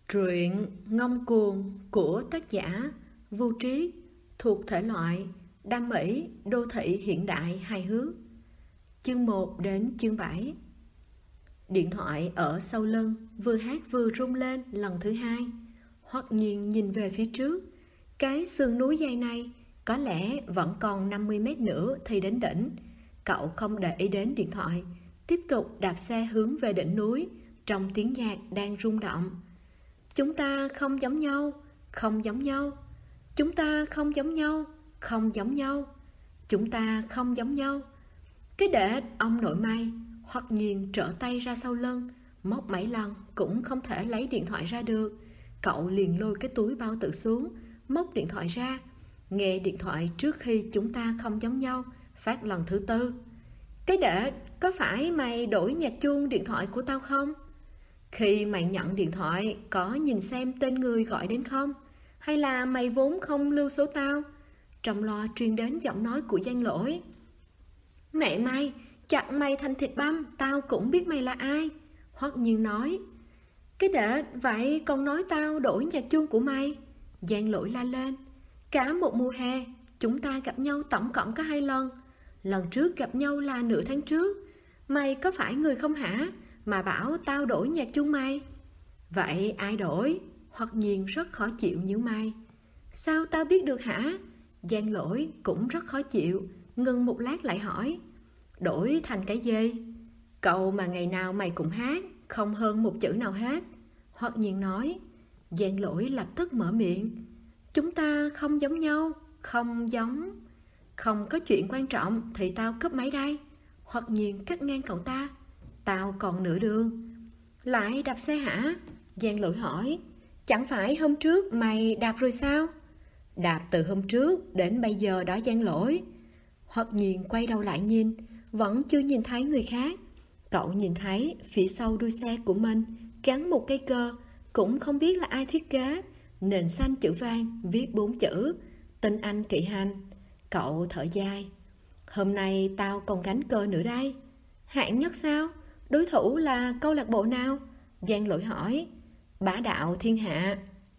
Truyện Ngông Cuồng của tác giả Vô Trí thuộc thể loại đam mỹ đô thị hiện đại hài hước. Chương 1 đến chương 7. Điện thoại ở sau lưng vừa hát vừa rung lên lần thứ hai. Hoắc Nhiên nhìn về phía trước. Cái sườn núi dây này có lẽ vẫn còn 50 mét nữa thì đến đỉnh. Cậu không để ý đến điện thoại, tiếp tục đạp xe hướng về đỉnh núi trong tiếng nhạc đang rung động. Chúng ta không giống nhau, không giống nhau. Chúng ta không giống nhau, không giống nhau. Chúng ta không giống nhau. Cái để ông nội may. Hoắc Nhiên trở tay ra sau lưng, móc mấy lần cũng không thể lấy điện thoại ra được. Cậu liền lôi cái túi bao tử xuống, móc điện thoại ra. Nghe điện thoại trước khi chúng ta không giống nhau phát lần thứ tư. Cái để, có phải mày đổi nhạc chuông điện thoại của tao không? Khi mày nhận điện thoại có nhìn xem tên người gọi đến không? Hay là mày vốn không lưu số tao? Trong loa truyền đến giọng nói của Giang Lỗi. Mẹ mày, chặt mày thành thịt băm, tao cũng biết mày là ai. Hoắc Nhiên nói. Cái để, vậy còn nói tao đổi nhạc chuông của mày? Giang Lỗi la lên. Cả một mùa hè, chúng ta gặp nhau tổng cộng có 2 lần. Lần trước gặp nhau là nửa tháng trước. Mày có phải người không hả? Mà bảo tao đổi nhạc chuông mày. Vậy ai đổi? Hoắc Nhiên rất khó chịu nhíu mày. Sao tao biết được hả? Giang Lỗi cũng rất khó chịu, ngừng một lát lại hỏi. Đổi thành cái gì? Cậu mà ngày nào mày cũng hát, không hơn một chữ nào hết. Hoắc Nhiên nói. Giang Lỗi lập tức mở miệng. Chúng ta không giống nhau, không giống. Không có chuyện quan trọng thì tao cúp máy đây. Hoắc Nhiên cắt ngang cậu ta. Tao còn nửa đường. Lại đạp xe hả? Giang Lỗi hỏi. Chẳng phải hôm trước mày đạp rồi sao? Đạp từ hôm trước đến bây giờ đó Giang Lỗi. Hoắc Nhiên quay đầu lại nhìn, vẫn chưa nhìn thấy người khác. Cậu nhìn thấy phía sau đuôi xe của mình gắn một cây cờ, cũng không biết là ai thiết kế. Nền xanh chữ vàng viết 4 chữ Tinh Anh Kỵ Hành. Cậu thở dài. Hôm nay tao còn gánh cờ nữa đây. Hạng nhất sao? Đối thủ là câu lạc bộ nào? Giang Lỗi hỏi. Bá Đạo Thiên Hạ.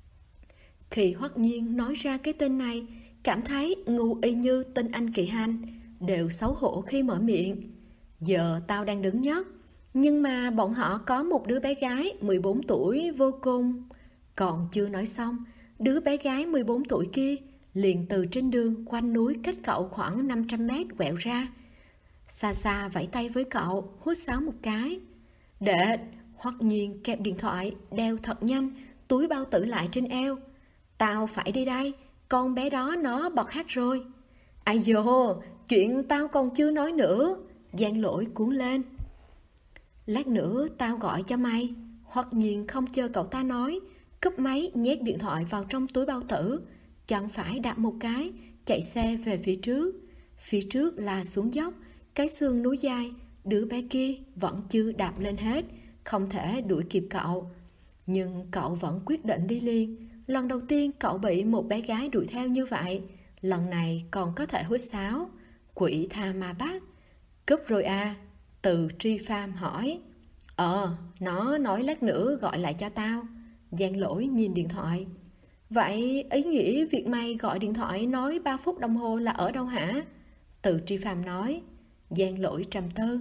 Khi Hoắc Nhiên nói ra cái tên này, cảm thấy ngu y như Tinh Anh Kỵ Hành, đều xấu hổ khi mở miệng. Giờ tao đang đứng nhất, nhưng mà bọn họ có một đứa bé gái 14 tuổi vô cùng. Còn chưa nói xong, đứa bé gái 14 tuổi kia liền từ trên đường quanh núi cách cậu khoảng 500 mét quẹo ra. Xa xa vẫy tay với cậu, hút sáo một cái. Đệ, Hoắc Nhiên kẹp điện thoại, đeo thật nhanh, túi bao tử lại trên eo. Tao phải đi đây, con bé đó nó bật hát rồi. Ai dồ, chuyện tao còn chưa nói nữa. Giang Lỗi cuốn lên. Lát nữa tao gọi cho mày. Hoắc Nhiên không chờ cậu ta nói, cúp máy nhét điện thoại vào trong túi bao tử, chẳng phải đạp một cái, chạy xe về phía trước. Phía trước là xuống dốc, cái sườn núi dài, đứa bé kia vẫn chưa đạp lên hết, không thể đuổi kịp cậu. Nhưng cậu vẫn quyết định đi liền. Lần đầu tiên cậu bị một bé gái đuổi theo như vậy, lần này còn có thể hút sáo. Quỷ tha ma bắt. Cúp rồi à? Từ Tri Pham hỏi. Nó nói lát nữa gọi lại cho tao. Giang Lỗi nhìn điện thoại. Vậy ý nghĩa việc mày gọi điện thoại nói 3 phút đồng hồ là ở đâu hả? Từ Tri Pham nói. Giang Lỗi trầm tư.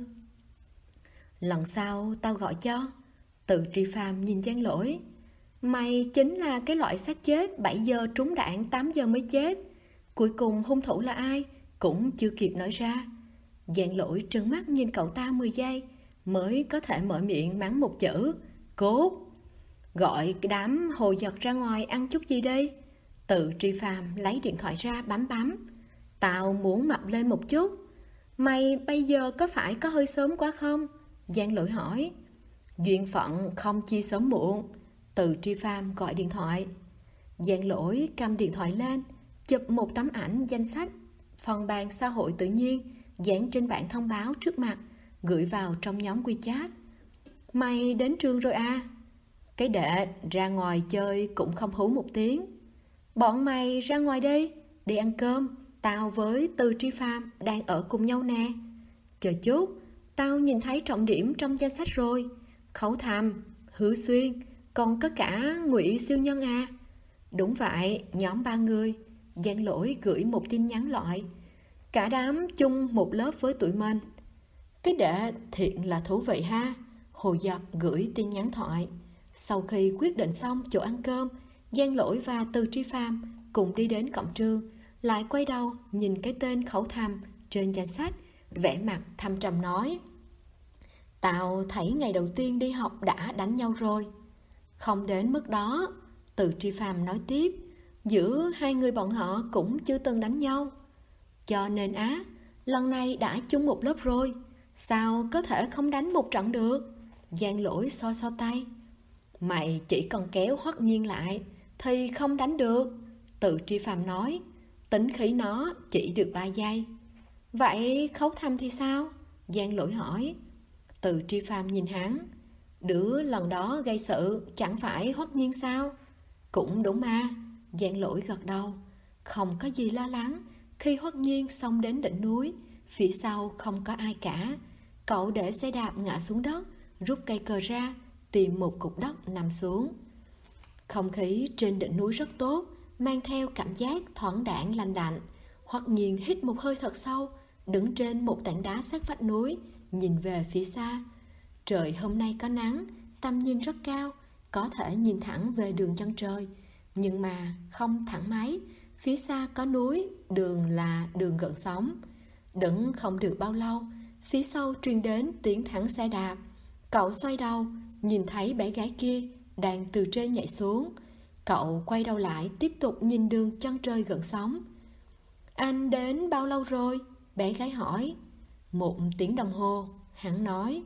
Lần sau tao gọi cho. Từ Tri Pham nhìn Giang Lỗi. Mày chính là cái loại xác chết 7 giờ trúng đạn 8 giờ mới chết. Cuối cùng hung thủ là ai cũng chưa kịp nói ra. Giang Lỗi trừng mắt nhìn cậu ta 10 giây mới có thể mở miệng mắng một chữ. Cốt. Gọi cái đám hồ giật ra ngoài ăn chút gì đi. Từ Tri Phàm lấy điện thoại ra bấm. Tao muốn mập lên một chút. Mày bây giờ có phải có hơi sớm quá không? Giang Lỗi hỏi. Duyên phận không chia sớm muộn. Từ Tri Pham gọi điện thoại. Giang Lỗi cầm điện thoại lên, chụp một tấm ảnh danh sách phần bàn xã hội tự nhiên dán trên bảng thông báo trước mặt, gửi vào trong nhóm WeChat. Mày đến trường rồi à? Cái đệ ra ngoài chơi cũng không hú một tiếng. Bọn mày ra ngoài đi ăn cơm. Tao với Từ Tri Pham đang ở cùng nhau nè. Chờ chút, tao nhìn thấy trọng điểm trong danh sách rồi. Khấu Thầm, Hứa Xuyên, còn có cả Ngụy Siêu Nhân à? Đúng vậy, nhóm 3 người. Giang Lỗi gửi một tin nhắn loại. Cả đám chung một lớp với tụi mình. Cái đệ thiện là thú vị ha. Hồ Giật gửi tin nhắn thoại. Sau khi quyết định xong chỗ ăn cơm, Giang Lỗi và Từ Tri Phàm cùng đi đến cổng trường, lại quay đầu nhìn cái tên Khẩu Thầm trên danh sách, vẻ mặt thâm trầm nói: Tao thấy ngày đầu tiên đi học đã đánh nhau rồi. Không đến mức đó, Từ Tri Phàm nói tiếp, giữa hai người bọn họ cũng chưa từng đánh nhau. Cho nên á, lần này đã chung một lớp rồi, sao có thể không đánh một trận được? Giang Lỗi so so tay. Mày chỉ cần kéo Hoắc Nhiên lại thì không đánh được, Từ Tri Phàm nói. Tính khí nó chỉ được 3 giây. Vậy Khấu Thầm thì sao? Giang Lỗi hỏi. Từ Tri Phàm nhìn hắn. Đứa lần đó gây sự chẳng phải Hoắc Nhiên sao? Cũng đúng mà. Giang Lỗi gật đầu. Không có gì lo lắng. Khi Hoắc Nhiên xông đến đỉnh núi, phía sau không có ai cả. Cậu để xe đạp ngã xuống đất, rút cây cờ ra, tìm một cục đất nằm xuống. Không khí trên đỉnh núi rất tốt, mang theo cảm giác thoáng đãng lành lạnh. Hoắc Nhiên hít một hơi thật sâu, đứng trên một tảng đá sát vách núi, nhìn về phía xa. Trời hôm nay có nắng, tầm nhìn rất cao, có thể nhìn thẳng về đường chân trời. Nhưng mà không thẳng máy, phía xa có núi, đường là đường gợn sóng. Đứng không được bao lâu, phía sau truyền đến tiếng thắng xe đạp. Cậu xoay đầu, nhìn thấy bé gái kia đang từ trên nhảy xuống. Cậu quay đầu lại tiếp tục nhìn đường chân trời gợn sóng. Anh đến bao lâu rồi? Bé gái hỏi. 1 tiếng đồng hồ, hắn nói.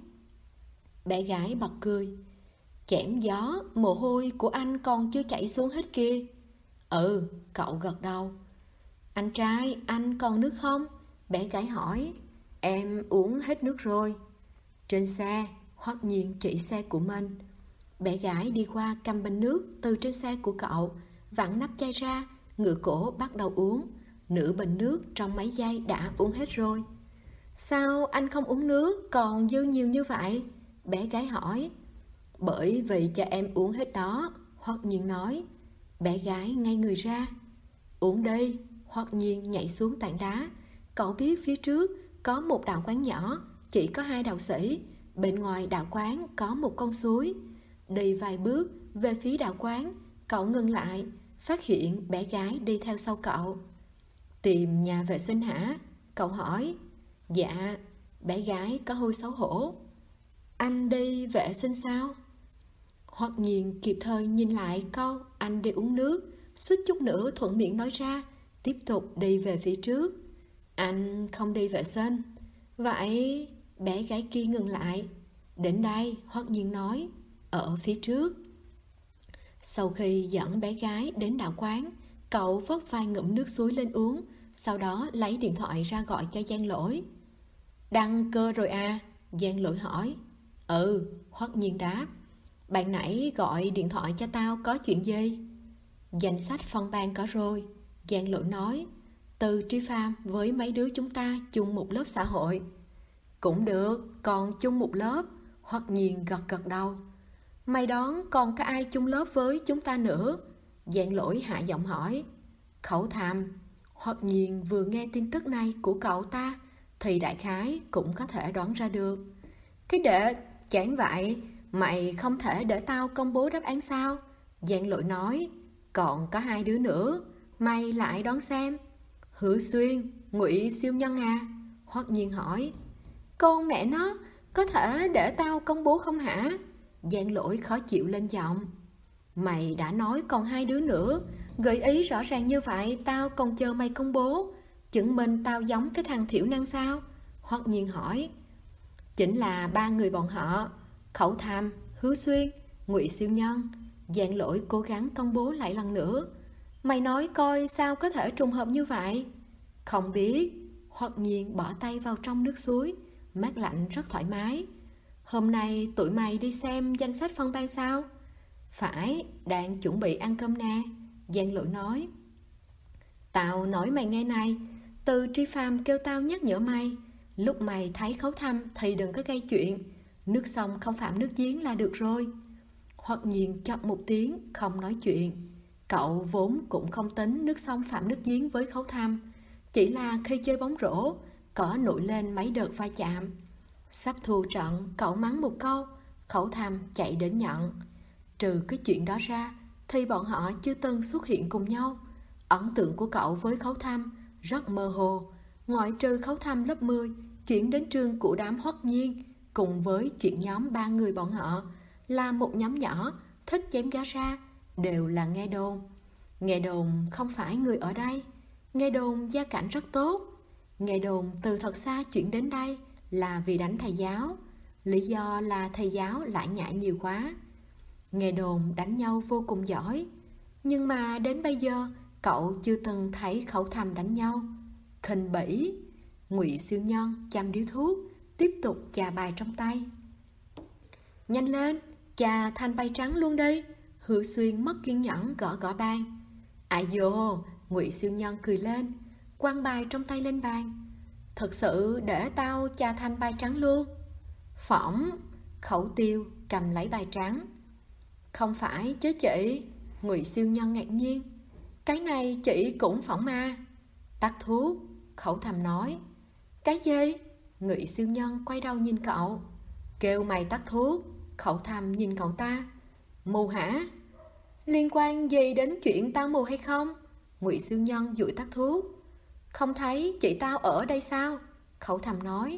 Bé gái bật cười. Chém gió, mồ hôi của anh còn chưa chảy xuống hết kia. Ừ, cậu gật đầu. Anh trai, anh còn nước không? Bé gái hỏi. Em uống hết nước rồi. Trên xe, Hoắc Nhiên chỉ xe của mình. Bé gái đi qua cầm bình nước từ trên xe của cậu, vặn nắp chai ra, ngửa cổ bắt đầu uống. Nửa bình nước trong mấy giây đã uống hết rồi. Sao anh không uống nước còn dư nhiều như vậy? Bé gái hỏi. Bởi vì cho em uống hết đó, Hoắc Nhiên nói. Bé gái ngay người ra. Uống đi. Hoắc Nhiên nhảy xuống tảng đá. Cậu biết phía trước có một đạo quán nhỏ, chỉ có 2 đạo sĩ. Bên ngoài đạo quán có một con suối. Đi vài bước về phía đạo quán, cậu ngừng lại, phát hiện bé gái đi theo sau cậu. Tìm nhà vệ sinh hả? Cậu hỏi. Dạ. Bé gái có hơi xấu hổ. Anh đi vệ sinh sao? Hoắc Nhiên kịp thời nhìn lại câu anh đi uống nước, suýt chút nữa thuận miệng nói ra, tiếp tục đi về phía trước. Anh không đi vệ sinh. Vậy... Bé gái kia ngừng lại. Đến đây, Hoắc Nhiên nói. Ở phía trước. Sau khi dẫn bé gái đến đạo quán, cậu vớt vài ngụm nước suối lên uống, sau đó lấy điện thoại ra gọi cho Giang Lỗi. Đăng cơ rồi à? Giang Lỗi hỏi. Ừ, Hoắc Nhiên đáp. Bạn nãy gọi điện thoại cho tao có chuyện gì? Danh sách phân ban có rồi, Giang Lỗi nói. Từ Tri Phàm với mấy đứa chúng ta chung một lớp xã hội. Cũng được, còn chung một lớp. Hoắc Nhiên gật gật đầu. Mày đoán còn có ai chung lớp với chúng ta nữa? Giang Lỗi hạ giọng hỏi. Khẩu Thầm. Hoắc Nhiên vừa nghe tin tức này của cậu ta thì đại khái cũng có thể đoán ra được. Cái đệ, chẳng vậy, mày không thể để tao công bố đáp án sao? Giang Lỗi nói. Còn có 2 đứa nữa, mày lại đoán xem. Hứa Xuyên, Ngụy Siêu Nhân à? Hoắc Nhiên hỏi. Con mẹ nó, có thể để tao công bố không hả? Giang Lỗi khó chịu lên giọng. Mày đã nói còn 2 đứa nữa, gợi ý rõ ràng như vậy, tao còn chờ mày công bố. Chứng minh tao giống cái thằng thiểu năng sao? Hoắc Nhiên hỏi. Chính là 3 người bọn họ, Khẩu Thầm, Hứa Xuyên, Ngụy Siêu Nhân. Giang Lỗi cố gắng công bố lại lần nữa. Mày nói coi sao có thể trùng hợp như vậy? Không biết. Hoắc Nhiên bỏ tay vào trong nước suối, mát lạnh rất thoải mái. Hôm nay tụi mày đi xem danh sách phân ban sao? Phải, đang chuẩn bị ăn cơm nè, Giang Lỗi nói. Tao nói mày nghe này, Từ Tri Phàm kêu tao nhắc nhở mày, lúc mày thấy Khấu Thầm thì đừng có gây chuyện, nước sông không phạm nước giếng là được rồi. Hoặc Nhiên chọc một tiếng, không nói chuyện. Cậu vốn cũng không tính nước sông phạm nước giếng với Khấu Thăm. Chỉ là khi chơi bóng rổ, có nổi lên mấy đợt va chạm. Sắp thua trận, cậu mắng một câu, Khấu Thăm chạy đến nhận. Trừ cái chuyện đó ra, thì bọn họ chưa từng xuất hiện cùng nhau. Ấn tượng của cậu với Khấu Thăm rất mơ hồ. Ngoại trừ Khấu Thăm lớp 10 chuyển đến trường của đám Hoắc Nhiên, cùng với chuyện nhóm 3 người bọn họ là một nhóm nhỏ thích chém gió ra, đều là nghe đồn. Nghe đồn không phải người ở đây, nghe đồn gia cảnh rất tốt. Nghe đồn từ thật xa chuyển đến đây là vì đánh thầy giáo, lý do là thầy giáo lại nhại nhiều quá. Nghe đồn đánh nhau vô cùng giỏi, nhưng mà đến bây giờ cậu chưa từng thấy Khấu Thăm đánh nhau. Khinh bỉ. Ngụy Siêu Nhân chăm điếu thuốc, tiếp tục chà bài trong tay. Nhanh lên, chà thành bài trắng luôn đi. Hứa Xuyên mất kiên nhẫn gõ gõ bàn. À dồ, Ngụy Siêu Nhân cười lên, quăng bài trong tay lên bàn. Thật sự để tao chà thành bài trắng luôn. Phỏng. Khẩu Tiêu cầm lấy bài trắng. Không phải chứ chị. Ngụy Siêu Nhân ngạc nhiên. Cái này chị cũng phỏng mà. Tắt thuốc. Khẩu Thầm nói. Cái gì? Ngụy Siêu Nhân quay đầu nhìn cậu. Kêu mày tắt thuốc. Khẩu Thầm nhìn cậu ta. Mù hả? Liên quan gì đến chuyện tao mù hay không? Ngụy Siêu Nhân dụi tắt thuốc. Không thấy chị tao ở đây sao? Khẩu Thầm nói.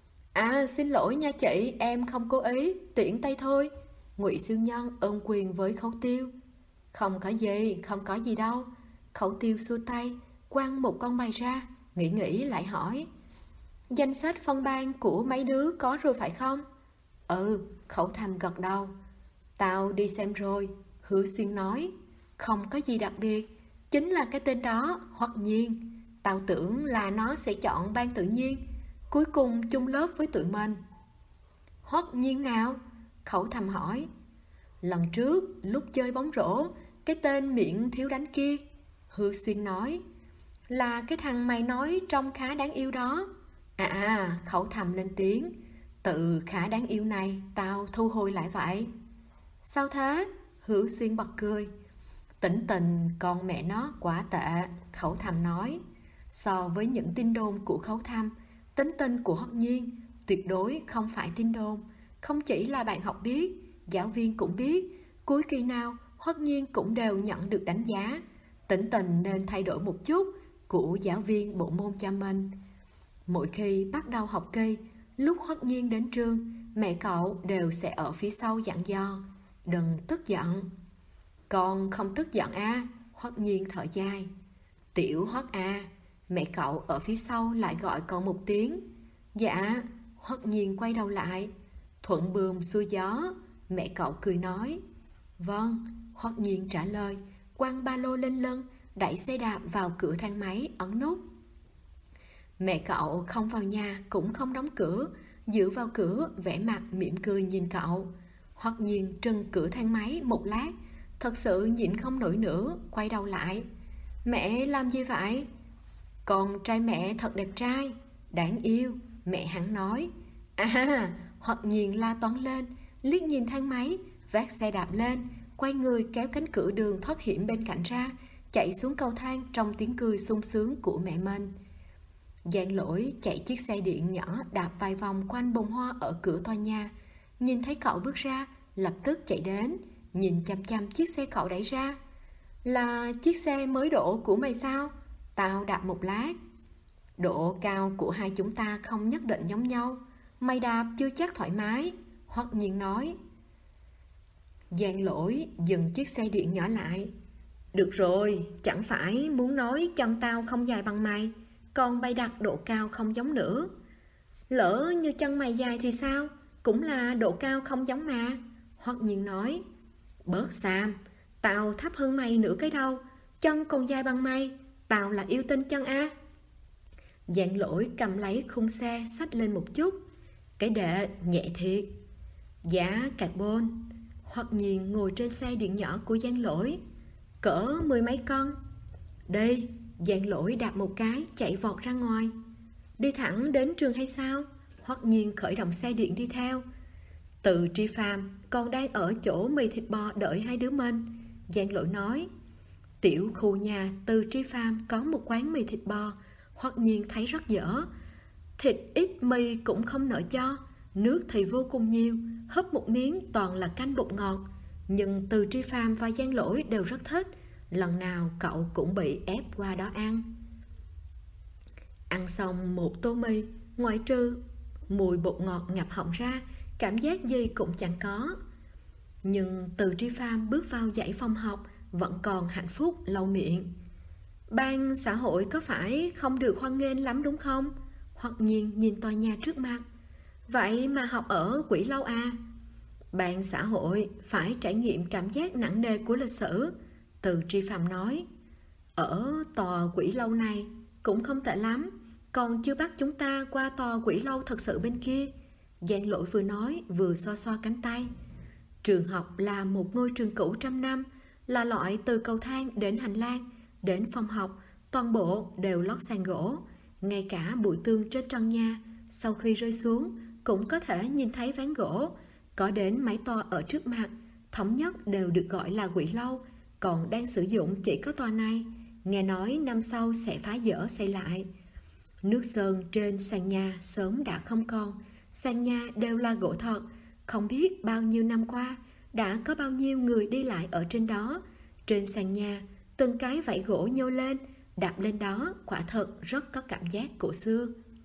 À xin lỗi nha chị, em không cố ý, tiện tay thôi. Ngụy Siêu Nhân ôm quyền với Khẩu Tiêu. Không có gì đâu. Khẩu Tiêu xua tay, quăng một con bài ra, nghĩ lại hỏi. Danh sách phân ban của mấy đứa có rồi phải không? Ừ, Khẩu Thầm gật đầu. Tao đi xem rồi. Hứa Xuyên nói. Không có gì đặc biệt, chính là cái tên đó, Hoắc Nhiên. Tao tưởng là nó sẽ chọn ban tự nhiên, cuối cùng chung lớp với tụi mình. Hoắc Nhiên nào? Khẩu Thầm hỏi. Lần trước lúc chơi bóng rổ, cái tên miệng thiếu đánh kia. Hứa Xuyên nói. Là cái thằng mày nói trông khá đáng yêu đó. À, Khẩu Thầm lên tiếng. Tự khá đáng yêu này tao thu hồi lại vậy. Sao thế? Hứa Xuyên bật cười. Tính tình con mẹ nó quả tệ. Khẩu Thầm nói. So với những tin đồn của Khẩu Thầm, tính tình của Hoắc Nhiên tuyệt đối không phải tin đồn. Không chỉ là bạn học biết, giáo viên cũng biết, cuối kỳ nào Hoắc Nhiên cũng đều nhận được đánh giá tính tình nên thay đổi một chút của giáo viên bộ môn cho mình. Mỗi khi bắt đầu học kỳ, lúc Hoắc Nhiên đến trường, mẹ cậu đều sẽ ở phía sau dặn dò. Đừng tức giận. Con không tức giận à? Hoắc Nhiên thở dài. Tiểu Hoắc à? Mẹ cậu ở phía sau lại gọi cậu một tiếng. Dạ. Hoắc Nhiên quay đầu lại. Thuận buồm xuôi gió. Mẹ cậu cười nói. Vâng. Hoắc Nhiên trả lời, quăng ba lô lên lưng, đẩy xe đạp vào cửa thang máy ấn nút. Mẹ cậu không vào nhà cũng không đóng cửa, dựa vào cửa vẻ mặt mỉm cười nhìn cậu. Hoắc Nhiên trừng cửa thang máy một lát, thật sự nhịn không nổi nữa, quay đầu lại. Mẹ làm gì vậy? Con trai mẹ thật đẹp trai, đáng yêu, mẹ hắn nói. À, Hoắc Nhiên la toán lên, liếc nhìn thang máy, vác xe đạp lên, quay người kéo cánh cửa đường thoát hiểm bên cạnh ra, chạy xuống cầu thang trong tiếng cười sung sướng của mẹ mình. Giang Lỗi chạy chiếc xe điện nhỏ đạp vài vòng quanh bông hoa ở cửa tòa nhà, nhìn thấy cậu bước ra, lập tức chạy đến, nhìn chăm chăm chiếc xe cậu đẩy ra. Là chiếc xe mới đổ của mày sao? Tao đạp một lát. Độ cao của hai chúng ta không nhất định giống nhau, mày đạp chưa chắc thoải mái. Hoắc Nhiên nói. Giang Lỗi dừng chiếc xe điện nhỏ lại. Được rồi, chẳng phải muốn nói chân tao không dài bằng mày, còn bày đặt độ cao không giống nữa. Lỡ như chân mày dài thì sao? Cũng là độ cao không giống mà. Hoắc Nhiên nói. Bớt xàm, tao thấp hơn mày nửa cái đâu, chân còn dài bằng mày, tao là yêu tinh chân a. Giang Lỗi cầm lấy khung xe xách lên một chút. Cái đệ nhẹ thiệt. Giá carbon. Hoắc Nhiên ngồi trên xe điện nhỏ của Giang Lỗi. Cỡ 10 mấy cân. Đây. Giang Lỗi đạp một cái chạy vọt ra ngoài. Đi thẳng đến trường hay sao? Hoắc Nhiên khởi động xe điện đi theo. Từ Tri Phàm còn đang ở chỗ mì thịt bò đợi hai đứa mình. Giang Lỗi nói. Tiểu khu nhà Từ Tri Phàm có một quán mì thịt bò. Hoặc nhiên thấy rất dở. Thịt ít mì cũng không nỡ cho, nước thì vô cùng nhiều, húp một miếng toàn là canh bột ngọt. Nhưng Từ Tri Phàm và Giang Lỗi đều rất thích. Lần nào cậu cũng bị ép qua đó ăn. Ăn xong một tô mì, ngoại trừ mùi bột ngọt ngập họng ra, cảm giác gì cũng chẳng có. Nhưng Từ Tri Phàm bước vào dãy phòng học vẫn còn hạnh phúc lau miệng. Ban xã hội có phải không được hoan nghênh lắm đúng không? Hoặc nhiên nhìn tòa nhà trước mặt. Vậy mà học ở Quỷ Lâu à? Ban xã hội phải trải nghiệm cảm giác nặng nề của lịch sử. Từ Tri Phàm nói. Ở tòa Quỷ Lâu này cũng không tệ lắm, còn chưa bắt chúng ta qua tòa Quỷ Lâu thật sự bên kia. Giang Lỗi vừa nói vừa xoa xoa cánh tay. Trường học là một ngôi trường cũ trăm năm, là loại từ cầu thang đến hành lang, đến phòng học, toàn bộ đều lót sàn gỗ. Ngay cả bụi tường trên trần nhà, sau khi rơi xuống, cũng có thể nhìn thấy ván gỗ. Có đến mấy tòa ở trước mặt, thống nhất đều được gọi là Quỷ Lâu, còn đang sử dụng chỉ có tòa này. Nghe nói năm sau sẽ phá dỡ xây lại. Nước sơn trên sàn nhà sớm đã không còn, sàn nhà đều là gỗ thật. Không biết bao nhiêu năm qua, đã có bao nhiêu người đi lại ở trên đó. Trên sàn nhà, từng cái vảy gỗ nhô lên, đạp lên đó quả thật rất có cảm giác cổ xưa.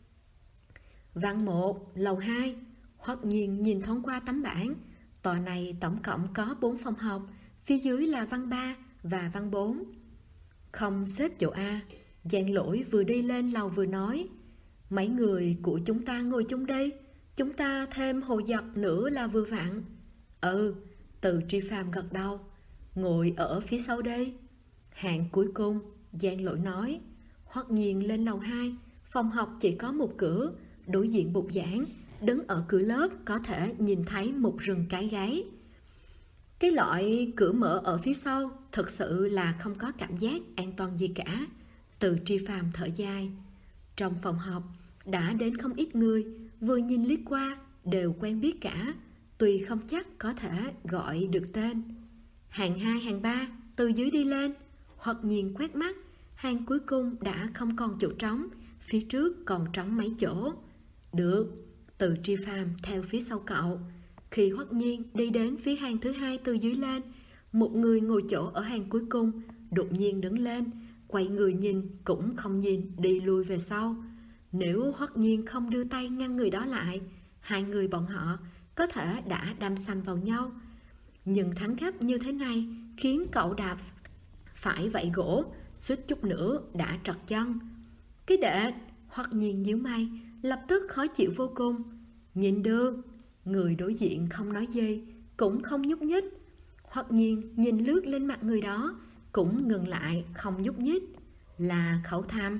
Văn 1, lầu 2. Hoắc Nhiên nhìn thoáng qua tấm bảng. Tòa này tổng cộng có 4 phòng học, phía dưới là văn 3 và văn 4. Không xếp chỗ A. Giang Lỗi vừa đi lên lầu vừa nói. Mấy người của chúng ta ngồi chung đây, chúng ta thêm Hồ Dật nữa là vừa vặn. Ừ, Từ Tri Phàm gật đầu. Ngồi ở phía sau đây. Hạng cuối cùng, Giang Lỗi nói. Hoắc Nhiên lên lầu 2, phòng học chỉ có một cửa, đối diện bục giảng. Đứng ở cửa lớp có thể nhìn thấy một rừng cái gáy. Cái loại cửa mở ở phía sau thực sự là không có cảm giác an toàn gì cả. Từ Tri Phàm thở dài. Trong phòng học đã đến không ít người, vừa nhìn liếc qua đều quen biết cả, tuy không chắc có thể gọi được tên. Hàng 2, hàng 3 từ dưới đi lên. Hoặc nhiên quét mắt, hàng cuối cùng đã không còn chỗ trống, phía trước còn trống mấy chỗ. Được. Từ Tri Phàm theo phía sau cậu. Khi Hoắc Nhiên đi đến phía hàng thứ 2 từ dưới lên, một người ngồi chỗ ở hàng cuối cùng đột nhiên đứng lên, quay người nhìn cũng không nhìn, đi lui về sau. Nếu Hoắc Nhiên không đưa tay ngăn người đó lại, hai người bọn họ có thể đã đâm sầm vào nhau. Nhưng thắng gấp như thế này khiến cậu đạp phải vảy gỗ, suýt chút nữa đã trật chân. Cái đệ, Hoắc Nhiên nhíu mày, lập tức khó chịu vô cùng. Nhìn đường. Người đối diện không nói gì, cũng không nhúc nhích. Hoắc Nhiên nhìn lướt lên mặt người đó, cũng ngừng lại không nhúc nhích. Là Khấu Thăm.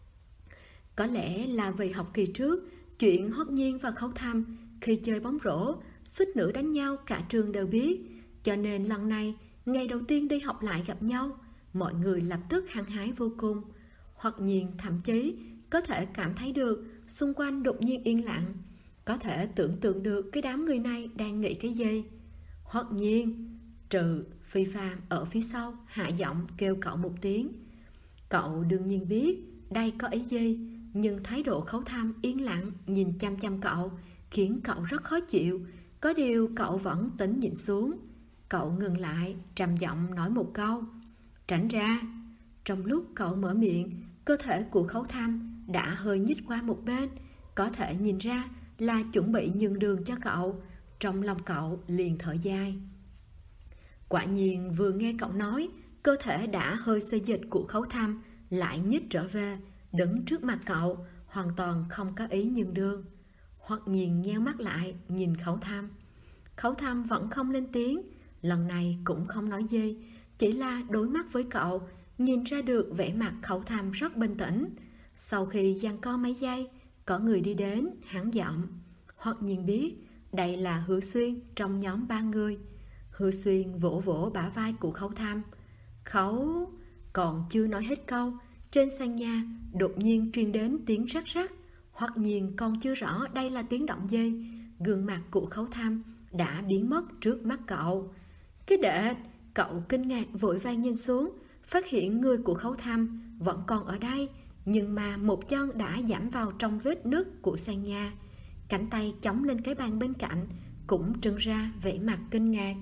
Có lẽ là vì học kỳ trước, chuyện Hoắc Nhiên và Khấu Thăm khi chơi bóng rổ suýt nữa đánh nhau cả trường đều biết, cho nên lần này ngày đầu tiên đi học lại gặp nhau, mọi người lập tức hăng hái vô cùng. Hoắc Nhiên thậm chí có thể cảm thấy được xung quanh đột nhiên yên lặng, có thể tưởng tượng được cái đám người này đang nghĩ cái gì. Hoắc Nhiên, trừ Phi Phàm ở phía sau hạ giọng kêu cậu một tiếng. Cậu đương nhiên biết đây có ý gì, nhưng thái độ Khấu Thăm yên lặng nhìn chăm chăm cậu khiến cậu rất khó chịu. Có điều cậu vẫn tính nhịn xuống. Cậu ngừng lại, trầm giọng nói một câu. Tránh ra. Trong lúc cậu mở miệng, cơ thể của Khấu Thăm đã hơi nhích qua một bên, có thể nhìn ra là chuẩn bị nhường đường cho cậu. Trong lòng cậu liền thở dài. Quả nhiên vừa nghe cậu nói, cơ thể đã hơi xê dịch của Khấu Thăm lại nhích trở về, đứng trước mặt cậu, hoàn toàn không có ý nhường đường. Hoặc nhiên nheo mắt lại nhìn Khấu Thăm. Khấu Thăm vẫn không lên tiếng, lần này cũng không nói gì, chỉ là đối mắt với cậu, nhìn ra được vẻ mặt Khấu Thăm rất bình tĩnh. Sau khi giằng co mấy giây, có người đi đến, hắn giọng. Hoặc nhiên biết đây là Hứa Xuyên trong nhóm 3 người. Hứa Xuyên vỗ vỗ bả vai của Khấu Thăm. Khấu... Còn chưa nói hết câu, trên sàn nhà đột nhiên truyền đến tiếng rắc rắc. Hoặc nhiên còn chưa rõ đây là tiếng động gì, gương mặt của Khấu Thăm đã biến mất trước mắt cậu. Cái đệ, cậu kinh ngạc vội vàng nhìn xuống, phát hiện người của Khấu Thăm vẫn còn ở đây, nhưng mà một chân đã giảm vào trong vết nứt của sàn nhà. Cánh tay chống lên cái bàn bên cạnh, cũng trưng ra vẻ mặt kinh ngạc.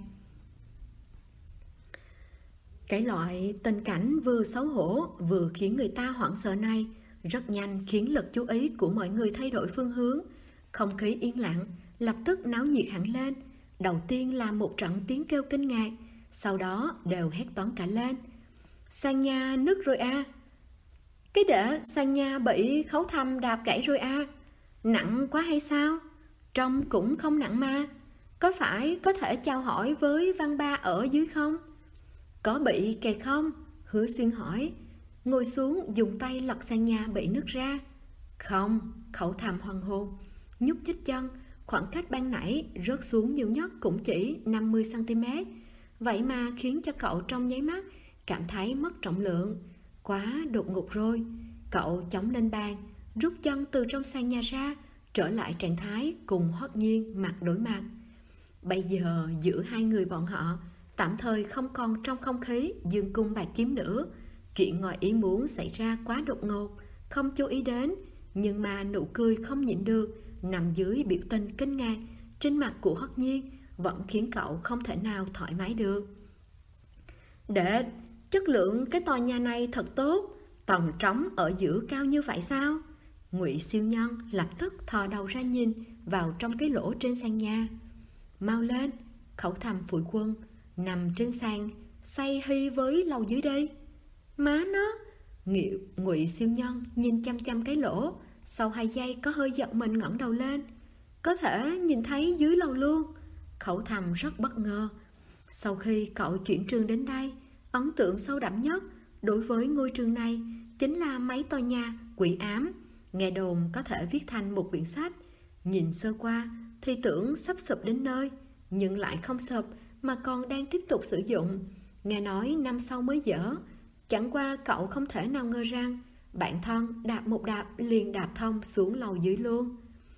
Cái loại tình cảnh vừa xấu hổ vừa khiến người ta hoảng sợ này rất nhanh khiến lực chú ý của mọi người thay đổi phương hướng. Không khí yên lặng lập tức náo nhiệt hẳn lên. Đầu tiên là một trận tiếng kêu kinh ngạc, sau đó đều hét toán cả lên. Sàn nhà nứt rồi à? Cái đệ, sàn nhà bị Khấu Thăm đạp gãy rồi à? Nặng quá hay sao? Trông cũng không nặng mà. Có phải có thể chào hỏi với Văn Ba ở dưới không? Có bị kẹt không? Hứa Xuyên hỏi. Ngồi xuống dùng tay lật sàn nhà bị nứt ra. Không, Khấu Thăm hoang hồn, nhúc nhích chân. Khoảng cách ban nãy rớt xuống nhiều nhất cũng chỉ 50cm. Vậy mà khiến cho cậu trong nháy mắt cảm thấy mất trọng lượng. Quá đột ngột rồi. Cậu chống lên bàn, rút chân từ trong sàn nhà ra, trở lại trạng thái cùng Hoắc Nhiên mặt đối mặt. Bây giờ giữa hai người bọn họ tạm thời không còn trong không khí dương cung bạc kiếm nữa. Chuyện ngoài ý muốn xảy ra quá đột ngột, không chú ý đến, nhưng mà nụ cười không nhịn được nằm dưới biểu tình kinh ngạc trên mặt của Hoắc Nhiên vẫn khiến cậu không thể nào thoải mái được. Đệ, chất lượng cái tòa nhà này thật tốt, tầng trống ở giữa cao như vậy sao? Ngụy Siêu Nhân lập tức thò đầu ra nhìn vào trong cái lỗ trên sàn nhà. Mau lên, Khấu Thăm phủi quân, nằm trên sàn, say hy với lầu dưới đây. Má nó, Ngụy Siêu Nhân nhìn chăm chăm cái lỗ, sau 2 giây có hơi giật mình ngẩng đầu lên. Có thể nhìn thấy dưới lầu luôn. Khấu Thăm rất bất ngờ. Sau khi cậu chuyển trường đến đây, ấn tượng sâu đậm nhất đối với ngôi trường này chính là mấy tòa nhà quỷ ám. Nghe đồn có thể viết thành một quyển sách. Nhìn sơ qua thì tưởng sắp sụp đến nơi, nhưng lại không sụp mà còn đang tiếp tục sử dụng. Nghe nói năm sau mới dỡ. Chẳng qua cậu không thể nào ngờ rằng bản thân đạp một đạp liền đạp thông xuống lầu dưới luôn.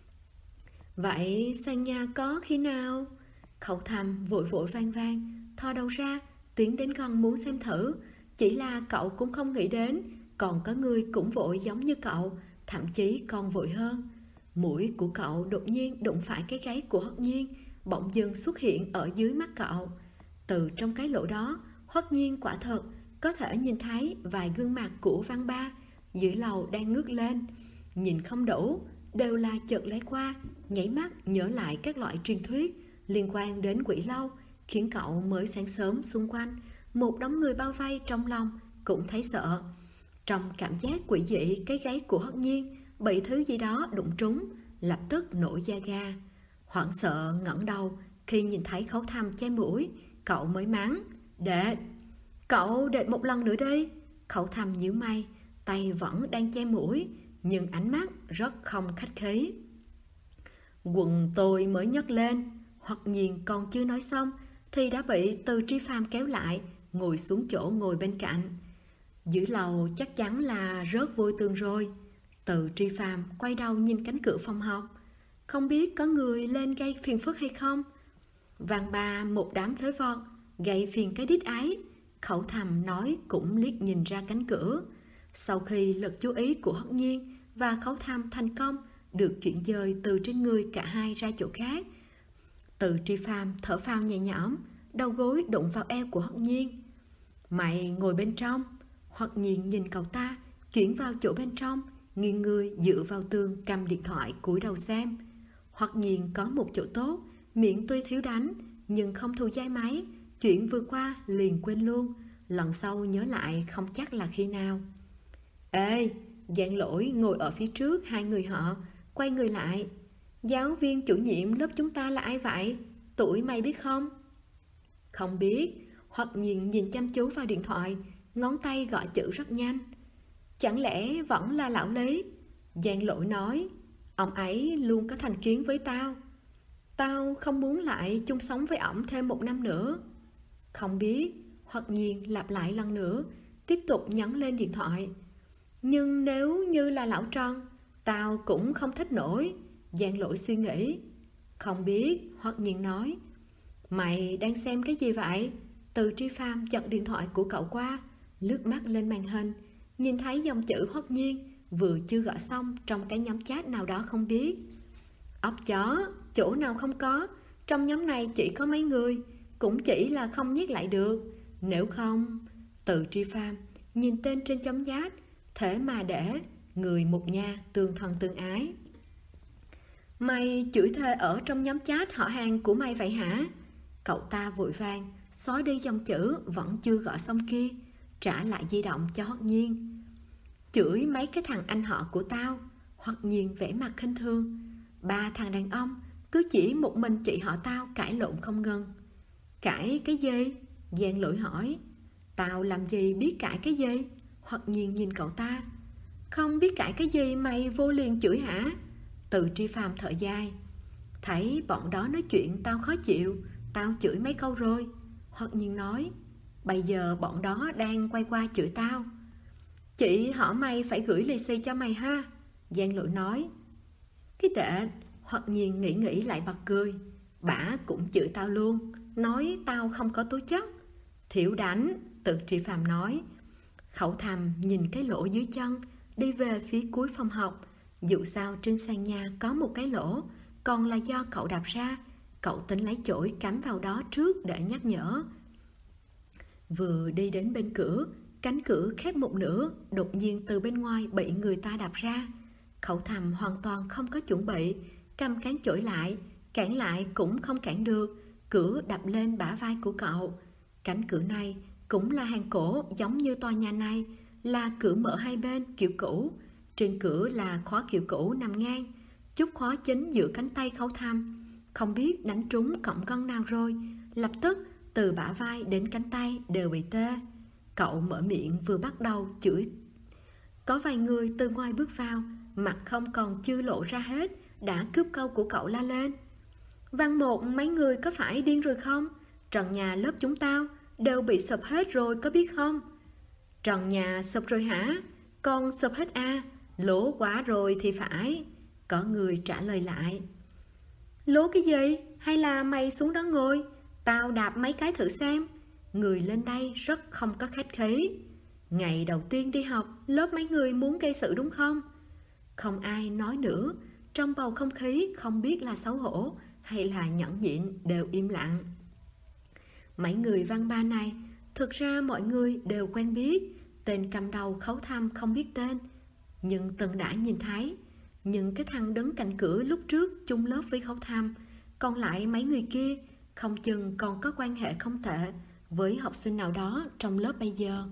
Vậy sàn nhà có khi nào? Khấu Thăm vội vội vang vang thò đầu ra, tiến đến gần muốn xem thử. Chỉ là cậu cũng không nghĩ đến còn có người cũng vội giống như cậu, thậm chí còn vội hơn. Mũi của cậu đột nhiên đụng phải cái gáy của Hoắc Nhiên, bỗng dưng xuất hiện ở dưới mắt cậu. Từ trong cái lỗ đó, Hoắc Nhiên quả thật có thể nhìn thấy vài gương mặt của Văn Ba dưới lầu đang ngước lên. Nhìn không đủ, đều là chợt lóe qua, nhảy mắt nhớ lại các loại truyền thuyết liên quan đến quỷ lâu, khiến cậu mới sáng sớm xung quanh một đống người bao vây trong lòng cũng thấy sợ. Trong cảm giác quỷ dị, cái gáy của Hoắc Nhiên bị thứ gì đó đụng trúng, lập tức nổi da gà. Hoảng sợ ngẩng đầu, khi nhìn thấy Khấu Thăm che mũi, cậu mới mắng: Đệ, cậu đệ một lần nữa đi. Khấu Thăm nhíu mày, tay vẫn đang che mũi, nhưng ánh mắt rất không khách khí. Quần tôi mới nhấc lên. Hoắc Nhiên còn chưa nói xong thì đã bị Từ Tri Phàm kéo lại, ngồi xuống chỗ ngồi bên cạnh. Dưới lầu chắc chắn là rớt vôi tường rồi. Từ Tri Phàm quay đầu nhìn cánh cửa phòng học. Không biết có người lên gây phiền phức hay không? Văn Ba một đám phế vật, gây phiền cái đít ái. Khấu Thăm nói cũng liếc nhìn ra cánh cửa. Sau khi lực chú ý của Hoắc Nhiên và Khấu Thăm thành công được chuyển dời từ trên người cả hai ra chỗ khác, Từ Tri Phàm thở phào nhẹ nhõm, đầu gối đụng vào eo của Hoắc Nhiên. Mày ngồi bên trong. Hoắc Nhiên nhìn cậu ta, chuyển vào chỗ bên trong, nghiêng người dựa vào tường cầm điện thoại cúi đầu xem. Hoắc Nhiên có một chỗ tốt, miệng tuy thiếu đánh nhưng không thu dây máy, chuyện vừa qua liền quên luôn, lần sau nhớ lại không chắc là khi nào. Ê, Giảng Lỗi ngồi ở phía trước hai người họ, quay người lại. Giáo viên chủ nhiệm lớp chúng ta là ai vậy? Tuổi mày biết không? Không biết. Hoắc Nhiên nhìn chăm chú vào điện thoại, ngón tay gõ chữ rất nhanh. Chẳng lẽ vẫn là lão Lý? Giang Lỗi nói, ông ấy luôn có thành kiến với tao. Tao không muốn lại chung sống với ổng thêm 1 năm nữa. Không biết. Hoắc Nhiên lặp lại lần nữa, tiếp tục nhấn lên điện thoại. Nhưng nếu như là lão Trần, tao cũng không thích nổi. Giang Lỗi suy nghĩ. Không biết. Hoắc Nhiên nói, Mày đang xem cái gì vậy? Từ Tri Pham chặn điện thoại của cậu qua, lướt mắt lên màn hình, nhìn thấy dòng chữ Hoắc Nhiên vừa chưa gõ xong trong cái nhóm chat nào đó không biết. Ốc chó, chỗ nào không có, trong nhóm này chỉ có mấy người, cũng chỉ là không nhét lại được. Nếu không... Từ Tri Pham nhìn tên trên chấm chat, thế mà để người một nhà tương thân tương ái. Mày chửi thề ở trong nhóm chat họ hàng của mày vậy hả? Cậu ta vội vàng xóa đi dòng chữ vẫn chưa gõ xong kia, trả lại di động cho Hoắc Nhiên. Chửi mấy cái thằng anh họ của tao. Hoắc Nhiên vẻ mặt khinh thường. 3 thằng đàn ông, cứ chỉ một mình chị họ tao cãi lộn không ngừng. Cãi cái gì? Giang Lỗi hỏi. Tao làm gì biết cãi cái gì? Hoắc Nhiên nhìn cậu ta. Không biết cãi cái gì mày vô liền chửi hả? Từ Tri Phàm thở dài. Thấy bọn đó nói chuyện tao khó chịu, tao chửi mấy câu rồi. Hoắc Nhiên nói. Bây giờ bọn đó đang quay qua chửi tao. Chị họ mày phải gửi lì xì cho mày ha. Giang Lỗi nói. Cái đệ. Hoắc Nhiên nghĩ lại bật cười. Bả cũng chửi tao luôn, nói tao không có tố chất. Thiểu đánh. Từ Tri Phàm nói. Khẩu thầm nhìn cái lỗ dưới chân, đi về phía cuối phòng học. Dù sao trên sàn nhà có một cái lỗ, còn là do cậu đạp ra. Cậu tính lấy chổi cắm vào đó trước để nhắc nhở. Vừa đi đến bên cửa, cánh cửa khép một nửa, đột nhiên từ bên ngoài bị người ta đạp ra. Khẩu thầm hoàn toàn không có chuẩn bị, cầm cán chổi lại, cản lại cũng không cản được. Cửa đập lên bả vai của cậu. Cánh cửa này cũng là hàng cổ giống như tòa nhà này, là cửa mở hai bên kiểu cũ. Trên cửa là khóa kiểu cũ nằm ngang, chút khóa chính giữa cánh tay Khẩu thầm. Không biết đánh trúng cọng gân nào rồi, lập tức từ bả vai đến cánh tay đều bị tê. Cậu mở miệng vừa bắt đầu chửi. Có vài người từ ngoài bước vào, mặt không còn chưa lộ ra hết, đã cướp câu của cậu la lên. Văn một mấy người có phải điên rồi không? Trần nhà lớp chúng tao đều bị sụp hết rồi có biết không? Trần nhà sụp rồi hả? Con sụp hết à? Lỗ quá rồi thì phải. Có người trả lời lại. Lỗ cái gì? Hay là mày xuống đó ngồi, tao đạp mấy cái thử xem. Người lên đây rất không có khách khí. Ngày đầu tiên đi học, lớp mấy người muốn gây sự đúng không? Không ai nói nữa. Trong bầu không khí không biết là xấu hổ hay là nhẫn nhịn đều im lặng. Mấy người văn ba này, thực ra mọi người đều quen biết. Tên cầm đầu Khấu Thăm không biết tên, nhưng từng đã nhìn thấy. Nhưng cái thằng đứng cạnh cửa lúc trước chung lớp với Khấu Thăm, còn lại mấy người kia không chừng còn có quan hệ không tệ với học sinh nào đó trong lớp bây giờ.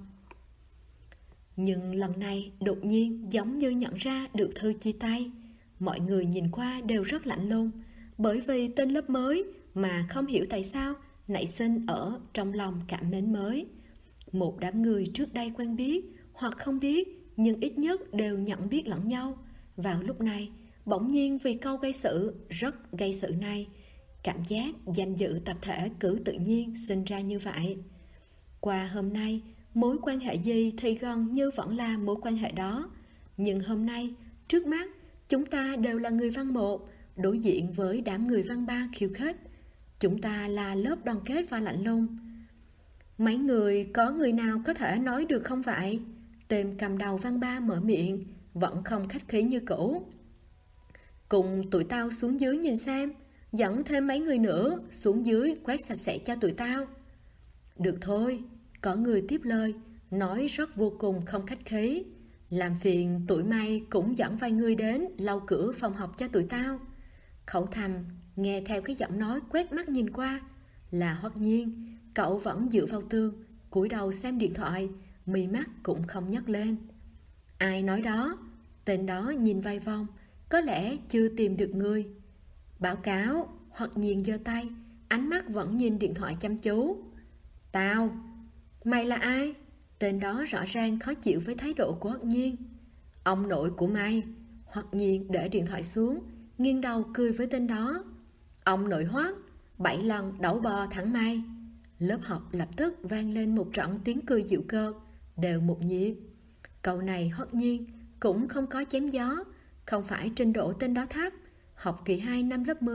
Nhưng lần này đột nhiên giống như nhận ra được thư chia tay. Mọi người nhìn qua đều rất lạnh lùng, bởi vì tên lớp mới mà không hiểu tại sao nảy sinh ở trong lòng cảm mến mới. Một đám người trước đây quen biết hoặc không biết, nhưng ít nhất đều nhận biết lẫn nhau. Vào lúc này, bỗng nhiên vì câu gây sự, rất gây sự này, cảm giác danh dự tập thể cứ tự nhiên sinh ra như vậy. Qua hôm nay, mối quan hệ gì thì gần như vẫn là mối quan hệ đó. Nhưng hôm nay, trước mắt, chúng ta đều là người văn một, đối diện với đám người văn ba khiêu khích. Chúng ta là lớp đoàn kết và lạnh lùng. Mấy người có người nào có thể nói được không vậy? Tên cầm đầu văn ba mở miệng, vẫn không khách khí như cũ. Cùng tụi tao xuống dưới nhìn xem, dẫn thêm mấy người nữa xuống dưới quét sạch sẽ cho tụi tao. Được thôi, có người tiếp lời, nói rất vô cùng không khách khí. Làm phiền tụi mày cũng dẫn vài người đến lau cửa phòng học cho tụi tao. Khẩu Thầm nghe theo cái giọng nói quét mắt nhìn qua là Hoắc Nhiên. Cậu vẫn dựa vào tường, cúi đầu xem điện thoại, mí mắt cũng không nhấc lên. Ai nói đó? Tên đó nhìn vài vòng, có lẽ chưa tìm được người. Báo cáo. Hoắc Nhiên giơ tay, ánh mắt vẫn nhìn điện thoại chăm chú. Tao. Mày là ai? Tên đó rõ ràng khó chịu với thái độ của Hoắc Nhiên. Ông nội của mày. Hoắc Nhiên để điện thoại xuống, nghiêng đầu cười với tên đó. Ông nội Hoắc, 7 lần đẩu bò thẳng mày. Lớp học lập tức vang lên một trận tiếng cười dịu cợt, đều một nhịp. Câu này Hoắc Nhiên cũng không có chém gió, không phải trình độ tên đó thấp. Học kỳ 2 năm lớp 10,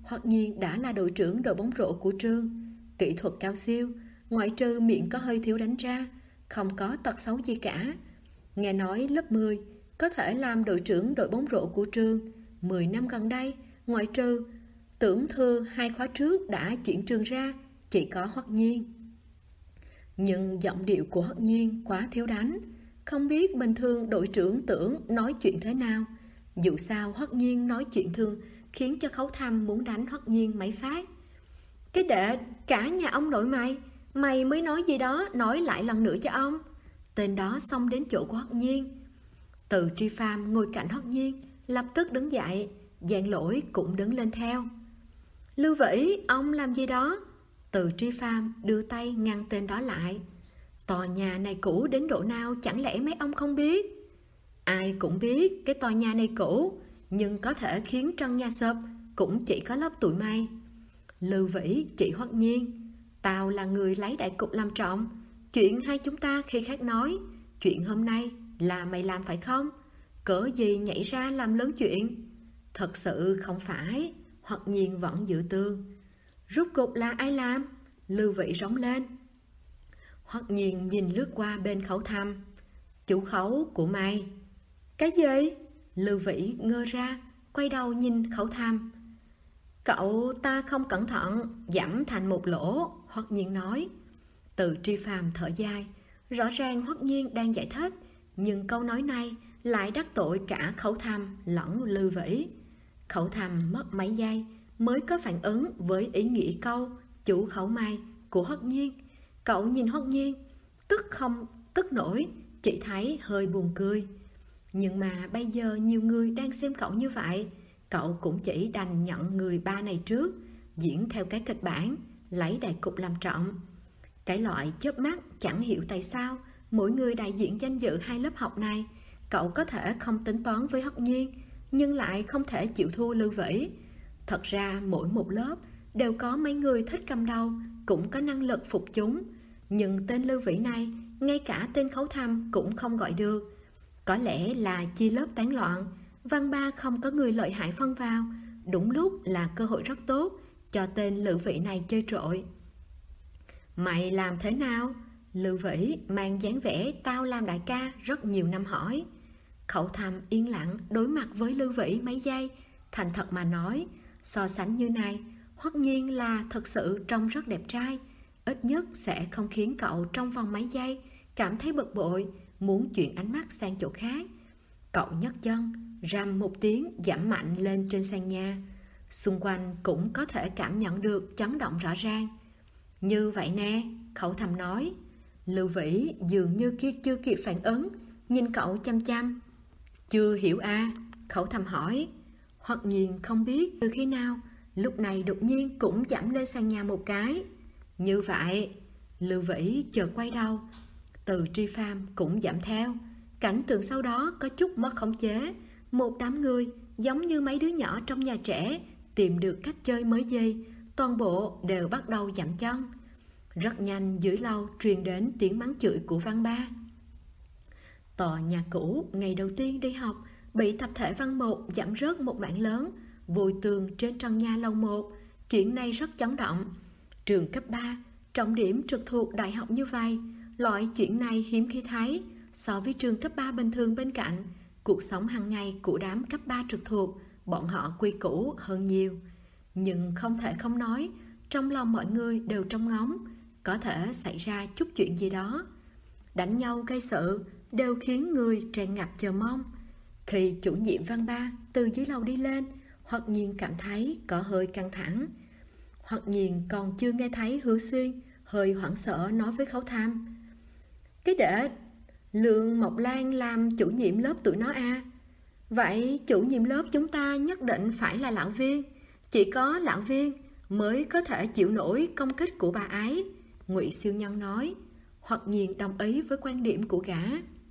Hoặc Nhiên đã là đội trưởng đội bóng rổ của trường, kỹ thuật cao siêu, ngoại trừ miệng có hơi thiếu đánh ra, không có tật xấu gì cả. Nghe nói lớp 10 có thể làm đội trưởng đội bóng rổ của trường. 10 năm gần đây, ngoại trừ Tưởng Thư 2 khóa trước đã chuyển trường ra, chỉ có Hoặc Nhiên. Nhưng giọng điệu của Hoặc Nhiên quá thiếu đánh, không biết bình thường đội trưởng Tưởng nói chuyện thế nào. Dù sao Hoặc Nhiên nói chuyện thường khiến cho Khấu Thăm muốn đánh Hoặc Nhiên mấy phát. Cái đệ, cả nhà ông nội mày mới nói gì đó, nói lại lần nữa cho ông. Tên đó xông đến chỗ của Hoặc Nhiên. Từ Tri Phàm ngồi cạnh Hoặc Nhiên, lập tức đứng dậy, Giang Lỗi cũng đứng lên theo. Lưu Vĩ, ông làm gì đó? Từ Tri Phàm đưa tay ngăn tên đó lại. Tòa nhà này cũ đến độ nào chẳng lẽ mấy ông không biết? Ai cũng biết cái tòa nhà này cũ, nhưng có thể khiến trần nhà sập cũng chỉ có lớp tụi mày. Lưu Vĩ chỉ Hoặc Nhiên, tao là người lấy đại cục làm trọng. Chuyện hai chúng ta khi khác nói, chuyện hôm nay là mày làm phải không? Cỡ gì nhảy ra làm lớn chuyện? Thật sự không phải. Hoặc Nhiên vẫn giữ tường. Rốt cục là ai làm? Lưu Vĩ rống lên. Hoặc Nhiên nhìn lướt qua bên Khấu Thăm. Chủ Khấu của mày. Cái gì? Lưu Vĩ ngơ ra, quay đầu nhìn Khấu Thăm. Cậu ta không cẩn thận giẫm thành một lỗ. Hoặc Nhiên nói. Từ Tri Phàm thở dài. Rõ ràng Hoặc Nhiên đang giải thích, nhưng câu nói này lại đắc tội cả Khấu Thăm lẫn Lưu Vĩ. Khấu Thăm mất mấy giây mới có phản ứng với ý nghĩa câu chủ khẩu mày của Hoặc Nhiên. Cậu nhìn Hoặc Nhiên, tức không tức nổi, chỉ thấy hơi buồn cười. Nhưng mà bây giờ nhiều người đang xem cậu như vậy, cậu cũng chỉ đành nhận người ba này trước, diễn theo cái kịch bản, lấy đại cục làm trọng. Cái loại chớp mắt chẳng hiểu tại sao mỗi người đại diện danh dự hai lớp học này, cậu có thể không tính toán với Hoặc Nhiên, nhưng lại không thể chịu thua Lưu Vĩ. Thật ra mỗi một lớp đều có mấy người thích cầm đầu, cũng có năng lực phục chúng. Nhưng tên Lưu Vĩ này, ngay cả tên Khấu Thăm cũng không gọi được. Có lẽ là chia lớp tán loạn, văn ba không có người lợi hại phân vào. Đúng lúc là cơ hội rất tốt cho tên Lưu Vĩ này chơi trội. Mày làm thế nào? Lưu Vĩ mang dáng vẻ tao làm đại ca rất nhiều năm hỏi. Khấu Thăm yên lặng đối mặt với Lưu Vĩ mấy giây, thành thật mà nói, so sánh như này, Hoặc Nhiên là thật sự trông rất đẹp trai, ít nhất sẽ không khiến cậu trong vòng mấy giây cảm thấy bực bội, muốn chuyển ánh mắt sang chỗ khác. Cậu nhấc chân, rầm một tiếng giẫm mạnh lên trên sàn nhà. Xung quanh cũng có thể cảm nhận được chấn động rõ ràng. Như vậy nè, Khấu Thăm nói. Lưu Vĩ dường như kia chưa kịp phản ứng, nhìn cậu chăm chăm. Chưa hiểu à? Khấu Thăm hỏi. Hoặc Nhiên không biết từ khi nào, lúc này đột nhiên cũng giẫm lên sàn nhà một cái. Như vậy. Lưu Vĩ chợt quay đầu. Từ Tri Phàm cũng giẫm theo. Cảnh tượng sau đó có chút mất khống chế. Một đám người giống như mấy đứa nhỏ trong nhà trẻ tìm được cách chơi mới gì, toàn bộ đều bắt đầu giẫm chân. Rất nhanh dưới lâu truyền đến tiếng mắng chửi của Văn Ba. Tòa nhà cũ ngày đầu tiên đi học bị tập thể Văn 1 giẫm rớt một mảng lớn, vùi tường trên trần nhà lầu 1. Chuyện này rất chấn động. Trường cấp 3, trọng điểm trực thuộc đại học như vậy, loại chuyện này hiếm khi thấy. So với trường cấp 3 bình thường bên cạnh, cuộc sống hàng ngày của đám cấp 3 trực thuộc, bọn họ quy củ hơn nhiều. Nhưng không thể không nói, trong lòng mọi người đều trông ngóng, có thể xảy ra chút chuyện gì đó. Đánh nhau gây sự đều khiến người tràn ngập chờ mong. Khi chủ nhiệm Văn Ba từ dưới lầu đi lên, Hoặc Nhiên cảm thấy có hơi căng thẳng. Hoặc Nhiên còn chưa nghe thấy Hứa Xuyên hơi hoảng sợ nói với Khấu Thăm. Cái đệ, Lương Mộc Lan làm chủ nhiệm lớp tụi nó à? Vậy chủ nhiệm lớp chúng ta nhất định phải là lão Viên. Chỉ có lão Viên mới có thể chịu nổi công kích của bà ấy, Ngụy Siêu Nhân nói. Hoặc Nhiên đồng ý với quan điểm của gã.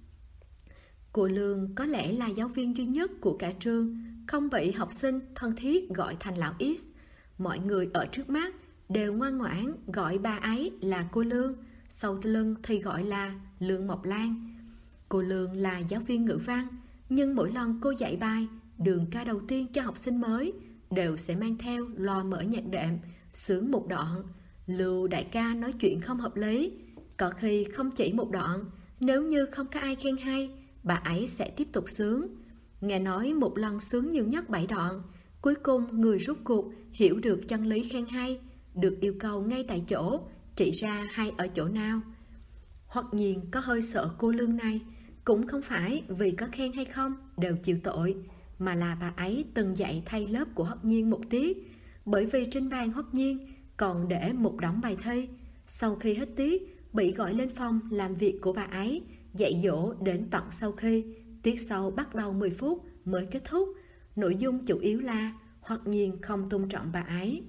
Cô Lương có lẽ là giáo viên duy nhất của cả trường không bị học sinh thân thiết gọi thành lão X. Mọi người ở trước mắt đều ngoan ngoãn gọi bà ấy là cô Lương, sau lưng thì gọi là Lương Mộc Lan. Cô Lương là giáo viên ngữ văn, nhưng mỗi lần cô dạy bài, đường ca đầu tiên cho học sinh mới, đều sẽ mang theo loa mở nhạc đệm, xướng một đoạn. Lưu đại ca nói chuyện không hợp lý, có khi không chỉ một đoạn, nếu như không có ai khen hay, bà ấy sẽ tiếp tục xướng. Nghe nói một lần xướng nhiều nhất 7 đoạn, cuối cùng người rút cuộc hiểu được chân lý khen hay, được yêu cầu ngay tại chỗ, chỉ ra hay ở chỗ nào. Hoặc nhiên có hơi sợ cô Lương này, cũng không phải vì có khen hay không đều chịu tội, mà là bà ấy từng dạy thay lớp của Hoắc Nhiên một tiết, bởi vì trên bàn Hoắc Nhiên còn để một đống bài thi. Sau khi hết tiết, bị gọi lên phòng làm việc của bà ấy, dạy dỗ đến tận sau khi tiết sau bắt đầu 10 phút mới kết thúc. Nội dung chủ yếu là Hoắc Nhiên không tôn trọng bà ấy.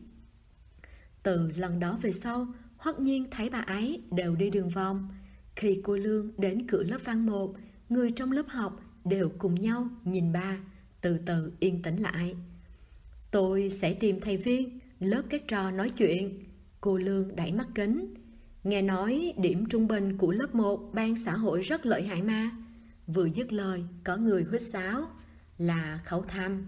Từ lần đó về sau, Hoắc Nhiên thấy bà ấy đều đi đường vòng. Khi cô Lương đến cửa lớp văn 1, người trong lớp học đều cùng nhau nhìn bà, từ từ yên tĩnh lại. Tôi sẽ tìm thầy Viên, lớp các trò nói chuyện. Cô Lương đẩy mắt kính. Nghe nói điểm trung bình của lớp 1 ban xã hội rất lợi hại mà. Vừa dứt lời, có người huýt sáo. Là Khẩu Thăm.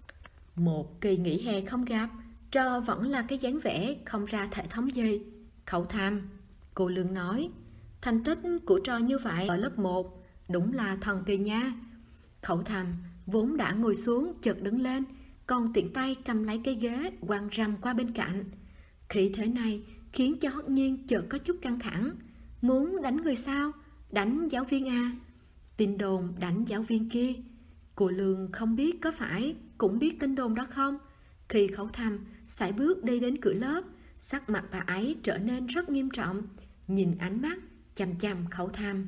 Một kỳ nghỉ hè không gặp, trò vẫn là cái dáng vẻ không ra thể thống gì. Khẩu Thăm, cô Lương nói. Thành tích của trò như vậy ở lớp 1 đúng là thần kỳ nha. Khẩu Thăm vốn đã ngồi xuống chợt đứng lên, còn tiện tay cầm lấy cái ghế quăng rầm qua bên cạnh. Khí thế này khiến cho Hoắc Nhiên chợt có chút căng thẳng. Muốn đánh người sao? Đánh giáo viên à? Tin đồn đánh giáo viên kia. Cô Lương không biết có phải cũng biết tin đồn đó không? Khi Khẩu Thăm sải bước đi đến cửa lớp, sắc mặt bà ấy trở nên rất nghiêm trọng, nhìn ánh mắt chằm chằm Khẩu Thăm.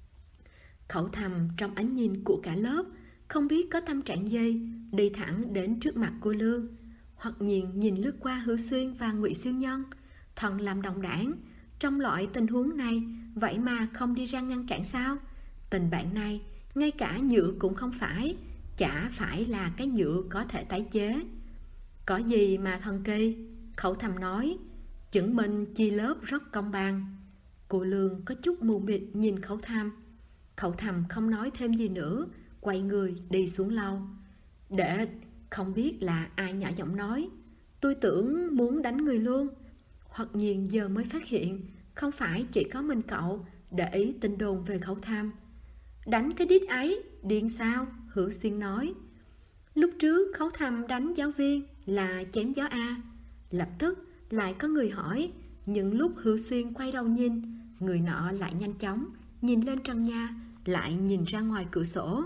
Khẩu Thăm trong ánh nhìn của cả lớp, không biết có tâm trạng gì, đi thẳng đến trước mặt cô Lương. Hoặc nhiên nhìn lướt qua Hứa Xuyên và Ngụy Siêu Nhân, thần làm đồng đảng. Trong loại tình huống này, vậy mà không đi ra ngăn cản sao? Tình bạn này, ngay cả nhựa cũng không phải, chả phải là cái nhựa có thể tái chế. Có gì mà thần kỳ? Khẩu Thăm nói, chứng minh chia lớp rất công bằng. Cô Lương có chút mù mịt nhìn Khẩu Thăm. Khẩu Thăm không nói thêm gì nữa, quay người đi xuống lầu. Đệ, không biết là ai nhỏ giọng nói, tôi tưởng muốn đánh người luôn. Hoặc nhiên giờ mới phát hiện, không phải chỉ có mình cậu để ý tin đồn về Khẩu Thăm. Đánh cái đít ấy, điên sao? Hứa Xuyên nói. Lúc trước Khẩu Thăm đánh giáo viên là chém gió A. Lập tức lại có người hỏi, nhưng lúc Hứa Xuyên quay đầu nhìn, người nọ lại nhanh chóng nhìn lên trần nhà, lại nhìn ra ngoài cửa sổ.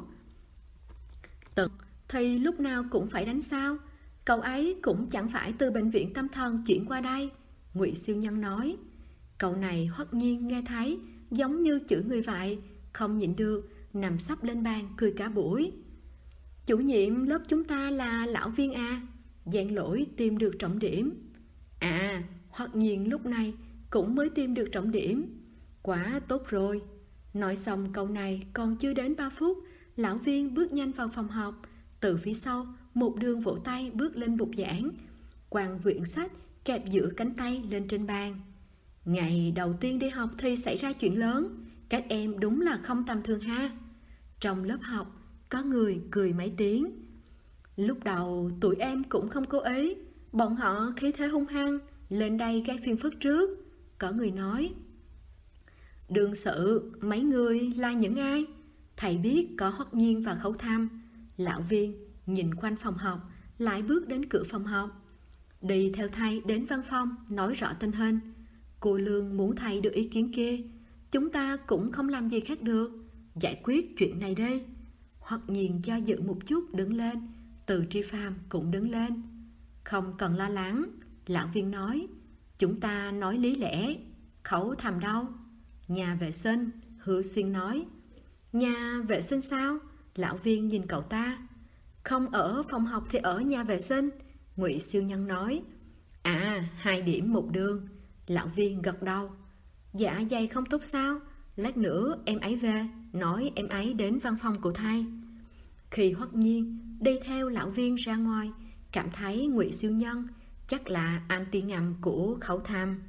Tật thì lúc nào cũng phải đánh sao? Cậu ấy cũng chẳng phải từ bệnh viện tâm thần chuyển qua đây. Ngụy Siêu Nhân nói. Cậu này Hoắc Nhiên nghe thấy giống như chửi người vậy, không nhịn được, nằm sấp lên bàn cười cả buổi. Chủ nhiệm lớp chúng ta là lão Viên à? Giảng Lỗi tìm được trọng điểm. À, Hoắc Nhiên lúc này cũng mới tìm được trọng điểm. Quá tốt rồi. Nói xong câu này còn chưa đến 3 phút, lão Viên bước nhanh vào phòng học. Từ phía sau, một đường vỗ tay bước lên bục giảng, quàng quyển sách kẹp giữa cánh tay lên trên bàn. Ngày đầu tiên đi học thì xảy ra chuyện lớn, các em đúng là không tầm thường ha. Trong lớp học, có người cười mấy tiếng. Lúc đầu tụi em cũng không cố ý, bọn họ khí thế hung hăng, lên đây gây phiền phức trước. Có người nói. Đương sự, mấy người là những ai? Thầy biết có Hoắc Nhiên và Khẩu Thăm. Lão Viên nhìn quanh phòng học, lại bước đến cửa phòng học. Đi theo thầy đến văn phòng, nói rõ tình hình. Cô Lương muốn thầy được ý kiến kia. Chúng ta cũng không làm gì khác được, giải quyết chuyện này đi. Hoắc Nhiên do dự một chút đứng lên. Từ Tri Phàm cũng đứng lên. Không cần lo lắng, lão Viên nói. Chúng ta nói lý lẽ. Khẩu Thăm đâu? Nhà vệ sinh, Hứa Xuyên nói. Nhà vệ sinh sao? Lão Viên nhìn cậu ta. Không ở phòng học thì ở nhà vệ sinh, Ngụy Siêu Nhân nói. À, 2 điểm một đường. Lão Viên gật đầu. Dạ dày không tốt sao? Lát nữa em ấy về, nói em ấy đến văn phòng của thầy. Khi Hoắc Nhiên đi theo lão Viên ra ngoài, cảm thấy Ngụy Siêu Nhân chắc là anti ngầm của Khẩu Thăm.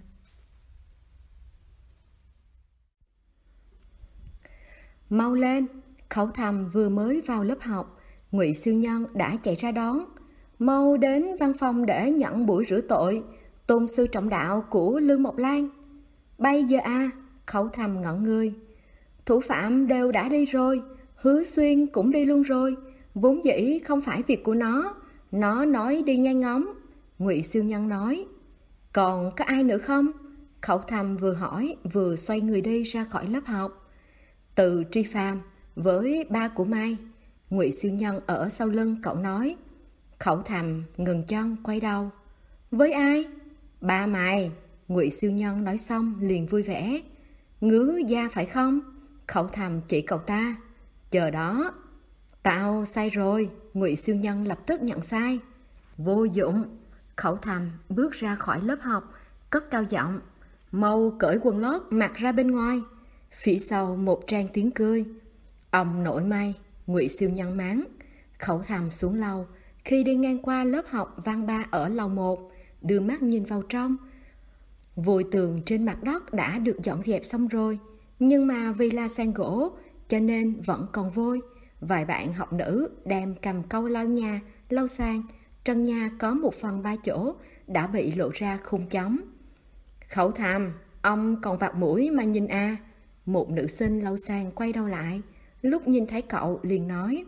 Mau lên! Khẩu Thăm vừa mới vào lớp học, Ngụy Siêu Nhân đã chạy ra đón. mau đến văn phòng để nhận buổi rửa tội tôn sư trọng đạo của Lương Mộc Lan. Bây giờ Khẩu Thầm ngẩn người. Thủ phạm đều đã đi rồi, Hứa Xuyên cũng đi luôn rồi, vốn dĩ không phải việc của nó nói đi nghe ngóng. Ngụy Siêu Nhân nói. Còn có ai nữa không? Khẩu Thầm vừa hỏi vừa xoay người đi ra khỏi lớp học. Từ Tri Phàm với ba của Mai. Ngụy Siêu Nhân ở sau lưng cậu nói. Khẩu Thầm ngừng chân quay đầu. Với ai? Ba mày. Ngụy Siêu Nhân nói xong liền vui vẻ. Ngứa da phải không? Khẩu Thầm chỉ cậu ta. Chờ đó. Tao sai rồi. Ngụy Siêu Nhân lập tức nhận sai. Vô dụng. Khẩu Thầm bước ra khỏi lớp học, cất cao giọng. Mau cởi quần lót mặc ra bên ngoài. Phía sau một tràng tiếng cười. Ông nội mày. Ngụy Siêu Nhân mắng. Khẩu Thầm xuống lầu. Khi đi ngang qua lớp học văn ba ở lầu 1, đưa mắt nhìn vào trong. Vôi tường trên mặt đất đã được dọn dẹp xong rồi, nhưng mà vì là sàn gỗ cho nên vẫn còn vôi. Vài bạn học nữ đem cầm câu lau nhà, lau sàn. Trần nhà có 1/3 chỗ đã bị lộ ra khung chóng. Khẩu Thầm, ông còn vạt mũi mà nhìn Một nữ sinh lau sàn quay đầu lại, lúc nhìn thấy cậu liền nói.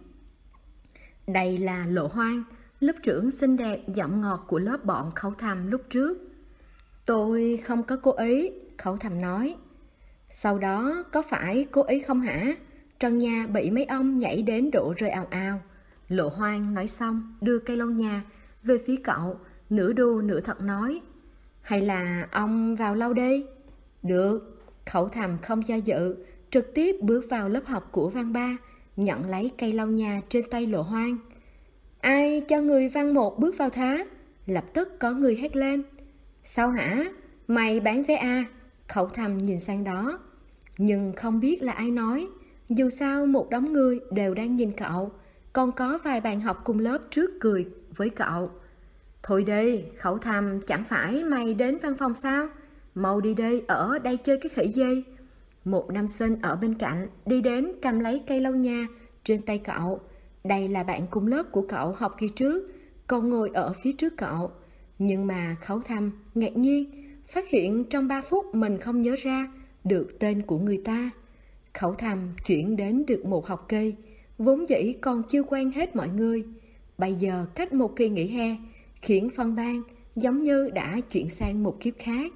Đây là Lộ Hoang, lớp trưởng xinh đẹp giọng ngọt của lớp bọn Khẩu Thầm lúc trước. Tôi không có cố ý, Khẩu Thầm nói. Sau đó có phải cố ý không hả? Trần nhà bị mấy ông nhảy đến đổ rơi ào ào. Lộ Hoang nói xong đưa cây lau nhà về phía cậu, nửa đùa nửa thật nói. Hay là ông vào lau đi? Được. Khẩu Thầm không do dự, trực tiếp bước vào lớp học của Văn Ba, nhận lấy cây lau nhà trên tay Lộ Hoang. Ai cho người Văn một bước vào thế? Lập tức có người hét lên. Sao hả? Mày bán vé Khẩu Thầm nhìn sang đó, nhưng không biết là ai nói. Dù sao một đống người đều đang nhìn cậu, còn có vài bạn học cùng lớp trước cười với cậu. Thôi đi, Khẩu Thầm, chẳng phải mày đến văn phòng sao? Mau đi đi, ở đây chơi cái khỉ gì? Một nam sinh ở bên cạnh đi đến cầm lấy cây lau nhà trên tay cậu. Đây là bạn cùng lớp của cậu học kỳ trước, còn ngồi ở phía trước cậu. Nhưng mà Khẩu Thầm ngạc nhiên phát hiện trong 3 phút mình không nhớ ra được tên của người ta. Khẩu Thầm chuyển đến được một học kỳ, vốn dĩ còn chưa quen hết mọi người. Bây giờ cách một kỳ nghỉ hè khiến phân ban giống như đã chuyển sang một kiếp khác.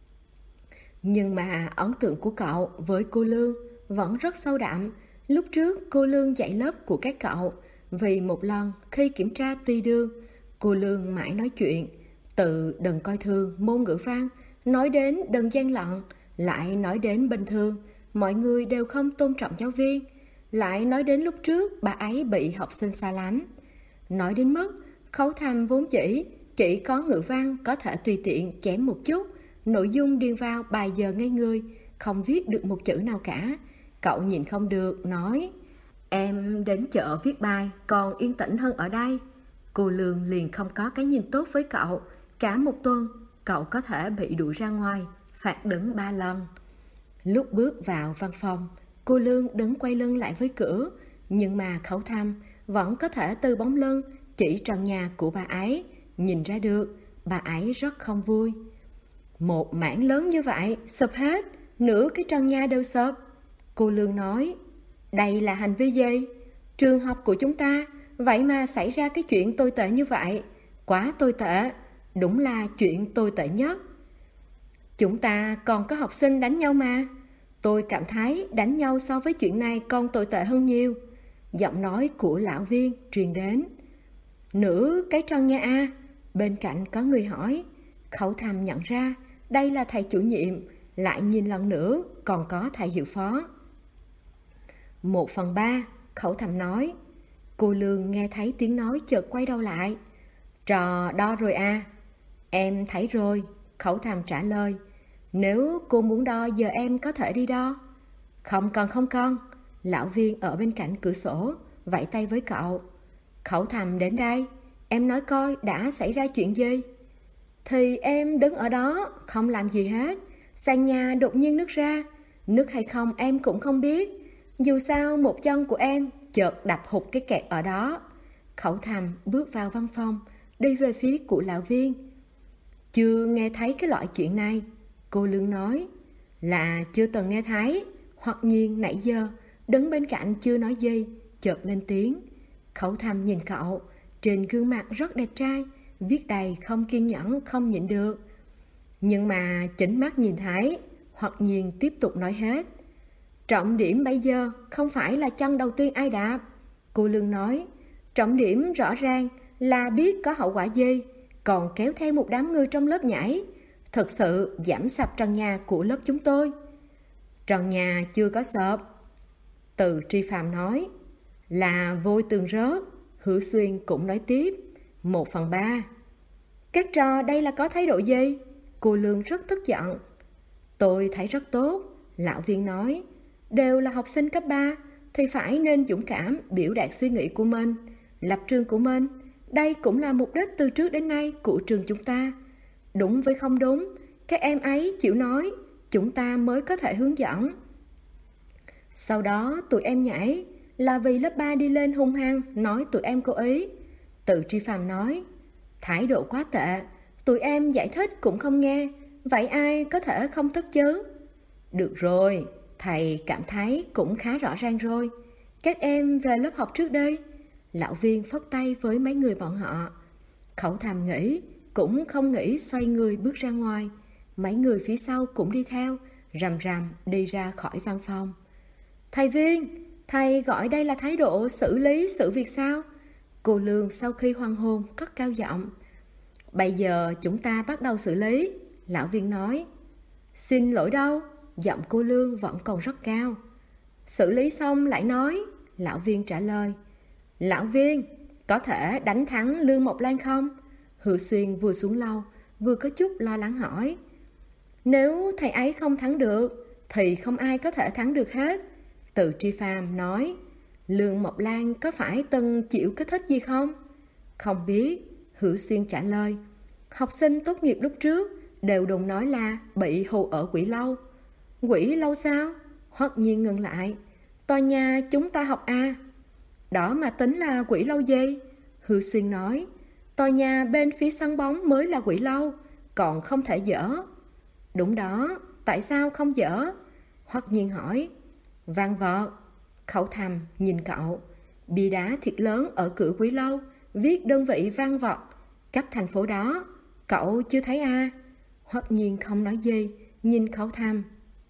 Nhưng mà ấn tượng của cậu với cô Lương vẫn rất sâu đậm. Lúc trước cô Lương dạy lớp của các cậu, vì một lần khi kiểm tra tuy đương, cô Lương mãi nói chuyện, từ đừng coi thường môn ngữ văn, nói đến đừng gian lận, lại nói đến bình thường mọi người đều không tôn trọng giáo viên, lại nói đến lúc trước bà ấy bị học sinh xa lánh. Nói đến mức Khẩu Thầm vốn chỉ có ngữ văn có thể tùy tiện chém một chút, nội dung điền vào bài giờ ngay người, không viết được một chữ nào cả. Cậu nhìn không được, nói. Em đến chợ viết bài còn yên tĩnh hơn ở đây. Cô Lương liền không có cái nhìn tốt với cậu. Cả một tuần cậu có thể bị đuổi ra ngoài, phạt đứng 3 lần. Lúc bước vào văn phòng, cô Lương đứng quay lưng lại với cửa, nhưng mà Khẩu Thầm vẫn có thể từ bóng lưng chỉ trần nhà của bà ấy nhìn ra được bà ấy rất không vui. Một mảng lớn như vậy sụp hết, nửa cái trần nhà đều sụp. Cô Lương nói. Đây là hành vi gì? Trường học của chúng ta vậy mà xảy ra cái chuyện tồi tệ như vậy. Quá tồi tệ, đúng là chuyện tồi tệ nhất. Chúng ta còn có học sinh đánh nhau mà. Tôi cảm thấy đánh nhau so với chuyện này còn tồi tệ hơn nhiều. Giọng nói của lão viên truyền đến. Nửa cái tròn nha Bên cạnh có người hỏi. Khẩu Thầm nhận ra đây là thầy chủ nhiệm, lại nhìn lần nữa còn có thầy hiệu phó. 1/3, Khẩu Thầm nói. Cô Lương nghe thấy tiếng nói chợt quay đầu lại. Trò đo rồi Em thấy rồi, Khẩu Thầm trả lời. Nếu cô muốn đo giờ em có thể đi đo. Không cần. Lão viên ở bên cạnh cửa sổ vẫy tay với cậu. Khẩu Thầm đến đây, em nói coi đã xảy ra chuyện gì. Thì em đứng ở đó không làm gì hết, sàn nhà đột nhiên nứt ra. Nứt hay không em cũng không biết. Dù sao một chân của em chợt đập hụt cái kẹt ở đó. Khẩu Thầm bước vào văn phòng, đi về phía Cụ Lão Viên. Chưa nghe thấy cái loại chuyện này, cô Lương nói. Là chưa từng nghe thấy. Hoặc Nhiên nãy giờ đứng bên cạnh chưa nói gì, chợt lên tiếng. Khẩu Thầm nhìn cậu, trên gương mặt rất đẹp trai, viết đầy không kiên nhẫn, không nhịn được. Nhưng mà chính mắt nhìn thấy. Hoặc Nhiên tiếp tục nói hết. Trọng điểm bây giờ không phải là chân đầu tiên ai đạp, cô Lương nói. Trọng điểm rõ ràng là biết có hậu quả gì, còn kéo theo một đám người trong lớp nhảy. Thực sự giảm sập trần nhà của lớp chúng tôi. Trần nhà chưa có sập, Từ Tri Phạm nói. Là vôi tường rớt, Hữu Xuyên cũng nói tiếp. 1/3. Các trò đây là có thái độ gì? Cô Lương rất tức giận. Tôi thấy rất tốt, Lão Viên nói. Đều là học sinh cấp 3 thì phải nên dũng cảm biểu đạt suy nghĩ của mình, lập trường của mình. Đây cũng là mục đích từ trước đến nay của trường chúng ta. Đúng với không đúng, các em ấy chịu nói, chúng ta mới có thể hướng dẫn. Sau đó tụi em nhảy là vì lớp 3 đi lên hung hăng nói tụi em cố ý. Từ Tri Phạm nói. Thái độ quá tệ, tụi em giải thích cũng không nghe, vậy ai có thể không tức chứ? Được rồi, thầy cảm thấy cũng khá rõ ràng rồi. Các em về lớp học trước đây. Lão Viên phất tay với mấy người bọn họ. Khẩu Thầm nghĩ, cũng không nghĩ, xoay người bước ra ngoài. Mấy người phía sau cũng đi theo, rầm rầm đi ra khỏi văn phòng. Thầy Viên, thầy gọi đây là thái độ xử lý sự việc sao? Cô Lương sau khi hoan hôn cất cao giọng. Bây giờ chúng ta bắt đầu xử lý, Lão Viên nói. Xin lỗi đâu? Giọng cô Lương vẫn còn rất cao. Xử lý xong lại nói, Lão Viên trả lời. Lão Viên, có thể đánh thắng Lương Mộc Lan không? Hữu Xuyên vừa xuống lâu, vừa có chút lo lắng hỏi. Nếu thầy ấy không thắng được, thì không ai có thể thắng được hết. Từ Tri Phạm nói. Lương Mộc Lan có phải từng chịu kích thích gì không? Không biết, Hữu Xuyên trả lời. Học sinh tốt nghiệp lúc trước đều đồn nói là bị hù ở quỷ lâu. Quỷ lâu sao? Hoặc Nhiên ngừng lại. Tòa nhà chúng ta học à? Đó mà tính là quỷ lâu gì? Hữu Xuyên nói. Tòa nhà bên phía sân bóng mới là quỷ lâu, còn không thể dỡ. Đúng đó, tại sao không dỡ? Hoặc Nhiên hỏi. Vang vọt. Khẩu Thầm nhìn cậu. Bia đá thiệt lớn ở cửa quỷ lâu, viết đơn vị vang vọt, cấp thành phố đó. Cậu chưa thấy à? Hoặc Nhiên không nói gì, nhìn Khẩu Thầm.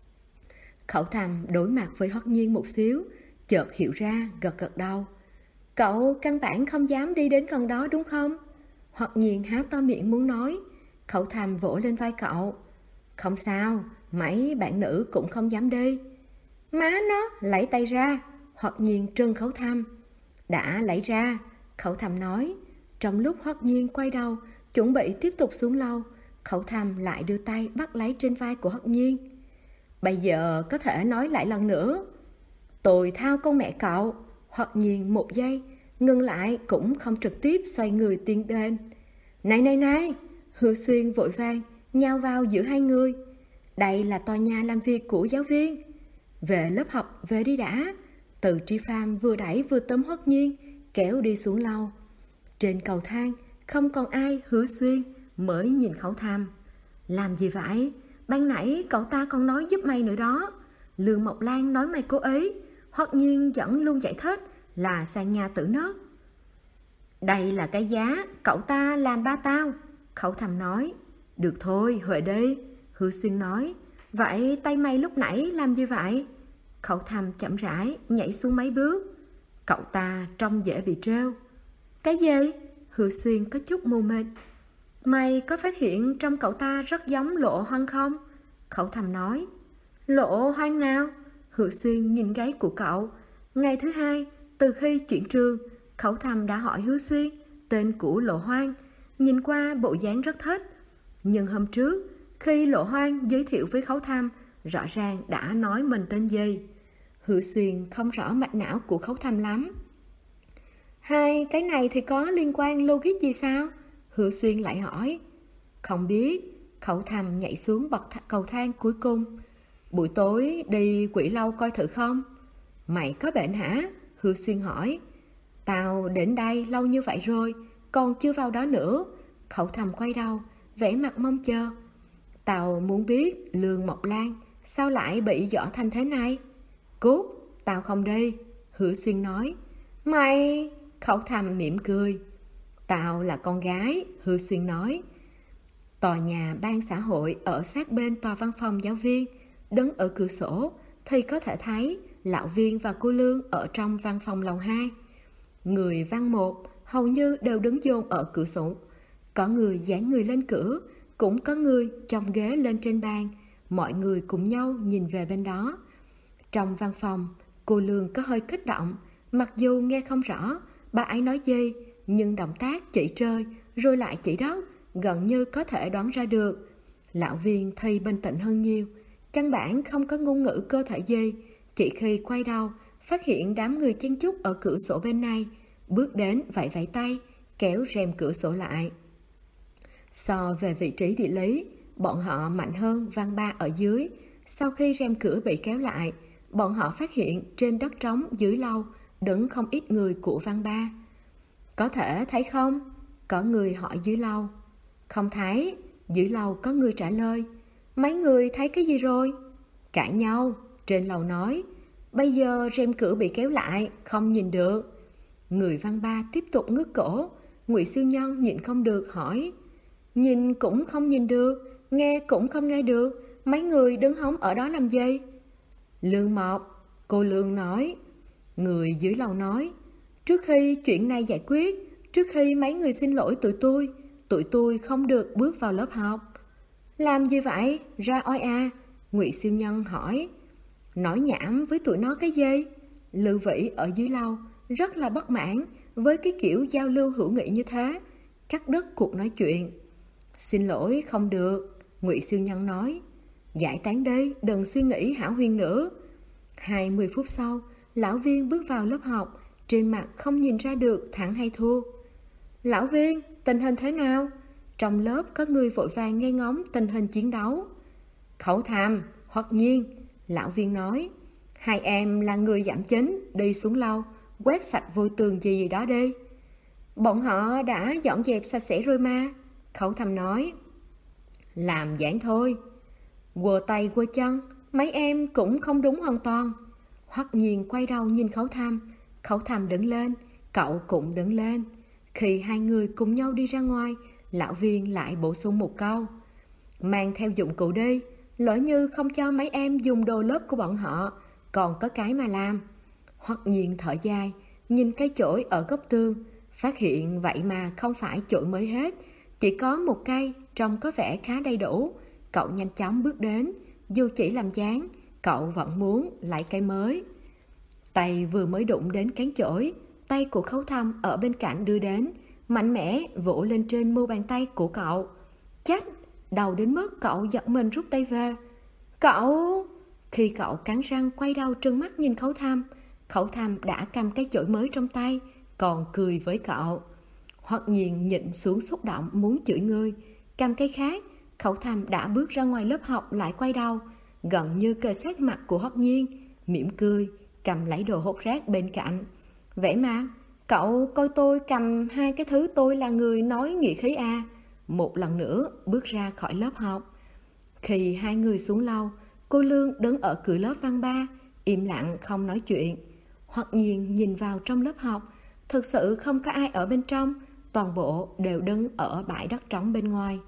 Khẩu Thầm đối mặt với Hoặc Nhiên một xíu, chợt hiểu ra, gật gật đầu. Cậu căn bản không dám đi đến gần đó đúng không? Hoặc Nhiên há to miệng muốn nói. Khẩu Thầm vỗ lên vai cậu. Không sao, mấy bạn nữ cũng không dám đi. Má nó, lấy tay ra. Hoặc Nhiên trừng Khẩu Thầm. Đã lấy ra, Khẩu Thầm nói. Trong lúc Hoặc Nhiên quay đầu chuẩn bị tiếp tục xuống lâu, Khẩu Thầm lại đưa tay bắt lấy trên vai của Hoặc Nhiên. Bây giờ có thể nói lại lần nữa. Tôi thao con mẹ cậu. Hoặc Nhiên một giây ngừng lại, cũng không trực tiếp xoay người tiến đến. Này, Hữu Xuyên vội vàng nhào vào giữa hai người. Đây là tòa nhà làm việc của giáo viên. Về lớp học về đi đã. Từ Tri Phạm vừa đẩy vừa tóm Hoặc Nhiên kéo đi xuống lầu. Trên cầu thang không còn ai, Hữu Xuyên mới nhìn Khẩu Thầm. Làm gì vậy? Ban nãy cậu ta còn nói giúp mày nữa đó. Lương Mộc Lan nói mày cố ý. Hoặc Nhiên vẫn luôn giải thích là sàn nhà tự nứt. Đây là cái giá cậu ta làm ba tao, Khẩu Thầm nói. Được thôi, Huệ đi, Hữu Xuyên nói. Vậy tay mày lúc nãy làm gì vậy? Khẩu Thầm chậm rãi nhảy xuống mấy bước. Cậu ta trông dễ bị trêu. Cái gì? Hữu Xuyên có chút mù mịt. Mày có phát hiện trong cậu ta rất giống Lộ Hoang không? Khẩu Thầm nói. Lộ Hoang nào? Hữu Xuyên nhìn gáy của cậu. Ngày thứ hai, từ khi chuyển trường, Khẩu Thầm đã hỏi Hữu Xuyên tên của Lộ Hoang. Nhìn qua bộ dáng rất thích. Nhưng hôm trước, khi Lộ Hoang giới thiệu với Khẩu Thầm, rõ ràng đã nói mình tên gì. Hữu Xuyên không rõ mạch não của Khẩu Thầm lắm. Hai cái này thì có liên quan logic gì sao? Hữu Xuyên lại hỏi. Không biết. Khẩu Thầm nhảy xuống bậc cầu thang cuối cùng. Buổi tối đi quỷ lâu coi thử không? Mày có bệnh hả? Hữu Xuyên hỏi. Tao đến đây lâu như vậy rồi, còn chưa vào đó nữa. Khẩu Thầm quay đầu, vẻ mặt mong chờ. Tao muốn biết Lương Mộc Lan sao lại bị dọa thành thế này. Cút, tao không đi, Hứa Xuyên nói. Mày... Khẩu Thầm mỉm cười. Tao là con gái, Hứa Xuyên nói. Tòa nhà ban xã hội ở sát bên tòa văn phòng giáo viên. Đứng ở cửa sổ thì có thể thấy Lão Viên và cô Lương ở trong văn phòng lầu 2. Người văn một hầu như đều đứng dồn ở cửa sổ. Có người dán người lên cửa, cũng có người chồng ghế lên trên bàn. Mọi người cùng nhau nhìn về bên đó. Trong văn phòng, cô Lương có hơi kích động. Mặc dù nghe không rõ bà ấy nói gì, nhưng động tác chỉ trơi rồi lại chỉ đất gần như có thể đoán ra được. Lão Viên thì bình tĩnh hơn nhiều, căn bản không có ngôn ngữ cơ thể gì. Chỉ khi quay đầu phát hiện đám người chen chúc ở cửa sổ bên này, bước đến vẫy vẫy tay, kéo rèm cửa sổ lại. So về vị trí địa lý, bọn họ mạnh hơn Văn Ba ở dưới. Sau khi rèm cửa bị kéo lại, bọn họ phát hiện trên đất trống dưới lầu đứng không ít người của Văn Ba. Có thể thấy không? Có người hỏi dưới lầu. Không thấy. Dưới lầu có người trả lời. Mấy người thấy cái gì rồi? Cãi nhau. Trên lầu nói. Bây giờ rèm cửa bị kéo lại, không nhìn được. Người Văn Ba tiếp tục ngước cổ. Ngụy Siêu Nhân nhịn không được hỏi. Nhìn cũng không nhìn được, nghe cũng không nghe được, mấy người đứng hóng ở đó làm gì? Lương Mộc, cô Lương nói. Người dưới lầu nói. Trước khi chuyện này giải quyết, trước khi mấy người xin lỗi tụi tôi không được bước vào lớp học. Làm gì vậy? Ra oai à? Ngụy Siêu Nhân hỏi. Nói nhảm với tụi nó cái gì? Lưu Vĩ ở dưới lầu rất là bất mãn với cái kiểu giao lưu hữu nghị như thế, cắt đứt cuộc nói chuyện. Xin lỗi không được, Ngụy Siêu Nhân nói. Giải tán đi, đừng suy nghĩ hão huyền nữa. 20 phút sau, Lão Viên bước vào lớp học, trên mặt không nhìn ra được thắng hay thua. Lão Viên, tình hình thế nào? Trong lớp có người vội vàng nghe ngóng tình hình chiến đấu. Khẩu Thầm, Hoặc Nhiên, Lão Viên nói. Hai em là người giảm chính, đi xuống lầu, quét sạch vôi tường gì đó đi. Bọn họ đã dọn dẹp sạch sẽ rồi mà, Khẩu Thầm nói. Làm giảng thôi. Quơ tay quơ chân, mấy em cũng không đúng hoàn toàn. Hoặc Nhiên quay đầu nhìn Khẩu Thầm đứng lên, cậu cũng đứng lên. Khi hai người cùng nhau đi ra ngoài, Lão Viên lại bổ sung một câu. Mang theo dụng cụ đi, lỡ như không cho mấy em dùng đồ lớp của bọn họ, còn có cái mà làm. Hoặc Nhiên thở dài, nhìn cái chổi ở góc tường, phát hiện vậy mà không phải chổi mới hết, chỉ có một cây trông có vẻ khá đầy đủ. Cậu nhanh chóng bước đến, dù chỉ làm dáng, cậu vẫn muốn lấy cây mới. Tay vừa mới đụng đến cán chổi, tay của Khấu Thầm ở bên cạnh đưa đến, mạnh mẽ vỗ lên trên mu bàn tay của cậu. Chách, đầu đến mức cậu giật mình rút tay về. Cậu... Khi cậu cắn răng quay đầu trừng mắt nhìn Khấu Thầm đã cầm cái chổi mới trong tay, còn cười với cậu. Hoặc Nhiên nhịn xuống xúc động muốn chửi người, cầm cái khác. Khẩu Thầm đã bước ra ngoài lớp học lại quay đầu, gần như kề sát mặt của Hoặc Nhiên, mỉm cười, cầm lấy đồ hốt rác bên cạnh. Vậy mà, cậu coi tôi cầm hai cái thứ tôi là người nói nghĩa khí à? Một lần nữa bước ra khỏi lớp học. Khi hai người xuống lầu, cô Lương đứng ở cửa lớp Văn Ba, im lặng không nói chuyện. Hoặc Nhiên nhìn vào trong lớp học, thực sự không có ai ở bên trong, toàn bộ đều đứng ở bãi đất trống bên ngoài.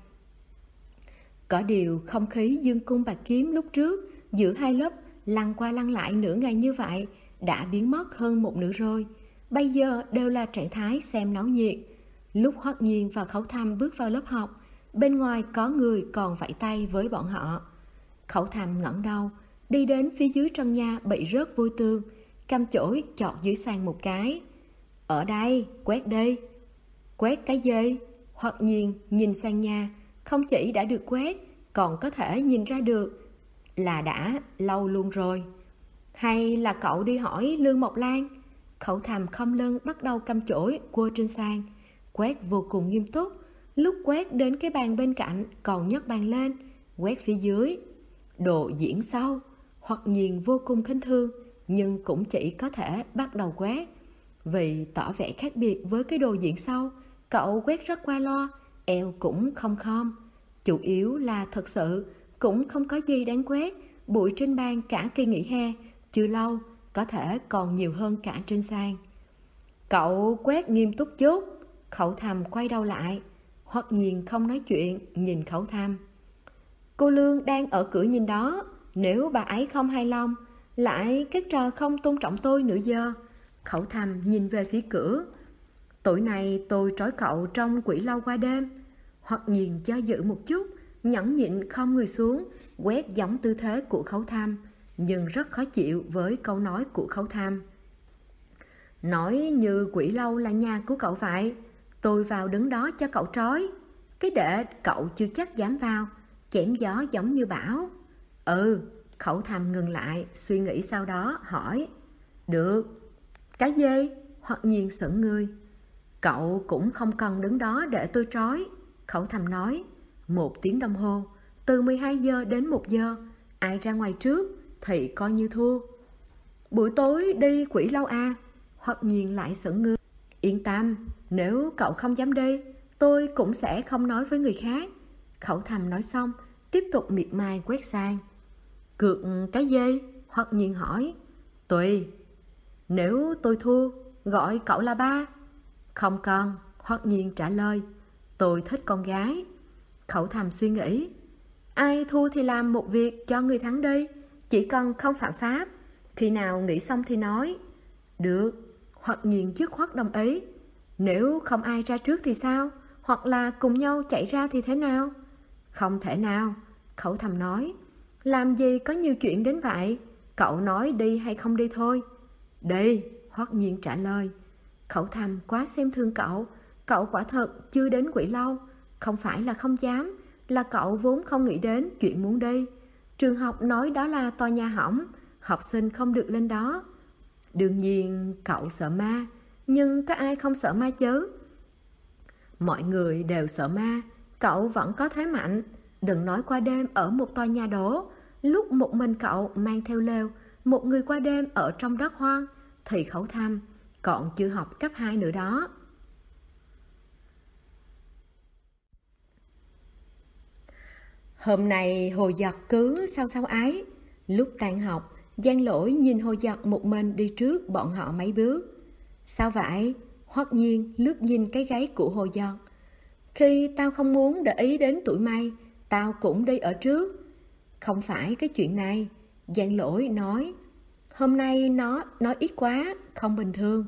Có điều không khí dương cung bạc kiếm lúc trước giữa hai lớp lăn qua lăn lại nửa ngày như vậy đã biến mất hơn một nửa rồi. Bây giờ đều là trạng thái xem náo nhiệt. Lúc Hoặc Nhiên và Khẩu Thầm bước vào lớp học, bên ngoài có người còn vẫy tay với bọn họ. Khẩu Thầm ngẩng đầu, đi đến phía dưới trần nhà bị rớt vôi tường, cầm chổi chọt dưới sàn một cái. Ở đây, quét đi. Quét cái gì? Hoặc Nhiên nhìn sang nhà, không chỉ đã được quét, còn có thể nhìn ra được là đã lâu luôn rồi. Hay là cậu đi hỏi Lương Mộc Lan? Khẩu Thầm khom lưng bắt đầu cầm chổi quơ trên sàn, quét vô cùng nghiêm túc. Lúc quét đến cái bàn bên cạnh còn nhấc bàn lên, quét phía dưới. Đồ diễn sâu. Hoặc Nhiên vô cùng khinh thường, nhưng cũng chỉ có thể bắt đầu quét. Vì tỏ vẻ khác biệt với cái đồ diễn sâu, Cậu quét rất qua loa, eo cũng không khom. Chủ yếu là thật sự cũng không có gì đáng quét. Bụi trên bàn cả kỳ nghỉ hè, chưa lâu, có thể còn nhiều hơn cả trên sàn. Cậu quét nghiêm túc chút. Khẩu Thầm quay đầu lại. Hoặc Nhiên không nói chuyện, nhìn Khẩu Thầm. Cô Lương đang ở cửa nhìn đó. Nếu bà ấy không hài lòng, lại các trò không tôn trọng tôi nữa giờ. Khẩu Thầm nhìn về phía cửa. Tối nay tôi trói cậu trong quỷ lâu qua đêm. Hoặc Nhiên cho dự một chút, nhẫn nhịn không người xuống, quét giống tư thế của Khẩu Thầm, nhưng rất khó chịu với câu nói của Khẩu Thầm. Nói như quỷ lâu là nhà của cậu vậy, tôi vào đứng đó cho cậu trói. Cái đệ cậu chưa chắc dám vào, chém gió giống như bão. Khẩu Thầm ngừng lại, suy nghĩ sau đó hỏi. Được. Cái gì? Hoặc Nhiên sững người. Cậu cũng không cần đứng đó để tôi trói. Khẩu Thầm nói. 1 tiếng đồng hồ, từ 12 giờ đến 1 giờ, ai ra ngoài trước thì coi như thua. Buổi tối đi quỷ lâu à? Hoặc Nhiên lại sững người. Yên tâm, nếu cậu không dám đi, tôi cũng sẽ không nói với người khác. Khẩu Thầm nói xong, tiếp tục miệt mài quét sàn. Cược cái gì? Hoặc Nhiên hỏi. Tùy. Nếu tôi thua, gọi cậu là ba. Không cần. Hoặc Nhiên trả lời. Tôi thích con gái. Khẩu Thầm suy nghĩ. Ai thua thì làm một việc cho người thắng đi, chỉ cần không phạm pháp. Khi nào nghĩ xong thì nói. Được. Hoặc Nhiên dứt khoát đồng ý. Nếu không ai ra trước thì sao? Hoặc là cùng nhau chạy ra thì thế nào? Không thể nào. Khẩu Thầm nói. Làm gì có nhiều chuyện đến vậy? Cậu nói đi hay không đi thôi? Đi. Hoặc Nhiên trả lời. Khẩu Thầm quá xem thương cậu. Cậu quả thật chưa đến quỷ lâu. Không phải là không dám, là cậu vốn không nghĩ đến chuyện muốn đi. Trường học nói đó là tòa nhà hỏng, học sinh không được lên đó. Đương nhiên cậu sợ ma, nhưng có ai không sợ ma chứ? Mọi người đều sợ ma, cậu vẫn có thế mạnh. Đừng nói qua đêm ở một tòa nhà đổ, lúc một mình cậu mang theo lều, một người qua đêm ở trong đất hoang, thì Khẩu Thầm còn chưa học cấp 2 nữa đó. Hôm nay Hồ Giật cứ sao ái. Lúc tan học, Giang Lỗi nhìn Hồ Giật một mình đi trước bọn họ mấy bước. Sao vậy? Hoặc Nhiên lướt nhìn cái gáy của Hồ Giật. Khi tao không muốn để ý đến tụi mày, tao cũng đi ở trước. Không phải cái chuyện này, Giang Lỗi nói. Hôm nay nó nói ít quá, không bình thường.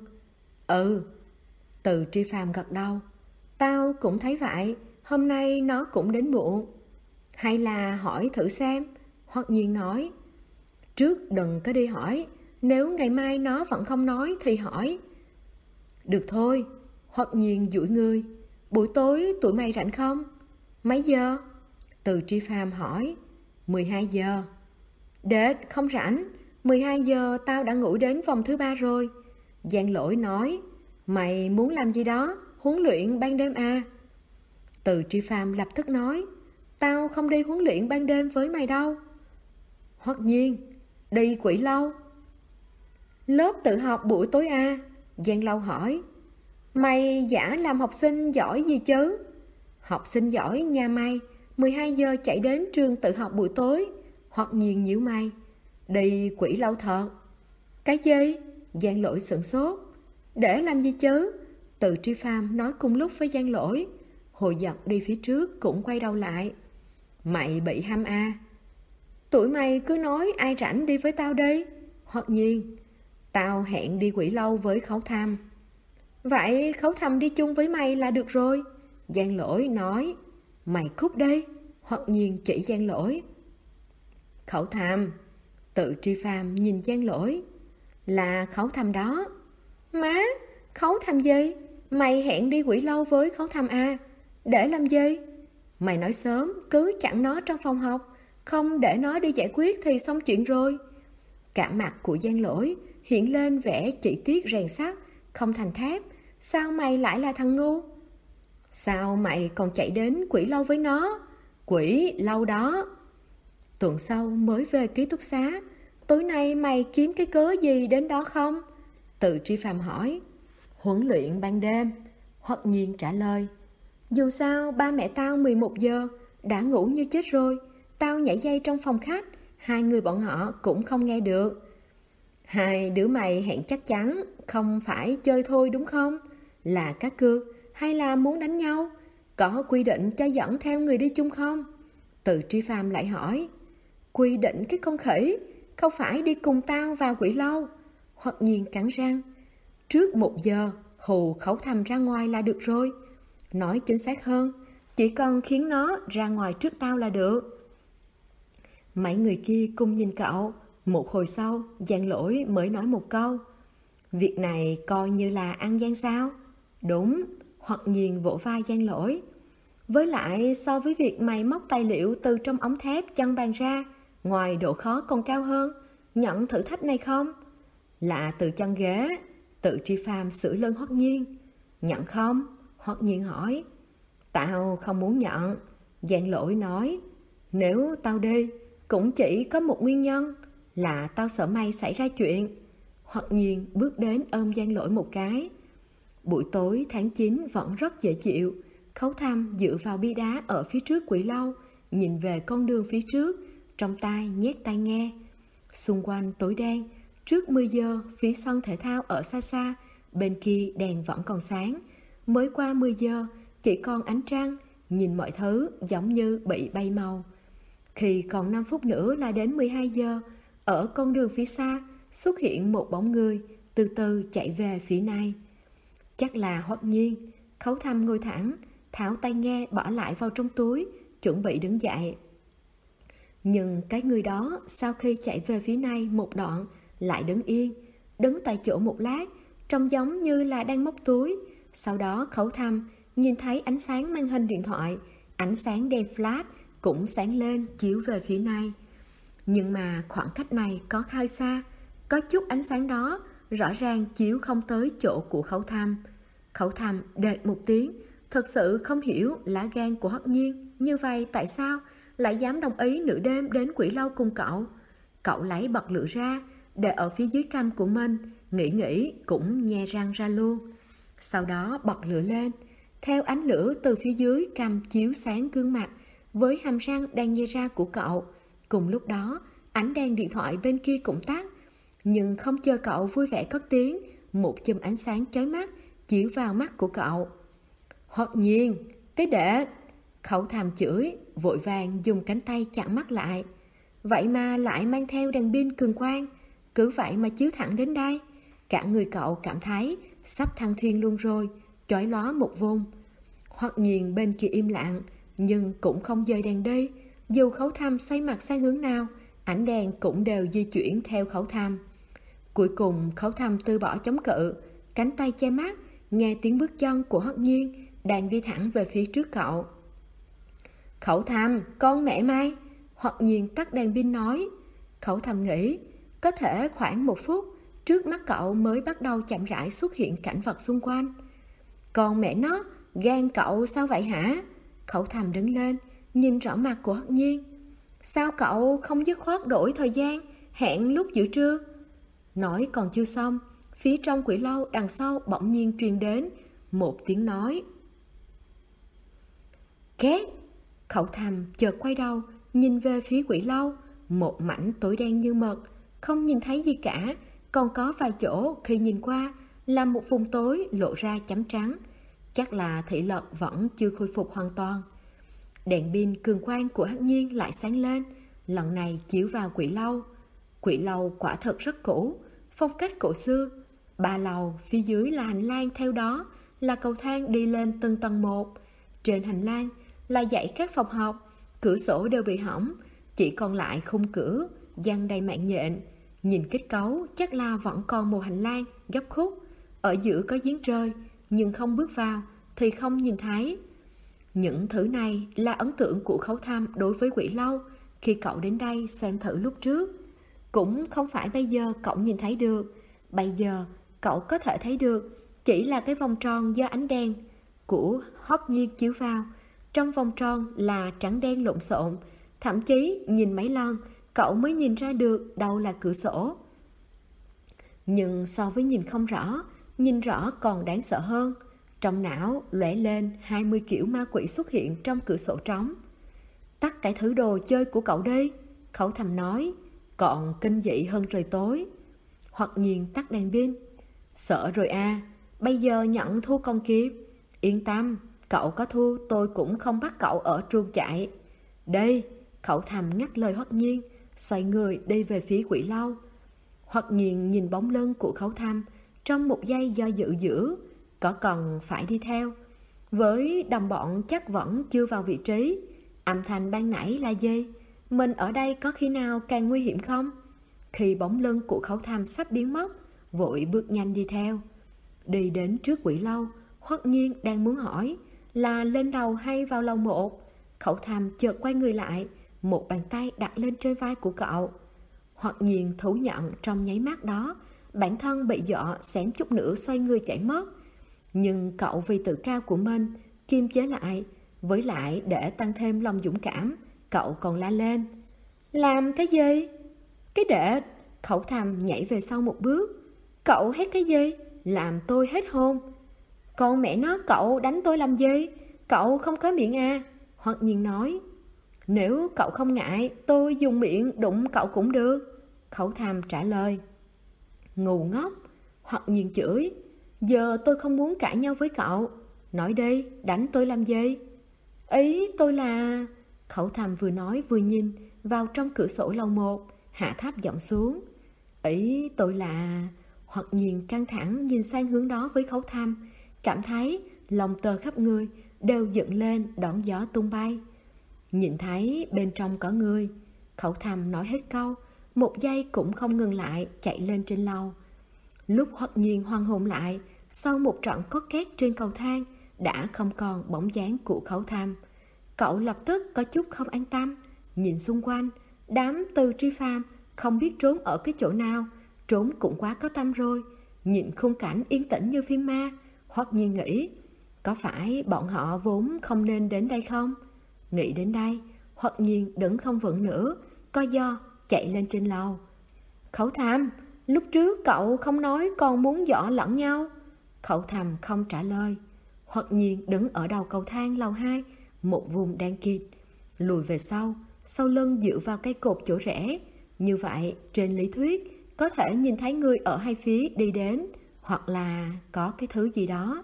Từ Tri Phàm gật đầu. Tao cũng thấy vậy, hôm nay nó cũng đến muộn. Hay là hỏi thử xem, Hoặc Nhiên nói. Trước đừng có đi hỏi, nếu ngày mai nó vẫn không nói thì hỏi. Được thôi, Hoặc Nhiên duỗi người. Buổi tối tụi mày rảnh không? Mấy giờ? Từ Tri Phàm hỏi. 12 giờ. Đệt, không rảnh, 12 giờ tao đã ngủ đến vòng thứ 3 rồi. Giang Lỗi nói. Mày muốn làm gì đó, huấn luyện ban đêm à? Từ Tri Phàm lập tức nói. Tao không đi huấn luyện ban đêm với mày đâu. Hoặc Nhiên, đi quỷ lâu. Lớp tự học buổi tối à? Giang Lâu hỏi. Mày giả làm học sinh giỏi gì chứ? Học sinh giỏi nhà mày 12 giờ chạy đến trường tự học buổi tối. Hoặc Nhiên nhíu mày. Đi quỷ lâu thật. Cái gì? Giang Lỗi sửng sốt. Để làm gì chứ? Từ Tri Phàm nói cùng lúc với Giang Lỗi. Hồ Giật đi phía trước cũng quay đầu lại. Mày bị hăm à? Tụi mày cứ nói ai rảnh đi với tao đi. Hoặc Nhiên. Tao hẹn đi quỷ lâu với Khẩu Thầm. Vậy Khẩu Thầm đi chung với mày là được rồi. Giang Lỗi nói. Mày cút đi. Hoặc Nhiên chỉ Giang Lỗi. Khẩu Thầm. Từ Tri Phàm nhìn Giang Lỗi. Là Khẩu Thầm đó. Má, Khẩu Thầm gì? Mày hẹn đi quỷ lâu với Khẩu Thầm à? Để làm gì? Mày nói sớm, cứ chặn nó trong phòng học, không để nó đi giải quyết thì xong chuyện rồi. Cả mặt của Giang Lỗi hiện lên vẻ chỉ tiếc rèn sắt, không thành thép. Sao mày lại là thằng ngu? Sao mày còn chạy đến quỷ lâu với nó? Quỷ lâu đó. Tuần sau mới về ký túc xá. Tối nay mày kiếm cái cớ gì đến đó không? Từ Tri Phàm hỏi. Huấn luyện ban đêm. Hoặc Nhiên trả lời, dù sao ba mẹ tao 11 giờ đã ngủ như chết rồi. Tao nhảy dây trong phòng khách, hai người bọn họ cũng không nghe được. Hai đứa mày hẹn chắc chắn không phải chơi thôi đúng không? Là cá cược hay là muốn đánh nhau? Có quy định cho dẫn theo người đi chung không? Từ Tri Phàm lại hỏi. Quy định cái con khỉ, không phải đi cùng tao vào quỷ lâu. Hoặc Nhiên cắn răng, trước 1 giờ hù Khẩu Thầm ra ngoài là được rồi. Nói chính xác hơn, chỉ cần khiến nó ra ngoài trước tao là được. Mấy người kia cùng nhìn cậu. Một hồi sau, Giang Lỗi mới nói một câu, việc này coi như là ăn gian sao? Đúng. Hoặc Nhiên vỗ vai Giang Lỗi. Với lại so với việc mày móc tài liệu từ trong ống thép chân bàn ra, ngoài độ khó còn cao hơn. Nhận thử thách này không? Là từ chân ghế. Tự Tri Phàm sửa lưng Hoắc Nhiên. Nhận không? Hoắc Nhiên hỏi. Tao không muốn nhận. Giang Lỗi nói. Nếu tao đi cũng chỉ có một nguyên nhân, là tao sợ mày xảy ra chuyện. Hoắc Nhiên bước đến ôm Giang Lỗi một cái. Buổi tối tháng 9 vẫn rất dễ chịu. Khấu Thăm dựa vào bia đá ở phía trước quỷ lâu, nhìn về con đường phía trước, trong tai nhét tai nghe. Xung quanh tối đen. Trước 10 giờ, phía sân thể thao ở xa xa, bên kia đèn vẫn còn sáng. Mới qua 10 giờ, chỉ còn ánh trăng, nhìn mọi thứ giống như bị bay màu. Khi còn 5 phút nữa là đến 12 giờ, ở con đường phía xa xuất hiện một bóng người, từ từ chạy về phía này. Chắc là Hoắc Nhiên. Khấu Thăm ngồi thẳng, tháo tai nghe bỏ lại vào trong túi, chuẩn bị đứng dậy. Nhưng cái người đó sau khi chạy về phía này một đoạn lại đứng yên, đứng tại chỗ một lát, trông giống như là đang móc túi. Sau đó Khấu Thăm nhìn thấy ánh sáng màn hình điện thoại, ánh sáng đèn flash cũng sáng lên chiếu về phía này. Nhưng mà khoảng cách này có khá xa, có chút ánh sáng đó rõ ràng chiếu không tới chỗ của Khấu Thăm. Khấu Thăm đệt một tiếng, thật sự không hiểu lá gan của Hoắc Nhiên như vậy tại sao lại dám đồng ý nửa đêm đến quỷ lâu cùng cậu. Cậu lấy bật lửa ra, để ở phía dưới cằm của mình, nghĩ cũng nhe răng ra luôn. Sau đó bật lửa lên, theo ánh lửa từ phía dưới cằm chiếu sáng gương mặt với hàm răng đang nhe ra của cậu. Cùng lúc đó, ánh đèn điện thoại bên kia cũng tắt. Nhưng không chờ cậu vui vẻ cất tiếng, một chùm ánh sáng chói mắt chiếu vào mắt của cậu. Hoắc Nhiên, cái đệ! Khẩu Thầm chửi, vội vàng dùng cánh tay chặn mắt lại. Vậy mà lại mang theo đèn pin cường quang, cứ vậy mà chiếu thẳng đến đây. Cả người cậu cảm thấy sắp thăng thiên luôn rồi, chói lóa một vùng. Hoắc Nhiên bên kia im lặng, nhưng cũng không dời đèn đi. Dù Khẩu Thầm xoay mặt sang hướng nào, ánh đèn cũng đều di chuyển theo Khẩu Thầm. Cuối cùng Khẩu Thầm từ bỏ chống cự, cánh tay che mắt, nghe tiếng bước chân của Hoắc Nhiên đang đi thẳng về phía trước cậu. Khẩu Thầm, con mẹ mày! Hoắc Nhiên tắt đèn pin nói. Khẩu Thầm nghĩ, có thể khoảng 1 phút, trước mắt cậu mới bắt đầu chậm rãi xuất hiện cảnh vật xung quanh. Con mẹ nó, gan cậu sao vậy hả? Khẩu Thầm đứng lên, nhìn rõ mặt của Hoắc Nhiên. Sao cậu không dứt khoát đổi thời gian, hẹn lúc giữa trưa? Nói còn chưa xong, phía trong quỷ lâu đằng sau bỗng nhiên truyền đến một tiếng nói. Két! Khẩu Thầm chợt quay đầu, nhìn về phía quỷ lâu, một mảnh tối đen như mực, không nhìn thấy gì cả, còn có vài chỗ khi nhìn qua là một vùng tối lộ ra chấm trắng. Chắc là thị lực vẫn chưa khôi phục hoàn toàn. Đèn pin cường quang của Hắc Nhiên lại sáng lên, lần này chiếu vào quỷ lâu. Quỷ lâu quả thật rất cũ, phong cách cổ xưa. 3 lầu, phía dưới là hành lang, theo đó là cầu thang đi lên từng tầng một. Trên hành lang là dãy các phòng học, cửa sổ đều bị hỏng, chỉ còn lại khung cửa giăng đầy mạng nhện. Nhìn kết cấu chắc là vẫn còn một hành lang gấp khúc, ở giữa có giếng rơi, nhưng không bước vào thì không nhìn thấy. Những thứ này là ấn tượng của Khấu Thăm đối với quỷ lâu khi cậu đến đây xem thử lúc trước. Cũng không phải bây giờ cậu nhìn thấy được. Bây giờ cậu có thể thấy được chỉ là cái vòng tròn do ánh đèn của Hoắc Nhiên chiếu vào. Trong vòng tròn là trắng đen lộn xộn, thậm chí nhìn mấy lần cậu mới nhìn ra được đâu là cửa sổ. Nhưng so với nhìn không rõ, nhìn rõ còn đáng sợ hơn. Trong não lóe lên 20 kiểu ma quỷ xuất hiện trong cửa sổ trống. Tắt cái thứ đồ chơi của cậu đi, Khẩu Thầm nói, còn kinh dị hơn trời tối. Hoặc Nhiên tắt đèn pin. Sợ rồi à, bây giờ nhận thua còn kịp. Yên tâm, cậu có thua tôi cũng không bắt cậu ở truông chạy. Đây, Khẩu Thầm ngắt lời Hoặc Nhiên, xoay người đi về phía quỷ lâu. Hoặc Nhiên nhìn bóng lưng của Khẩu Thầm, trong một giây do dự dữ, có cần phải đi theo. Với đồng bọn chắc vẫn chưa vào vị trí. Âm thanh ban nãy là gì? Mình ở đây có khi nào càng nguy hiểm không? Khi bóng lưng của Khẩu Thầm sắp biến mất, vội bước nhanh đi theo. Đi đến trước quỷ lâu, Hoặc Nhiên đang muốn hỏi là lên đầu hay vào lầu 1. Khẩu Thầm chợt quay người lại, một bàn tay đặt lên trên vai của cậu. Hoặc Nhiên thú nhận trong nháy mắt đó, bản thân bị dọa xém chút nữa xoay người chạy mất. Nhưng cậu vì tự cao của mình kiềm chế lại, với lại để tăng thêm lòng dũng cảm, cậu còn la lên. Làm cái gì? Cái đệ! Khẩu Thầm nhảy về sau một bước. Cậu hét cái gì? Làm tôi hết hồn. Con mẹ nó, cậu đánh tôi làm gì? Cậu không có miệng à? Hoặc Nhiên nói. Nếu cậu không ngại, tôi dùng miệng đụng cậu cũng được. Khẩu Thầm trả lời. Ngu ngốc! Hoặc Nhiên chửi. Giờ tôi không muốn cãi nhau với cậu. Nói đi, đánh tôi làm gì? Ý tôi là... Khẩu Thầm vừa nói vừa nhìn vào trong cửa sổ lầu 1, hạ thấp giọng xuống. Ý tôi là... Hoặc Nhiên căng thẳng nhìn sang hướng đó với Khẩu Thầm, cảm thấy lòng tơ khắp người đều dựng lên đón gió tung bay. Nhìn thấy bên trong có người, Khẩu Thầm nói hết câu, một giây cũng không ngừng lại chạy lên trên lầu. Lúc Hoặc Nhiên hoang hồn lại, sau một trận có két trên cầu thang, đã không còn bóng dáng của Khẩu Thầm. Cậu lập tức có chút không an tâm, nhìn xung quanh, đám Từ Tri Phàm không biết trốn ở cái chỗ nào, trốn cũng quá có tâm rồi. Nhìn khung cảnh yên tĩnh như phim ma, Hoặc Nhiên nghĩ, có phải bọn họ vốn không nên đến đây không? Nghĩ đến đây, Hoặc Nhiên đứng không vững nữa, co do chạy lên trên lầu. Khẩu Thầm, lúc trước cậu không nói còn muốn dọa lẫn nhau. Khẩu Thầm không trả lời. Hoặc Nhiên đứng ở đầu cầu thang lầu 2, một vùng đen kịt, lùi về sau lưng dựa vào cây cột chỗ rẽ. Như vậy, trên lý thuyết, có thể nhìn thấy người ở hai phía đi đến, hoặc là có cái thứ gì đó.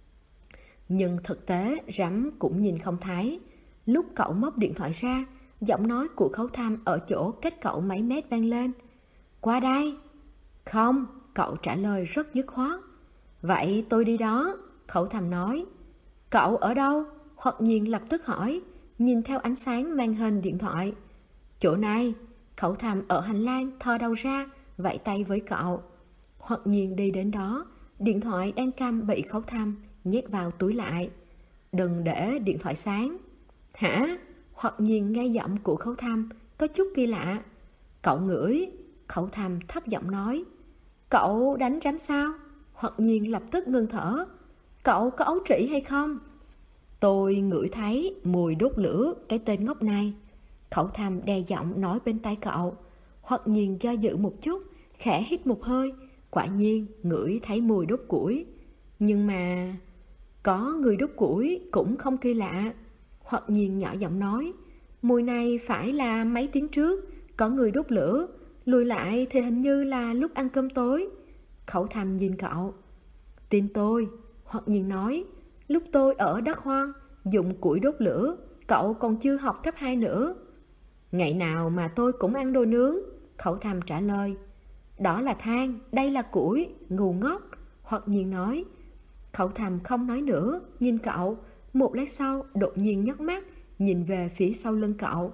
Nhưng thực tế rắm cũng nhìn không thấy. Lúc cậu móc điện thoại ra, giọng nói của Khẩu Thầm ở chỗ cách cậu mấy mét vang lên. Qua đây. Không, cậu trả lời rất dứt khoát. Vậy tôi đi đó, Khẩu Thầm nói. Cậu ở đâu? Hoặc Nhiên lập tức hỏi, nhìn theo ánh sáng màn hình điện thoại. Chỗ này. Khẩu Thầm ở hành lang thò đầu ra, vẫy tay với cậu. Hoặc Nhiên đi đến đó, điện thoại đang cầm bị Khẩu Thầm nhét vào túi lại. Đừng để điện thoại sáng. Hả? Hoặc Nhiên nghe giọng của Khẩu Thầm có chút kỳ lạ. Cậu ngửi. Khẩu Thầm thấp giọng nói. Cậu đánh rắm sao? Hoặc Nhiên lập tức ngừng thở. Cậu có ấu trĩ hay không? Tôi ngửi thấy mùi đốt lửa cái tên ngốc này. Khẩu Thầm đè giọng nói bên tai cậu. Hoặc Nhiên do dự một chút, khẽ hít một hơi. Quả nhiên ngửi thấy mùi đốt củi. Nhưng mà... có người đốt củi cũng không kỳ lạ. Hoặc Nhiên nhỏ giọng nói. Mùi này phải là mấy tiếng trước có người đốt lửa, lùi lại thì hình như là lúc ăn cơm tối. Khẩu Thầm nhìn cậu. Tin tôi, Hoặc Nhiên nói. Lúc tôi ở đất hoang dùng củi đốt lửa, cậu còn chưa học cấp 2 nữa. Ngày nào mà tôi cũng ăn đồ nướng, Khẩu Thầm trả lời. Đó là than, đây là củi, ngu ngốc, Hoặc Nhiên nói. Khẩu Thầm không nói nữa, nhìn cậu. Một lát sau đột nhiên nhấc mắt, nhìn về phía sau lưng cậu.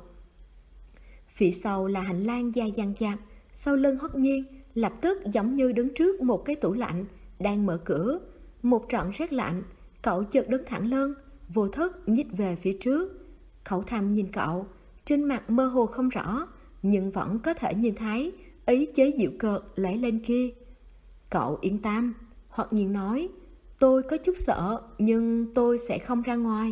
Phía sau là hành lang dài dằng dặc, sau lưng Hoặc Nhiên lập tức giống như đứng trước một cái tủ lạnh đang mở cửa. Một trận rét lạnh, cậu chợt đứng thẳng lưng, vô thức nhích về phía trước. Khẩu Thầm nhìn cậu, trên mặt mơ hồ không rõ, nhưng vẫn có thể nhìn thấy ý chế giễu cợt lóe lên kia. Cậu yên tâm, Hoặc Nhiên nói. Tôi có chút sợ, nhưng tôi sẽ không ra ngoài.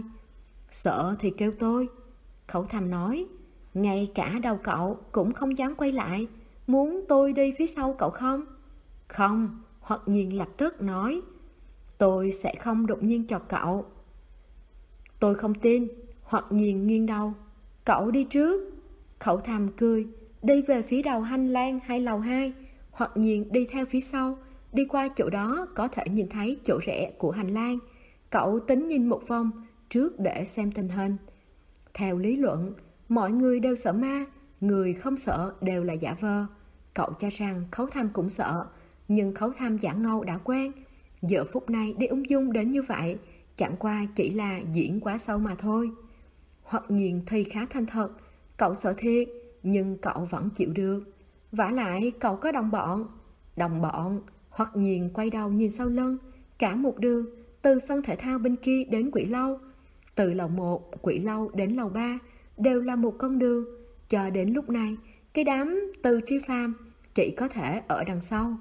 Sợ thì kêu tôi, Khẩu Thầm nói. Ngay cả đầu cậu cũng không dám quay lại. Muốn tôi đi phía sau cậu không? Không, Hoặc Nhiên lập tức nói. Tôi sẽ không đột nhiên chọc cậu. Tôi không tin. Hoặc Nhiên nghiêng đầu. Cậu đi trước. Khẩu Thầm cười, đi về phía đầu hành lang hay lầu 2. Hoặc Nhiên đi theo phía sau. Đi qua chỗ đó có thể nhìn thấy chỗ rẽ của hành lang. Cậu tính nhìn một vòng trước để xem tình hình. Theo lý luận, mọi người đều sợ ma, người không sợ đều là giả vờ. Cậu cho rằng Khấu Thầm cũng sợ, nhưng Khấu Thầm giả ngâu đã quen. Giờ phút này đi ung dung đến như vậy, chẳng qua chỉ là diễn quá sâu mà thôi. Hoặc Nhiên thì khá thành thật, cậu sợ thiệt, nhưng cậu vẫn chịu được. Vả lại cậu có đồng bọn. Đồng bọn. Hoặc Nhiên quay đầu nhìn sau lưng. Cả một đường, từ sân thể thao bên kia đến Quỷ Lâu, từ lầu 1 Quỷ Lâu đến lầu 3 đều là một con đường. Cho đến lúc này, cái đám Từ Tri Phàm chỉ có thể ở đằng sau.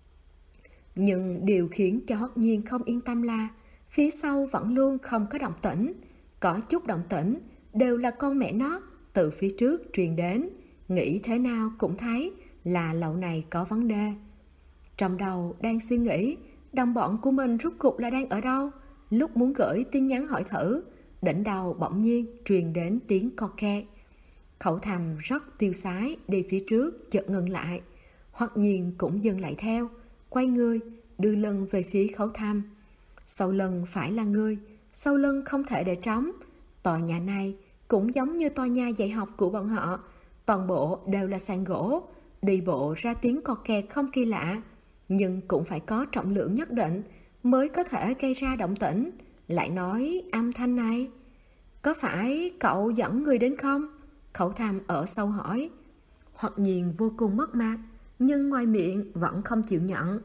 Nhưng điều khiến cho Hoắc Nhiên không yên tâm là phía sau vẫn luôn không có động tĩnh. Có chút động tĩnh đều là con mẹ nó từ phía trước truyền đến. Nghĩ thế nào cũng thấy là lầu này có vấn đề. Trong đầu đang suy nghĩ đồng bọn của mình rốt cuộc là đang ở đâu. Lúc muốn gửi tin nhắn hỏi thử, đỉnh đầu bỗng nhiên truyền đến tiếng co kẹt. Khẩu Thầm rất tiêu sái đi phía trước chợt ngừng lại. Hoặc Nhiên cũng dừng lại theo, quay người đưa lưng về phía Khẩu Thầm. Sau lưng phải là người, sau lưng không thể để trống. Tòa nhà này cũng giống như tòa nhà dạy học của bọn họ, toàn bộ đều là sàn gỗ. Đi bộ ra tiếng cọt kẹt không kỳ lạ, nhưng cũng phải có trọng lượng nhất định mới có thể gây ra động tĩnh. Lại nói âm thanh này, có phải cậu dẫn người đến không? Khẩu Thầm ở sau hỏi. Hoặc Nhiên vô cùng mất mặt, nhưng ngoài miệng vẫn không chịu nhận.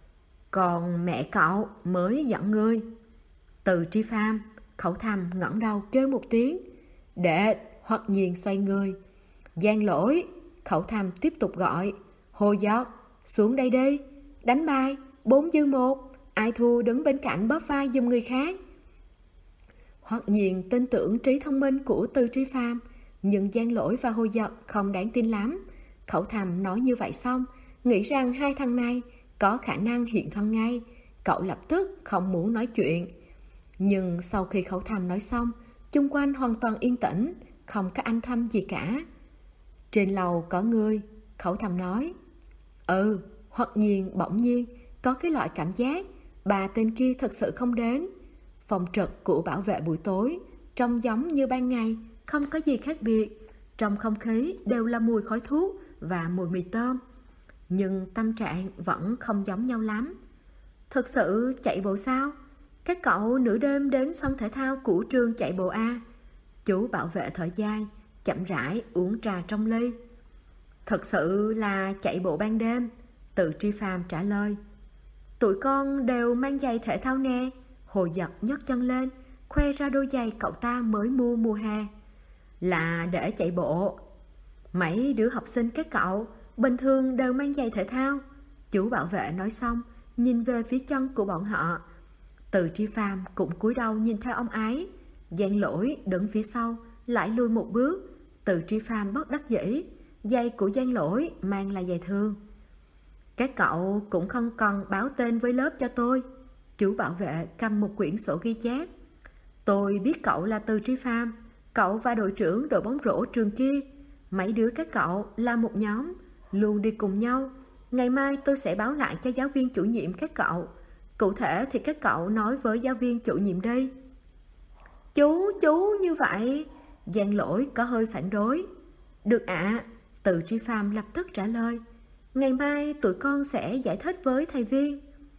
Còn mẹ cậu mới dẫn người. Từ Tri Phàm. Khẩu Thầm ngẩng đầu kêu một tiếng. Đệ. Hoặc Nhiên xoay người. Giang Lỗi. Khẩu Thầm tiếp tục gọi. Hồ Giật, xuống đây đi. Đánh bài 4-1, ai thua đứng bên cạnh bóp vai giùm người khác. Hoặc Nhiên tin tưởng trí thông minh của Từ Tri Phàm, nhưng Giang Lỗi và Hồ Giật không đáng tin lắm. Khẩu Thầm nói như vậy xong, nghĩ rằng hai thằng này có khả năng hiện thân ngay. Cậu lập tức không muốn nói chuyện. Nhưng sau khi Khẩu Thầm nói xong, chung quanh hoàn toàn yên tĩnh, không có âm thanh gì cả. Trên lầu có người. Khẩu Thầm nói. Hoặc Nhiên bỗng nhiên có cái loại cảm giác bà tên kia thật sự không đến. Phòng trực của bảo vệ buổi tối trông giống như ban ngày, không có gì khác biệt. Trong không khí đều là mùi khói thuốc và mùi mì tôm. Nhưng tâm trạng vẫn không giống nhau lắm. Thực sự chạy bộ sao? Các cậu nửa đêm đến sân thể thao của trường chạy bộ A? Chú bảo vệ thở dài, chậm rãi uống trà trong ly. Thật sự là chạy bộ ban đêm. Từ Tri Phàm trả lời. Tụi con đều mang giày thể thao nè. Hồ Giật nhấc chân lên, khoe ra đôi giày cậu ta mới mua mùa hè. Là để chạy bộ. Mấy đứa học sinh các cậu bình thường đều mang giày thể thao. Chú bảo vệ nói xong, nhìn về phía chân của bọn họ. Từ Tri Phàm cũng cúi đầu nhìn theo ông ấy. Giang Lỗi đứng phía sau, lại lùi một bước. Từ Tri Phàm bất đắc dĩ. Giày của Giang Lỗi mang là giày thường. Các cậu cũng không cần báo tên với lớp cho tôi. Chú bảo vệ cầm một quyển sổ ghi chép. Tôi biết cậu là Từ Tri Phàm, cậu và đội trưởng đội bóng rổ trường kia. Mấy đứa các cậu là một nhóm, luôn đi cùng nhau. Ngày mai tôi sẽ báo lại cho giáo viên chủ nhiệm các cậu. Cụ thể thì các cậu nói với giáo viên chủ nhiệm đi. Chú như vậy. Giang Lỗi có hơi phản đối. Được ạ. Từ Tri Phàm lập tức trả lời. Ngày mai tụi con sẽ giải thích với thầy viên.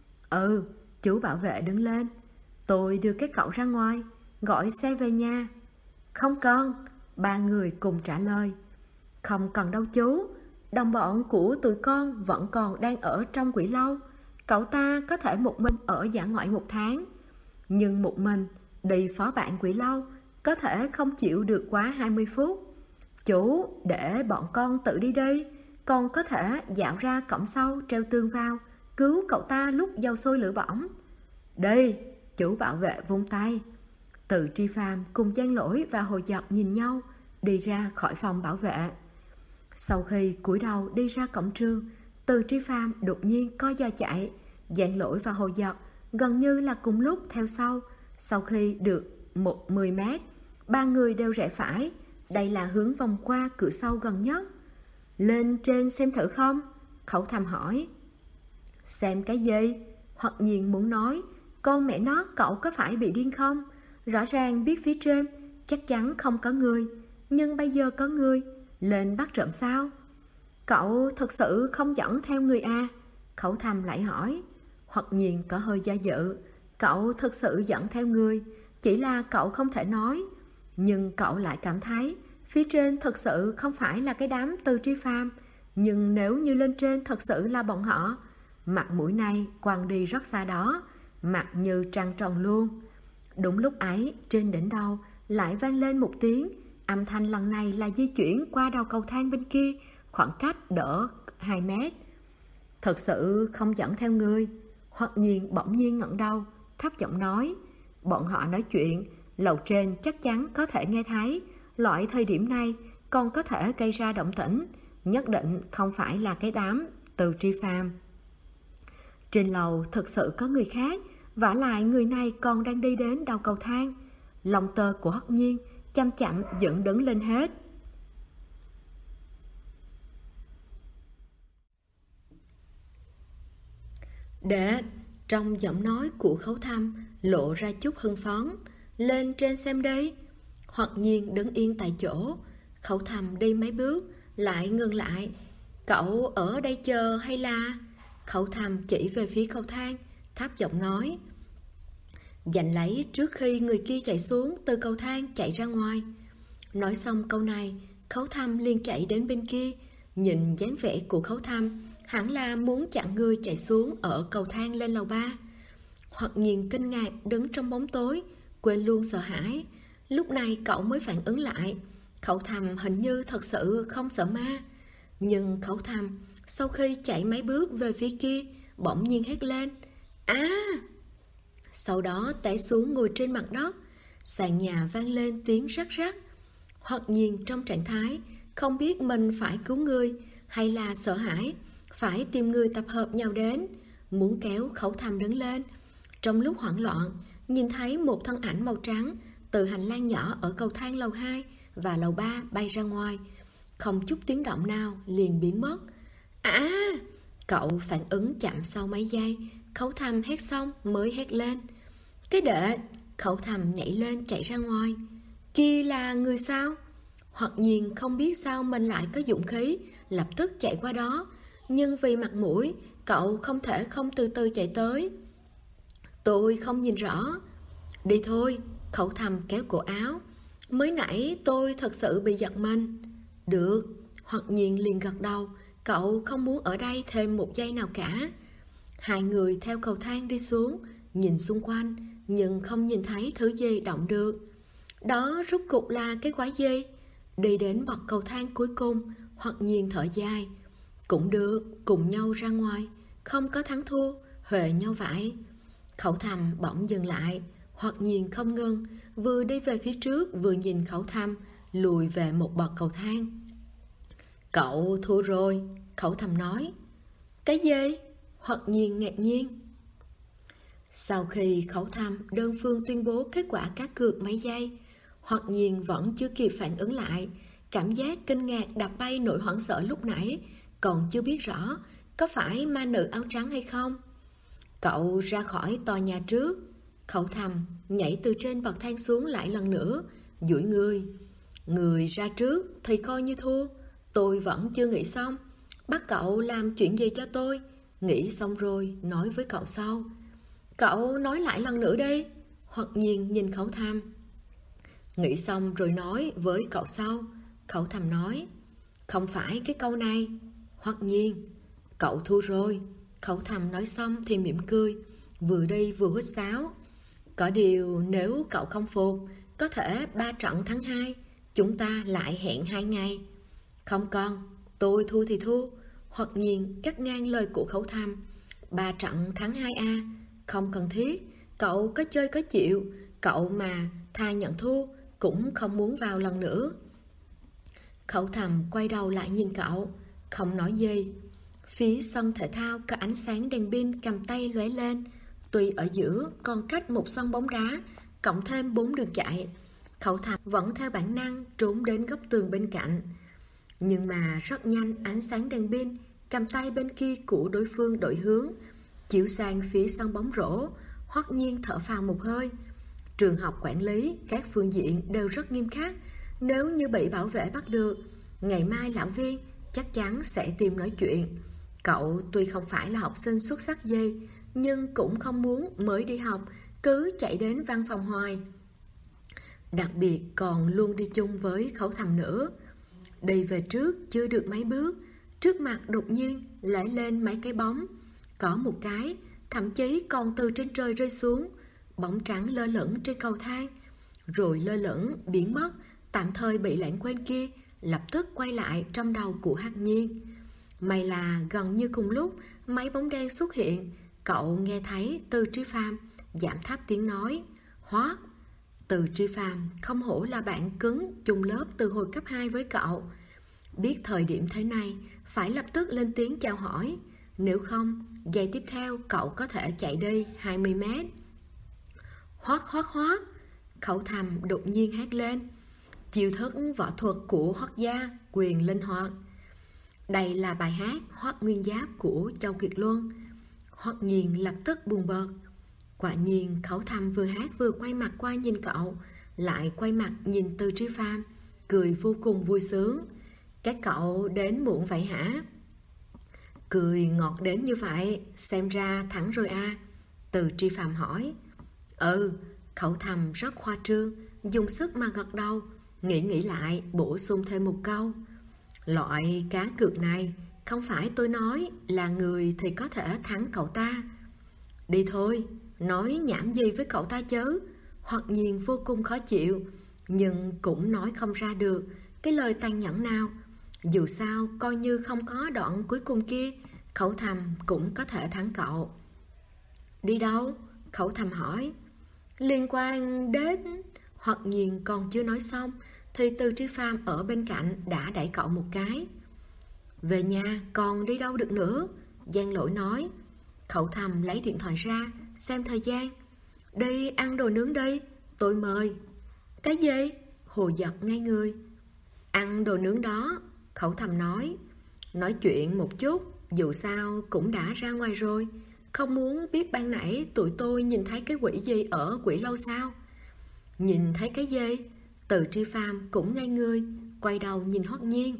Chú bảo vệ đứng lên. Tôi đưa các cậu ra ngoài, gọi xe về nhà. Không cần. Ba người cùng trả lời. Không cần đâu chú. Đồng bọn của tụi con vẫn còn đang ở trong Quỷ Lâu. Cậu ta có thể một mình ở dã ngoại 1 tháng. Nhưng một mình đi phó bạn Quỷ Lâu có thể không chịu được quá 20 phút. Chú để bọn con tự đi đi. Còn có thể dạo ra cổng sau treo tường vào, cứu cậu ta lúc dầu sôi lửa bỏng. Đi. Chủ bảo vệ vung tay. Từ Tri Phàm cùng Giang Lỗi và Hồ Giật nhìn nhau, đi ra khỏi phòng bảo vệ. Sau khi cúi đầu đi ra cổng trường, Từ Tri Phàm đột nhiên co giò chạy. Giang Lỗi và Hồ Giật gần như là cùng lúc theo sau. Sau khi được 10 mét, ba người đều rẽ phải. Đây là hướng vòng qua cửa sau gần nhất. Lên trên xem thử không? Khẩu Thầm hỏi. Xem cái gì? Hoặc nhiên muốn nói, con mẹ nó, cậu có phải bị điên không? Rõ ràng biết phía trên chắc chắn không có người, nhưng bây giờ có người. Lên bắt trộm sao? Cậu thật sự không dẫn theo người à? Khẩu Thầm lại hỏi. Hoặc nhiên có hơi do dự. Cậu thật sự dẫn theo người, chỉ là cậu không thể nói. Nhưng cậu lại cảm thấy phía trên thật sự không phải là cái đám Từ Tri Phàm. Nhưng nếu như lên trên thật sự là bọn họ, mặt mũi này quăng đi rất xa đó, mặt như trăng tròn luôn. Đúng lúc ấy, trên đỉnh đầu lại vang lên một tiếng. Âm thanh lần này là di chuyển qua đầu cầu thang bên kia, khoảng cách đỡ 2 mét. Thật sự không dẫn theo người. Hoặc nhiên bỗng nhiên ngẩng đầu, thấp giọng nói. Bọn họ nói chuyện, lầu trên chắc chắn có thể nghe thấy. Loại thời điểm này còn có thể gây ra động tĩnh, nhất định không phải là cái đám Từ Tri Phàm. Trên lầu thực sự có người khác, vả lại người này còn đang đi đến đầu cầu thang. Lòng tơ của Hất Nhiên chậm chậm dựng đứng lên hết. Để trong giọng nói của Khấu Thăm lộ ra chút hưng phấn. Lên trên xem đi. Hoặc nhiên đứng yên tại chỗ. Khấu Thăm đi mấy bước lại ngừng lại. Cậu ở đây chờ hay là? Khấu Thăm chỉ về phía cầu thang, thấp giọng nói. Giành lấy trước khi người kia chạy xuống từ cầu thang chạy ra ngoài. Nói xong câu này, Khấu Thăm liền chạy đến bên kia. Nhìn dáng vẻ của Khấu Thăm, hẳn là muốn chặn người chạy xuống ở cầu thang lên lầu 3. Hoặc nhiên kinh ngạc đứng trong bóng tối, quên luôn sợ hãi. Lúc này cậu mới phản ứng lại, Khấu Thăm hình như thật sự không sợ ma. Nhưng Khấu Thăm sau khi chạy mấy bước về phía kia, bỗng nhiên hét lên. À! Sau đó té xuống ngồi trên mặt đất. Sàn nhà vang lên tiếng rắc rắc. Hoặc nhiên trong trạng thái không biết mình phải cứu người hay là sợ hãi, phải tìm người tập hợp nhau đến, muốn kéo Khấu Thăm đứng lên. Trong lúc hoảng loạn, nhìn thấy một thân ảnh màu trắng từ hành lang nhỏ ở cầu thang lầu 2 và lầu 3 bay ra ngoài, không chút tiếng động nào liền biến mất. À! Cậu phản ứng chậm sau mấy giây. Khấu Thăm hét xong mới hét lên. Cái đệ! Khấu Thăm nhảy lên chạy ra ngoài. Kia là người sao? Hoặc nhiên không biết sao mình lại có dũng khí lập tức chạy qua đó, nhưng vì mặt mũi, cậu không thể không từ từ chạy tới. Tôi không nhìn rõ. Đi thôi. Khấu Thăm kéo cổ áo. Mới nãy tôi thật sự bị giật mình. Được. Hoặc nhiên liền gật đầu. Cậu không muốn ở đây thêm một giây nào cả. Hai người theo cầu thang đi xuống, nhìn xung quanh, nhưng không nhìn thấy thứ gì động được. Đó rốt cục là cái quái gì? Đi đến bậc cầu thang cuối cùng, Hoặc nhiên thở dài. Cũng được, cùng nhau ra ngoài, không có thắng thua, huề nhau vậy. Khẩu Thăm bỗng dừng lại. Hoặc nhiên không ngừng, vừa đi về phía trước vừa nhìn Khẩu Thăm lùi về một bậc cầu thang. Cậu thua rồi, Khẩu Thăm nói. Cái gì? Hoặc nhiên ngạc nhiên. Sau khi Khẩu Thăm đơn phương tuyên bố kết quả cá cược mấy giây, Hoặc nhiên vẫn chưa kịp phản ứng lại. Cảm giác kinh ngạc đập bay nỗi hoảng sợ lúc nãy, còn chưa biết rõ có phải ma nữ áo trắng hay không. Cậu ra khỏi tòa nhà trước. Khẩu Thăm nhảy từ trên bậc thang xuống lại lần nữa, duỗi người. Người ra trước thì coi như thua. Tôi vẫn chưa nghĩ xong. Bắt cậu làm chuyện gì cho tôi. Nghĩ xong rồi nói với cậu sau. Cậu nói lại lần nữa đi. Hoặc nhiên nhìn Khẩu Thăm. Nghĩ xong rồi nói với cậu sau. Khẩu Thăm nói. Không phải cái câu này. Hoặc nhiên. Cậu thua rồi. Khẩu Thăm nói xong thì mỉm cười, vừa đi vừa huýt sáo. Có điều nếu cậu không phục, có thể 3 trận thắng 2, chúng ta lại hẹn 2 ngày. Không con, tôi thua thì thua. Hoặc nhiên cắt ngang lời của Khẩu Thăm. 3 trận thắng 2A, không cần thiết. Cậu có chơi có chịu. Cậu mà thà nhận thua cũng không muốn vào lần nữa. Khẩu Thăm quay đầu lại nhìn cậu, không nói gì. Phía sân thể thao có ánh sáng đèn pin cầm tay lóe lên. Tuy ở giữa còn cách một sân bóng đá, cộng thêm 4 đường chạy, Khẩu Thầm vẫn theo bản năng trốn đến góc tường bên cạnh. Nhưng mà rất nhanh ánh sáng đèn pin cầm tay bên kia của đối phương đổi hướng, chiếu sang phía sân bóng rổ. Hoắc Nhiên thở phào một hơi. Trường học quản lý các phương diện đều rất nghiêm khắc, nếu như bị bảo vệ bắt được, ngày mai lão Viên chắc chắn sẽ tìm nói chuyện. Cậu tuy không phải là học sinh xuất sắc gì, nhưng cũng không muốn mới đi học cứ chạy đến văn phòng hoài. Đặc biệt còn luôn đi chung với Khẩu Thầm nữa. Đi về trước chưa được mấy bước, trước mặt đột nhiên lóe lên mấy cái bóng. Có một cái thậm chí còn từ trên trời rơi xuống, bóng trắng lơ lửng trên cầu thang, rồi lơ lửng biến mất, tạm thời bị lãng quên kia lập tức quay lại trong đầu của Hắc Nhiên. May là gần như cùng lúc mấy bóng đen xuất hiện, cậu nghe thấy Từ Tri Phàm giảm thấp tiếng nói: "Hoắc." Từ Tri Phàm không hổ là bạn cứng chung lớp từ hồi cấp 2 với cậu, biết thời điểm thế này phải lập tức lên tiếng chào hỏi, nếu không giây tiếp theo cậu có thể chạy đi 20 mét. "Hoắc, Hoắc, Hoắc!" Khẩu Thầm đột nhiên hét lên. Chiêu thức võ thuật của Hoắc gia quyền linh hoạt. Đây là bài hát Hoắc Nguyên Giáp của Châu Kiệt Luân. Hoắc Nhiên lập tức buồn bực. Quả nhiên Khẩu Thầm vừa hát vừa quay mặt qua nhìn cậu, lại quay mặt nhìn Từ Tri Phàm, cười vô cùng vui sướng. "Các cậu đến muộn vậy hả?" Cười ngọt đến như vậy, xem ra thắng rồi à? Từ Tri Phàm hỏi. "Ừ." Khẩu Thầm rất khoa trương, dùng sức mà gật đầu, nghĩ lại bổ sung thêm một câu: "Loại cá cược này không phải tôi nói là người thì có thể thắng cậu ta." "Đi thôi, nói nhảm gì với cậu ta chứ?" Hoặc Nhiên vô cùng khó chịu, nhưng cũng nói không ra được cái lời tàn nhẫn nào. Dù sao coi như không có đoạn cuối cùng kia, Khẩu Thầm cũng có thể thắng cậu. "Đi đâu?" Khẩu Thầm hỏi. "Liên quan đến..." Hoặc Nhiên còn chưa nói xong thì Từ Tri Phàm ở bên cạnh đã đẩy cậu một cái. "Về nhà còn đi đâu được nữa?" Giang Lỗi nói. Khẩu Thầm lấy điện thoại ra xem thời gian. "Đi ăn đồ nướng đi, tôi mời." "Cái gì?" Hồ Giật ngay người. "Ăn đồ nướng đó." Khẩu Thầm nói. "Nói chuyện một chút, dù sao cũng đã ra ngoài rồi. Không muốn biết ban nãy tụi tôi nhìn thấy cái quỷ gì ở quỷ lâu sao?" "Nhìn thấy cái gì?" Từ Tri Phàm cũng ngay người, quay đầu nhìn Hoắc Nhiên.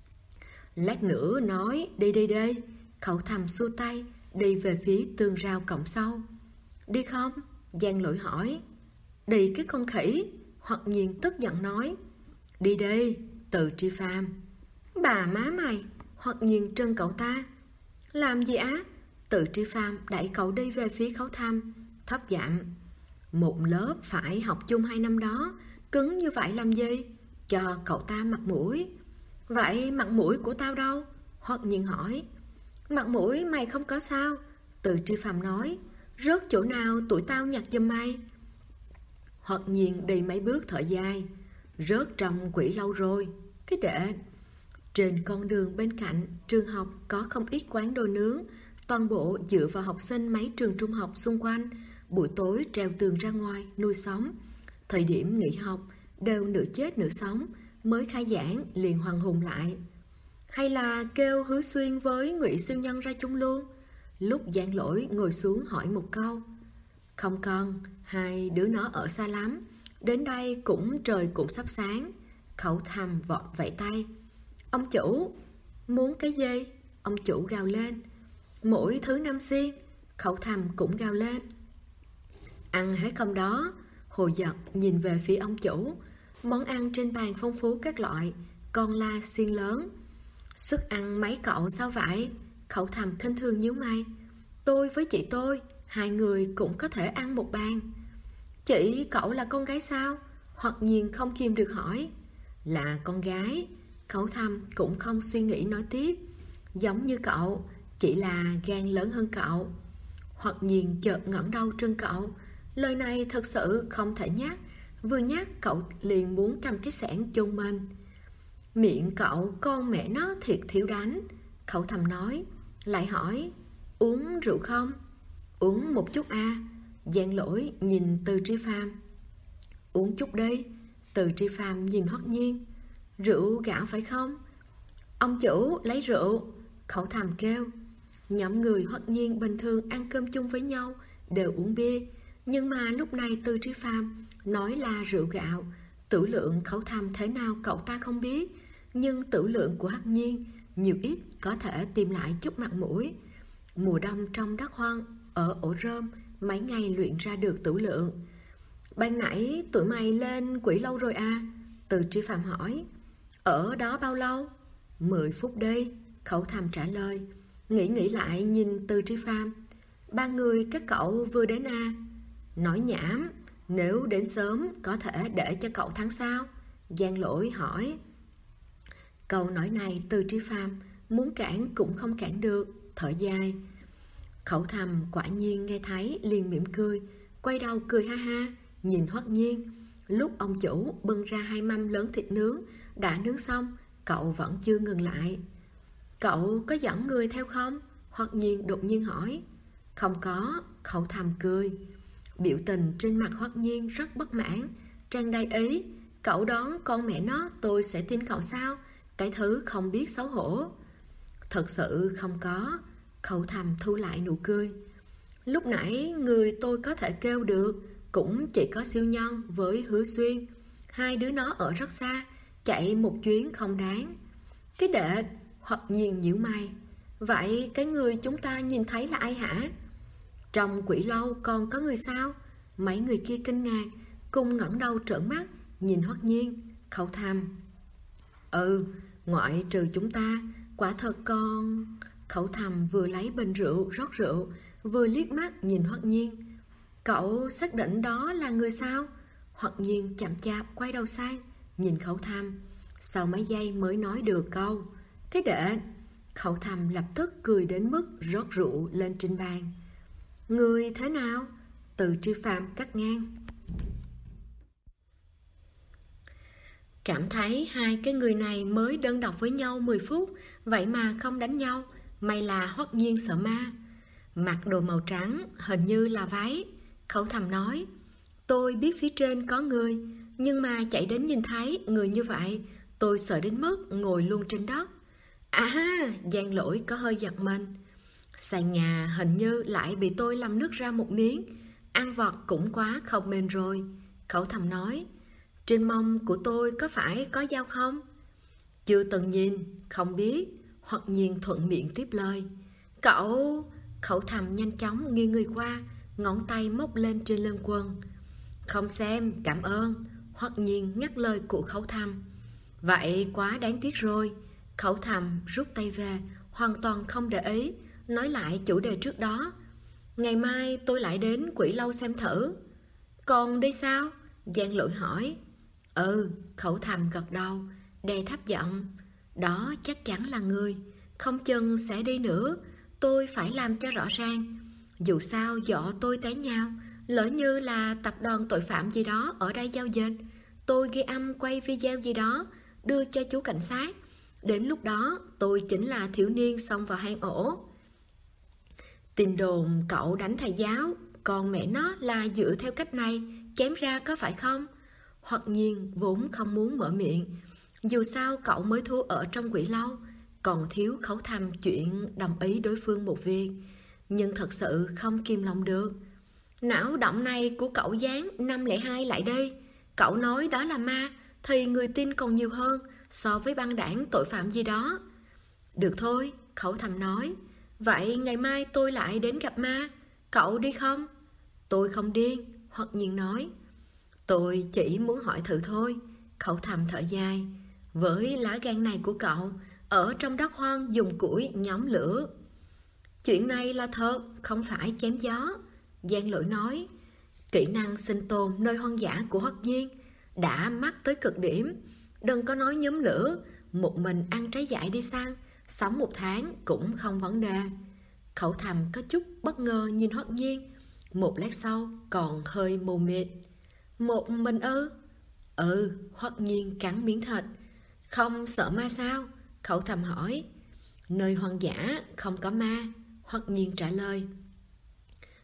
"Lát nữa nói đi đi đi." Khẩu Thầm xua tay, đi về phía tường rào cổng sau. "Đi không?" Giang Lỗi hỏi. "Đi cái con khỉ!" Hoặc Nhiên tức giận nói. "Đi đi." Từ Tri Phàm. "Bà má mày!" Hoặc Nhiên trân cậu ta. "Làm gì á?" Từ Tri Phàm đẩy cậu đi về phía Khẩu Thầm, thấp giọng: "Một lớp phải học chung 2 năm đó, cứng như vậy làm gì? Cho cậu ta mặt mũi." "Vậy mặt mũi của tao đâu?" Hoặc Nhiên hỏi. "Mặt mũi mày không có sao." Từ Tri Phàm nói. "Rớt chỗ nào tụi tao nhặt giùm mày." Hoặc Nhiên đi mấy bước thở dài. "Rớt trong quỷ lâu rồi. Cái đệ." Trên con đường bên cạnh trường học có không ít quán đồ nướng, toàn bộ dựa vào học sinh mấy trường trung học xung quanh, buổi tối treo tường ra ngoài nuôi sống. Thời điểm nghỉ học đều nửa chết nửa sống, mới khai giảng liền hoàng hùng lại. Hay là kêu Hứa Xuyên với Ngụy Siêu Nhân ra chung luôn? Lúc Giang Lỗi ngồi xuống hỏi một câu. "Không cần, hai đứa nó ở xa lắm, đến đây cũng trời cũng sắp sáng." Khẩu Thầm vọt vẫy tay. "Ông chủ!" "Muốn cái gì?" Ông chủ gào lên. "Mỗi thứ 5 xiên." Khẩu Thầm cũng gào lên. "Ăn hết không đó?" Hồ Giật nhìn về phía ông chủ. Món ăn trên bàn phong phú các loại, con la xiên lớn. "Sức ăn mấy cậu sao vậy?" Khẩu Thầm khinh thường nhíu mày. "Tôi với chị tôi, hai người cũng có thể ăn một bàn." "Chị cậu là con gái sao?" Hoặc Nhiên không kìm được hỏi. "Là con gái." Khẩu Thầm cũng không suy nghĩ nói tiếp. "Giống như cậu, chỉ là gan lớn hơn cậu." Hoặc Nhiên chợt ngẩng đầu trưng cậu. Lời này thật sự không thể nhắc, vừa nhắc cậu liền muốn cầm cái xẻng chôn mình. "Miệng cậu con mẹ nó thiệt thiếu đánh." Khẩu Thầm nói, lại hỏi. "Uống rượu không?" Uống một chút à? Giang Lỗi nhìn Từ Tri Phàm. Uống chút đi. Từ Tri Phàm nhìn Hoắc Nhiên. Rượu gạo phải không? Ông chủ lấy rượu. Khẩu Thầm kêu. Nhóm người Hoắc Nhiên bình thường ăn cơm chung với nhau đều uống bia, nhưng mà lúc này Từ Tri Phàm nói là rượu gạo. Tửu lượng Khẩu Thầm thế nào cậu ta không biết, nhưng tửu lượng của Hoắc Nhiên nhiều ít có thể tìm lại chút mặt mũi. Mùa đông trong đất hoang ở ổ rơm mấy ngày luyện ra được tửu lượng. Ban nãy tụi mày lên Quỷ Lâu rồi à? Từ Tri Phàm hỏi. Ở đó bao lâu? 10 phút đi, Khẩu Thầm trả lời. Nghĩ lại nhìn Từ Tri Phàm. 3 người các cậu vừa đến à? Nói nhảm, nếu đến sớm có thể để cho cậu thắng sao? Giang Lỗi hỏi. Câu nói này Từ Tri Phàm muốn cản cũng không cản được, thở dài. Khẩu Thầm quả nhiên nghe thấy liền mỉm cười, quay đầu cười ha ha, nhìn Hoắc Nhiên. Lúc ông chủ bưng ra 2 mâm lớn thịt nướng đã nướng xong, cậu vẫn chưa ngừng lại. Cậu có dẫn người theo không? Hoắc Nhiên đột nhiên hỏi. Không có, Khẩu Thầm cười. Biểu tình trên mặt Hoắc Nhiên rất bất mãn, tràn đầy ý. Cậu đón con mẹ nó, tôi sẽ tin cậu sao? Cái thứ không biết xấu hổ. Thật sự không có. Khẩu Thầm thu lại nụ cười. Lúc nãy người tôi có thể kêu được cũng chỉ có Siêu Nhân với Hứa Xuyên. 2 đứa nó ở rất xa, chạy một chuyến không đáng. Cái đệ, Hoắc Nhiên nhíu mày. Vậy cái người chúng ta nhìn thấy là ai hả? Trong Quỷ Lâu còn có người sao? Mấy người kia kinh ngạc, cùng ngẩng đầu trợn mắt nhìn Hoắc Nhiên. Khẩu Thầm. Ngoại trừ chúng ta, quả thật còn... Khẩu Thầm vừa lấy bình rượu rót rượu, vừa liếc mắt nhìn Hoắc Nhiên. Cậu xác định đó là người sao? Hoắc Nhiên chậm chạp quay đầu sang, nhìn Khẩu Thầm. Sau mấy giây mới nói được câu. Cái đệ. Khẩu Thầm lập tức cười đến mức rót rượu lên trên bàn. Người thế nào? Từ Tri Phàm cắt ngang. Cảm thấy 2 cái người này mới đơn độc với nhau 10 phút, vậy mà không đánh nhau. May là Hoắc Nhiên sợ ma. Mặc đồ màu trắng, hình như là váy. Khẩu Thầm nói. Tôi biết phía trên có người, nhưng mà chạy đến nhìn thấy người như vậy, tôi sợ đến mức ngồi luôn trên đất. Giang Lỗi có hơi giật mình. Sàn nhà hình như lại bị tôi làm nứt ra một miếng. Ăn vọt cũng quá không mềm rồi. Khẩu Thầm nói. Trên mông của tôi có phải có dao không? Chưa từng nhìn, không biết. Hoắc Nhiên thuận miệng tiếp lời. Cậu... Khẩu Thầm nhanh chóng nghiêng người qua, ngón tay móc lên trên lưng quần. Không xem, cảm ơn. Hoắc Nhiên ngắt lời của Khẩu Thầm. Vậy quá đáng tiếc rồi. Khẩu Thầm rút tay về, hoàn toàn không để ý, nói lại chủ đề trước đó. Ngày mai tôi lại đến Quỷ Lâu xem thử. Còn đi sao? Giang Lỗi hỏi. Khẩu Thầm gật đầu, đè thấp giọng. Đó chắc chắn là người, không chừng sẽ đi nữa. Tôi phải làm cho rõ ràng. Dù sao dọ tôi té nhau, lỡ như là tập đoàn tội phạm gì đó ở đây giao dịch, tôi ghi âm quay video gì đó, đưa cho chú cảnh sát. Đến lúc đó tôi chính là thiếu niên xông vào hang ổ. Tin đồn cậu đánh thầy giáo, còn mẹ nó là dựa theo cách này chém ra có phải không? Hoắc Nhiên vốn không muốn mở miệng. Dù sao cậu mới thua ở trong Quỷ Lâu, còn thiếu Khẩu Thầm chuyện đồng ý đối phương một việc, nhưng thật sự không kìm lòng được. Não động này của cậu dán 502 lại đây. Cậu nói đó là ma thì người tin còn nhiều hơn so với băng đảng tội phạm gì đó. Được thôi, Khẩu Thầm nói. Vậy ngày mai tôi lại đến gặp ma, cậu đi không? Tôi không điên, Hoắc Nhiên nói. Tôi chỉ muốn hỏi thử thôi. Khẩu Thầm thở dài. Với lá gan này của cậu, ở trong đất hoang dùng củi nhóm lửa. Chuyện này là thật, không phải chém gió. Giang Lỗi nói. Kỹ năng sinh tồn nơi hoang dã của Hoắc Nhiên đã mắc tới cực điểm. Đừng có nói nhóm lửa, một mình ăn trái dại đi săn, sống 1 tháng cũng không vấn đề. Khẩu Thầm có chút bất ngờ nhìn Hoắc Nhiên, một lát sau còn hơi mù mịt. Một mình ư? Hoắc Nhiên cắn miếng thịt. Không sợ ma sao? Khẩu Thầm hỏi. Nơi hoang dã không có ma, Hoắc Nhiên trả lời.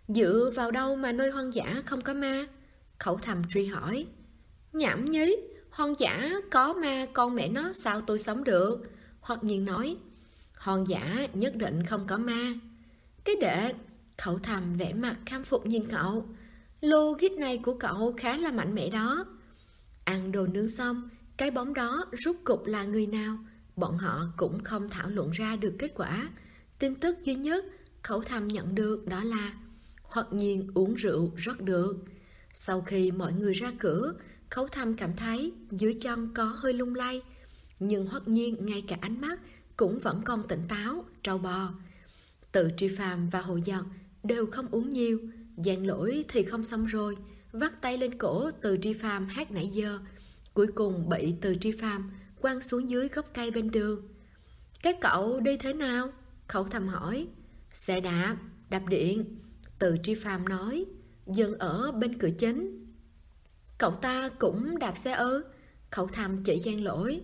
Dựa vào đâu mà nơi hoang dã không có ma? Khẩu thầm truy hỏi. Nhảm nhí, hoang dã có ma con mẹ nó sao tôi sống được? Hoặc nhiên nói. Hoang dã nhất định không có ma. Cái đệ, khẩu thầm vẻ mặt khâm phục nhìn cậu. Logic này của cậu khá là mạnh mẽ đó. Ăn đồ nướng xong, cái bóng đó rút cục là người nào? Bọn họ cũng không thảo luận ra được kết quả. Tin tức duy nhất khẩu thầm nhận được đó là Hoặc nhiên uống rượu rất được. Sau khi mọi người ra cửa, khẩu thầm cảm thấy dưới chân có hơi lung lay. Nhưng Hoặc nhiên ngay cả ánh mắt cũng vẫn còn tỉnh táo, trâu bò. Tự Tri Phàm và Hồ Giật đều không uống nhiều. Giảng lỗi thì không xong rồi, vắt tay lên cổ Từ Tri Phàm hát nãy giờ. Cuối cùng bị Từ Tri Phàm quăng xuống dưới gốc cây bên đường. Các cậu đi thế nào? Khẩu thầm hỏi. Xe đạp, đạp điện. Từ Tri Phàm nói, dừng ở bên cửa chính. Cậu ta cũng đạp xe ư? Khẩu thầm chỉ Giang Lỗi.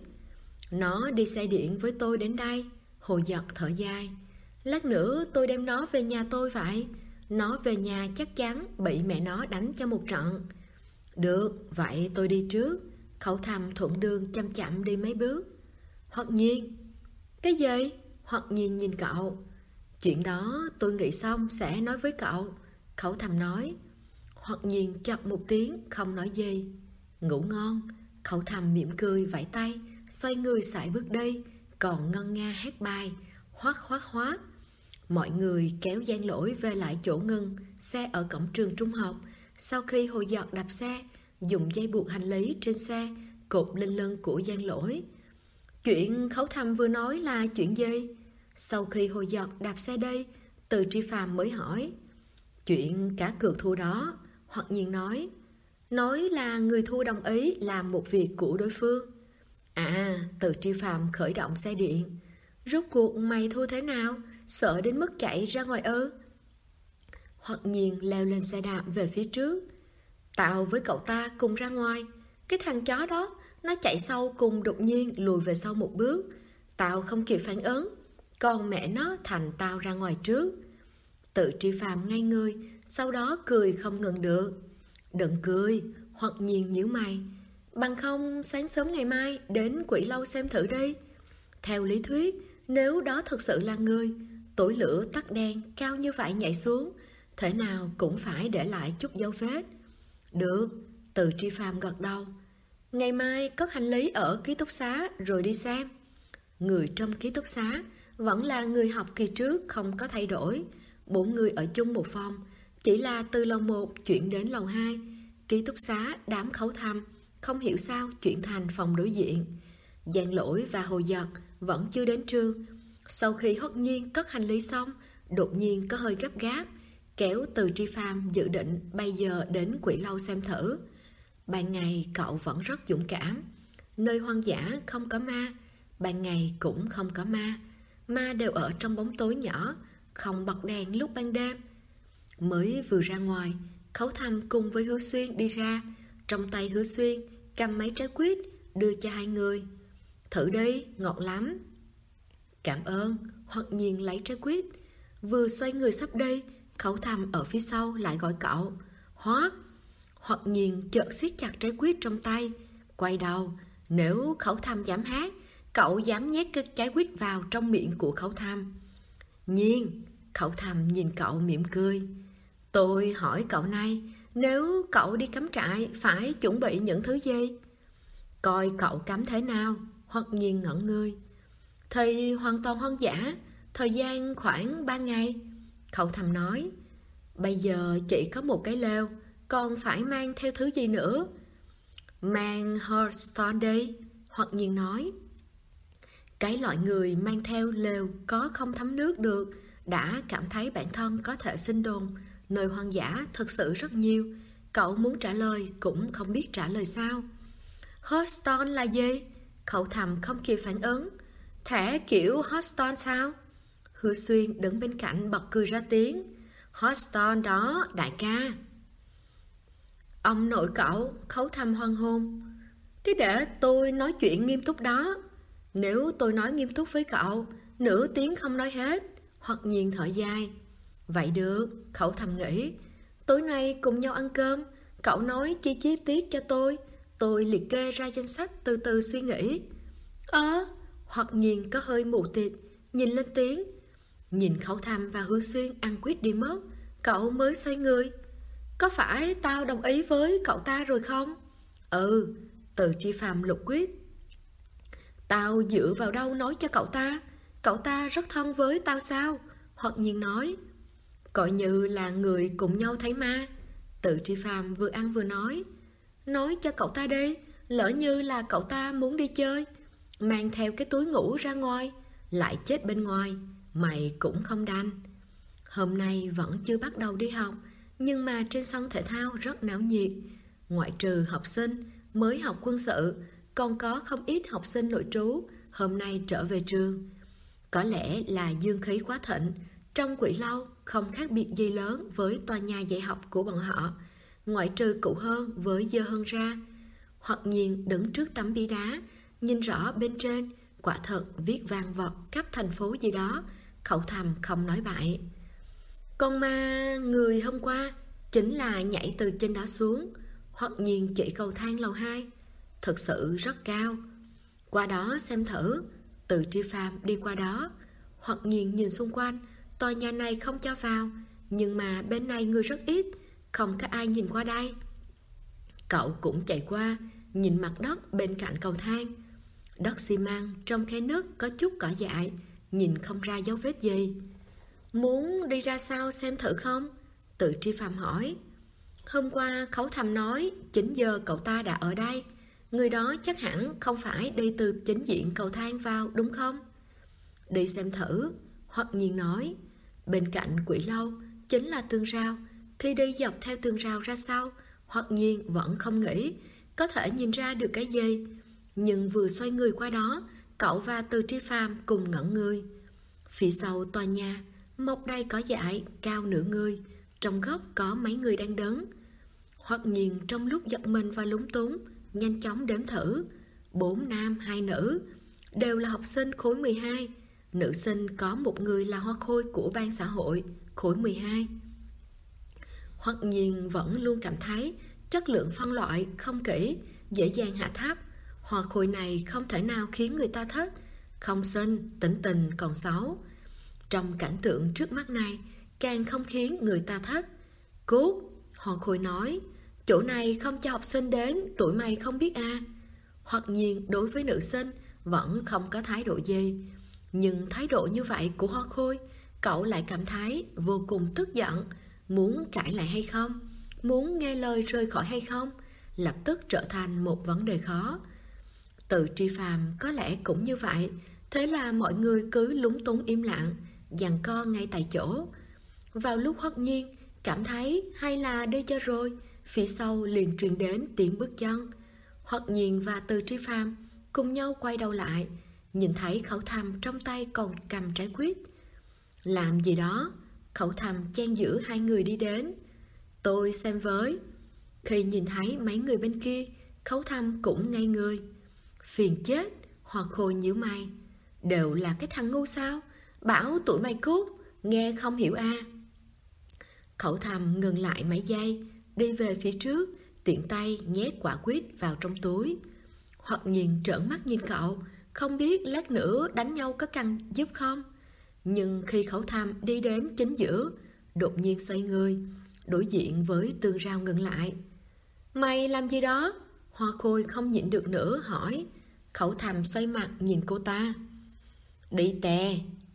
Nó đi xe điện với tôi đến đây. Hồ Giật thở dài. Lát nữa tôi đem nó về nhà tôi vậy. Nó về nhà chắc chắn bị mẹ nó đánh cho một trận. Được, vậy tôi đi trước. Khẩu thầm thuận đường chậm chậm đi mấy bước. Hoặc nhiên. Cái gì? Hoặc nhiên nhìn cậu. Chuyện đó tôi nghĩ xong sẽ nói với cậu. Khẩu thầm nói. Hoặc nhiên chật một tiếng không nói gì. Ngủ ngon. Khẩu thầm mỉm cười vẫy tay, xoay người sải bước đi, còn ngân nga hát bài. Hoác hoác hoác. Mọi người kéo Giang Lỗi về lại chỗ ngừng xe ở cổng trường trung học. Sau khi Hồ Giật đạp xe, dùng dây buộc hành lý trên xe cột lên lưng của Giang Lỗi. Chuyện khẩu thầm vừa nói là chuyện gì? Sau khi Hồ Giật đạp xe đi, Từ Tri Phàm mới hỏi. Chuyện cá cược thua đó. Hoặc nhiên nói là người thua đồng ý làm một việc của đối phương. À, Từ Tri Phàm khởi động xe điện. Rốt cuộc mày thua thế nào? Sợ đến mức chạy ra ngoài ư? Hoặc nhiên leo lên xe đạp về phía trước. Tao với cậu ta cùng ra ngoài. Cái thằng chó đó, nó chạy sau cùng đột nhiên lùi về sau một bước. Tao không kịp phản ứng, còn mẹ nó thành tao ra ngoài trước. Tự Tri Phàm ngay người, sau đó cười không ngừng được. Đừng cười, Hoặc nhiên nhíu mày. Bằng không sáng sớm ngày mai đến Quỷ Lâu xem thử đi. Theo lý thuyết, nếu đó thực sự là người, tối lửa tắt đèn cao như vậy nhảy xuống, thể nào cũng phải để lại chút dấu vết. Được, Từ Tri Phàm gật đầu. Ngày mai cất hành lý ở ký túc xá rồi đi xem. Người trong ký túc xá vẫn là người học kỳ trước, không có thay đổi. 4 người ở chung một phòng, chỉ là từ lầu 1 chuyển đến lầu 2. Ký túc xá đám khẩu thầm, không hiểu sao chuyển thành phòng đối diện. Giang Lỗi và Hồ Giật vẫn chưa đến trường. Sau khi Hoắc Nhiên cất hành lý xong, đột nhiên có hơi gấp gáp, kéo Từ Tri Phàm dự định bây giờ đến Quỷ Lâu xem thử. Ban ngày cậu vẫn rất dũng cảm. Nơi hoang dã không có ma, ban ngày cũng không có ma. Ma đều ở trong bóng tối nhỏ, không bật đèn lúc ban đêm. Mới vừa ra ngoài, Khấu Thầm cùng với Hứa Xuyên đi ra. Trong tay Hứa Xuyên cầm mấy trái quýt đưa cho hai người. Thử đi, ngọt lắm. Cảm ơn. Hoặc nhiên lấy trái quýt. Vừa xoay người sắp đi, Khấu Thầm ở phía sau lại gọi cậu. Hoác. Hoặc nhiên chợt siết chặt trái quýt trong tay, quay đầu. Nếu Khấu Thầm dám hát, cậu dám nhét cái trái quýt vào trong miệng của Khấu Thầm. Nhiên. Khấu Thầm nhìn cậu mỉm cười. Tôi hỏi cậu này, nếu cậu đi cắm trại phải chuẩn bị những thứ gì? Coi cậu cắm thế nào. Hoặc nhiên ngẩn người. Thì hoàn toàn hoang dã, thời gian khoảng 3 ngày. Khẩu Thầm nói. Bây giờ chỉ có một cái lều, còn phải mang theo thứ gì nữa? Mang Hearthstone đi. Hoặc nhiên nói. Cái loại người mang theo lều có không thấm nước được đã cảm thấy bản thân có thể sinh tồn. Nơi hoang dã thực sự rất nhiều. Cậu muốn trả lời cũng không biết trả lời sao. Hearthstone là gì? Khẩu Thầm không kịp phản ứng. Thẻ kiểu Hearthstone sao? Hứa Xuyên đứng bên cạnh bật cười ra tiếng. Hearthstone đó đại ca. Ông nội cậu. Khấu Thầm hoan hôn. Thế để tôi nói chuyện nghiêm túc đó. Nếu tôi nói nghiêm túc với cậu, nửa tiếng không nói hết. Hoặc nhiên thở dài. Vậy được, Khẩu thầm nghĩ. Tối nay cùng nhau ăn cơm, cậu nói chi tiết cho tôi liệt kê ra danh sách từ từ suy nghĩ. Hoặc nhiên có hơi mù tịt, nhìn lên tiếng. Nhìn Khẩu Thầm và Hứa Xuyên ăn quýt đi mất, cậu mới xoay người. Có phải tao đồng ý với cậu ta rồi không? Ừ, Từ Tri Phàm lục quýt. Tao dựa vào đâu nói cho cậu ta? Cậu ta rất thân với tao sao? Hoặc nhiên nói. Coi như là người cùng nhau thấy ma. Từ Tri Phàm vừa ăn vừa nói. Nói cho cậu ta đi, lỡ như là cậu ta muốn đi chơi, mang theo cái túi ngủ ra ngoài, lại chết bên ngoài, mày cũng không đành. Hôm nay vẫn chưa bắt đầu đi học, nhưng mà trên sân thể thao rất náo nhiệt. Ngoại trừ học sinh mới học quân sự, còn có không ít học sinh nội trú hôm nay trở về trường. Có lẽ là dương khí quá thịnh, trong Quỷ Lâu không khác biệt gì lớn với tòa nhà dạy học của bọn họ, ngoại trừ Cụ Hơn với Dơ Hơn ra. Hoặc nhiên đứng trước tấm bia đá, nhìn rõ bên trên, quả thật viết vang vọt khắp thành phố gì đó. Khẩu Thầm không nói bậy. Con ma người hôm qua chính là nhảy từ trên đó xuống. Hoặc nhiên chỉ cầu thang lầu 2, thực sự rất cao. Qua đó xem thử. Từ Tri Phàm đi qua đó. Hoặc nhiên nhìn xung quanh, tòa nhà này không cho vào, nhưng mà bên này người rất ít, không có ai nhìn qua đây. Cậu cũng chạy qua, nhìn mặt đất bên cạnh cầu thang. Đất xi măng trong khe nứt có chút cỏ dại, nhìn không ra dấu vết gì. Muốn đi ra sau xem thử không? Từ Tri Phàm hỏi. Hôm qua Khẩu Thầm nói 9 giờ cậu ta đã ở đây. Người đó chắc hẳn không phải đi từ chính diện cầu thang vào đúng không? Đi xem thử. Hoặc nhiên nói. Bên cạnh Quỷ Lâu chính là tường rào. Khi đi dọc theo tường rào ra sau, Hoặc nhiên vẫn không nghĩ có thể nhìn ra được cái gì. Nhưng vừa xoay người qua đó, cậu và Từ Tri Phàm cùng ngẩn người. Phía sau tòa nhà mọc đầy cỏ dại cao nửa người, trong góc có mấy người đang đứng. Hoặc nhiên trong lúc giật mình và lúng túng, nhanh chóng đếm thử. 4 nam 2 nữ, đều là học sinh khối 12. Nữ sinh có một người là hoa khôi của ban xã hội, khối 12. Hoặc nhiên vẫn luôn cảm thấy chất lượng phân loại không kỹ, dễ dàng hạ thấp. Hoa khôi này không thể nào khiến người ta thích, không xinh, tính tình còn xấu. Trong cảnh tượng trước mắt này, càng không khiến người ta thích. Cút, Hoa khôi nói, chỗ này không cho học sinh đến, tụi mày không biết à. Hoặc nhiên đối với nữ sinh vẫn không có thái độ gì. Nhưng thái độ như vậy của Hoa khôi, cậu lại cảm thấy vô cùng tức giận. Muốn cãi lại hay không, muốn nghe lời rời khỏi hay không, lập tức trở thành một vấn đề khó. Từ Tri Phàm có lẽ cũng như vậy. Thế là mọi người cứ lúng túng im lặng, giằng co ngay tại chỗ. Vào lúc Hoặc nhiên cảm thấy hay là đi cho rồi, phía sau liền truyền đến tiếng bước chân. Hoặc nhiên và Từ Tri Phàm cùng nhau quay đầu lại, nhìn thấy Khẩu Thầm trong tay còn cầm trái quýt. Làm gì đó? Khẩu Thầm chen giữa hai người đi đến. Tôi xem với. Khi nhìn thấy mấy người bên kia, Khẩu Thầm cũng ngây người. Phiền chết, Hoa khôi nhíu mày. Đều là cái thằng ngu sao? Bảo tụi mày cút, nghe không hiểu à. Khẩu Thầm ngừng lại mấy giây, đi về phía trước, tiện tay nhét quả quýt vào trong túi. Hoặc nhìn trợn mắt nhìn cậu, không biết lát nữa đánh nhau có cần giúp không. Nhưng khi Khẩu Thầm đi đến chính giữa, đột nhiên xoay người, đối diện với tường rào ngừng lại. Mày làm gì đó? Hoa khôi không nhịn được nữa hỏi. Khẩu Thầm xoay mặt nhìn cô ta. Đi tè.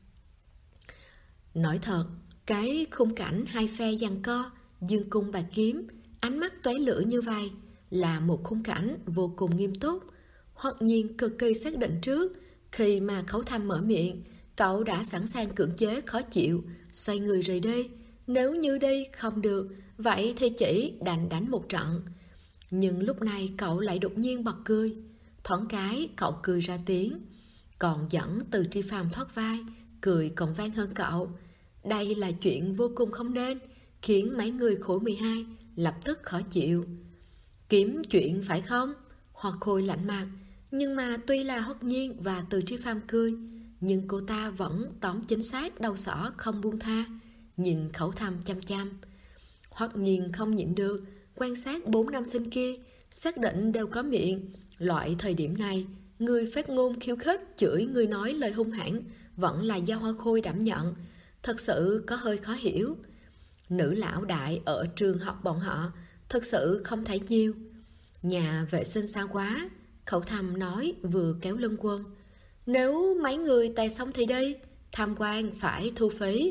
Nói thật, cái khung cảnh hai phe giằng co, dương cung bạc kiếm, ánh mắt tóe lửa như vậy là một khung cảnh vô cùng nghiêm túc. Hoặc nhiên cực kỳ xác định trước, khi mà Khẩu Thầm mở miệng, cậu đã sẵn sàng cưỡng chế khó chịu, xoay người rời đi. Nếu như đi không được, vậy thì chỉ đành đánh một trận. Nhưng lúc này cậu lại đột nhiên bật cười. Thoáng cái cậu cười ra tiếng, còn dẫn Từ Tri Phàm thoát vai, cười còn vang hơn cậu. Đây là chuyện vô cùng không nên, khiến mấy người khối 12 lập tức khó chịu. Kiếm chuyện phải không? Hoa khôi lạnh mặt. Nhưng mà tuy là Hoặc nhiên và Từ Tri Phàm cười, nhưng cô ta vẫn tóm chính xác đầu sỏ không buông tha. nhìn Khẩu Thăm chăm chăm. Hoắc Nhiên không nhịn được, quan sát 4 nam sinh kia, xác định đều có miệng. Loại thời điểm này, người phát ngôn khiêu khích chửi người nói lời hung hãn vẫn là do Hoa Khôi đảm nhận, thật sự có hơi khó hiểu. Nữ lão đại ở trường học bọn họ thật sự không thấy nhiều. Nhà vệ sinh xa quá, Khẩu Thăm nói vừa kéo lưng Quân. Nếu mấy người tè xong thì đi, tham quan phải thu phí.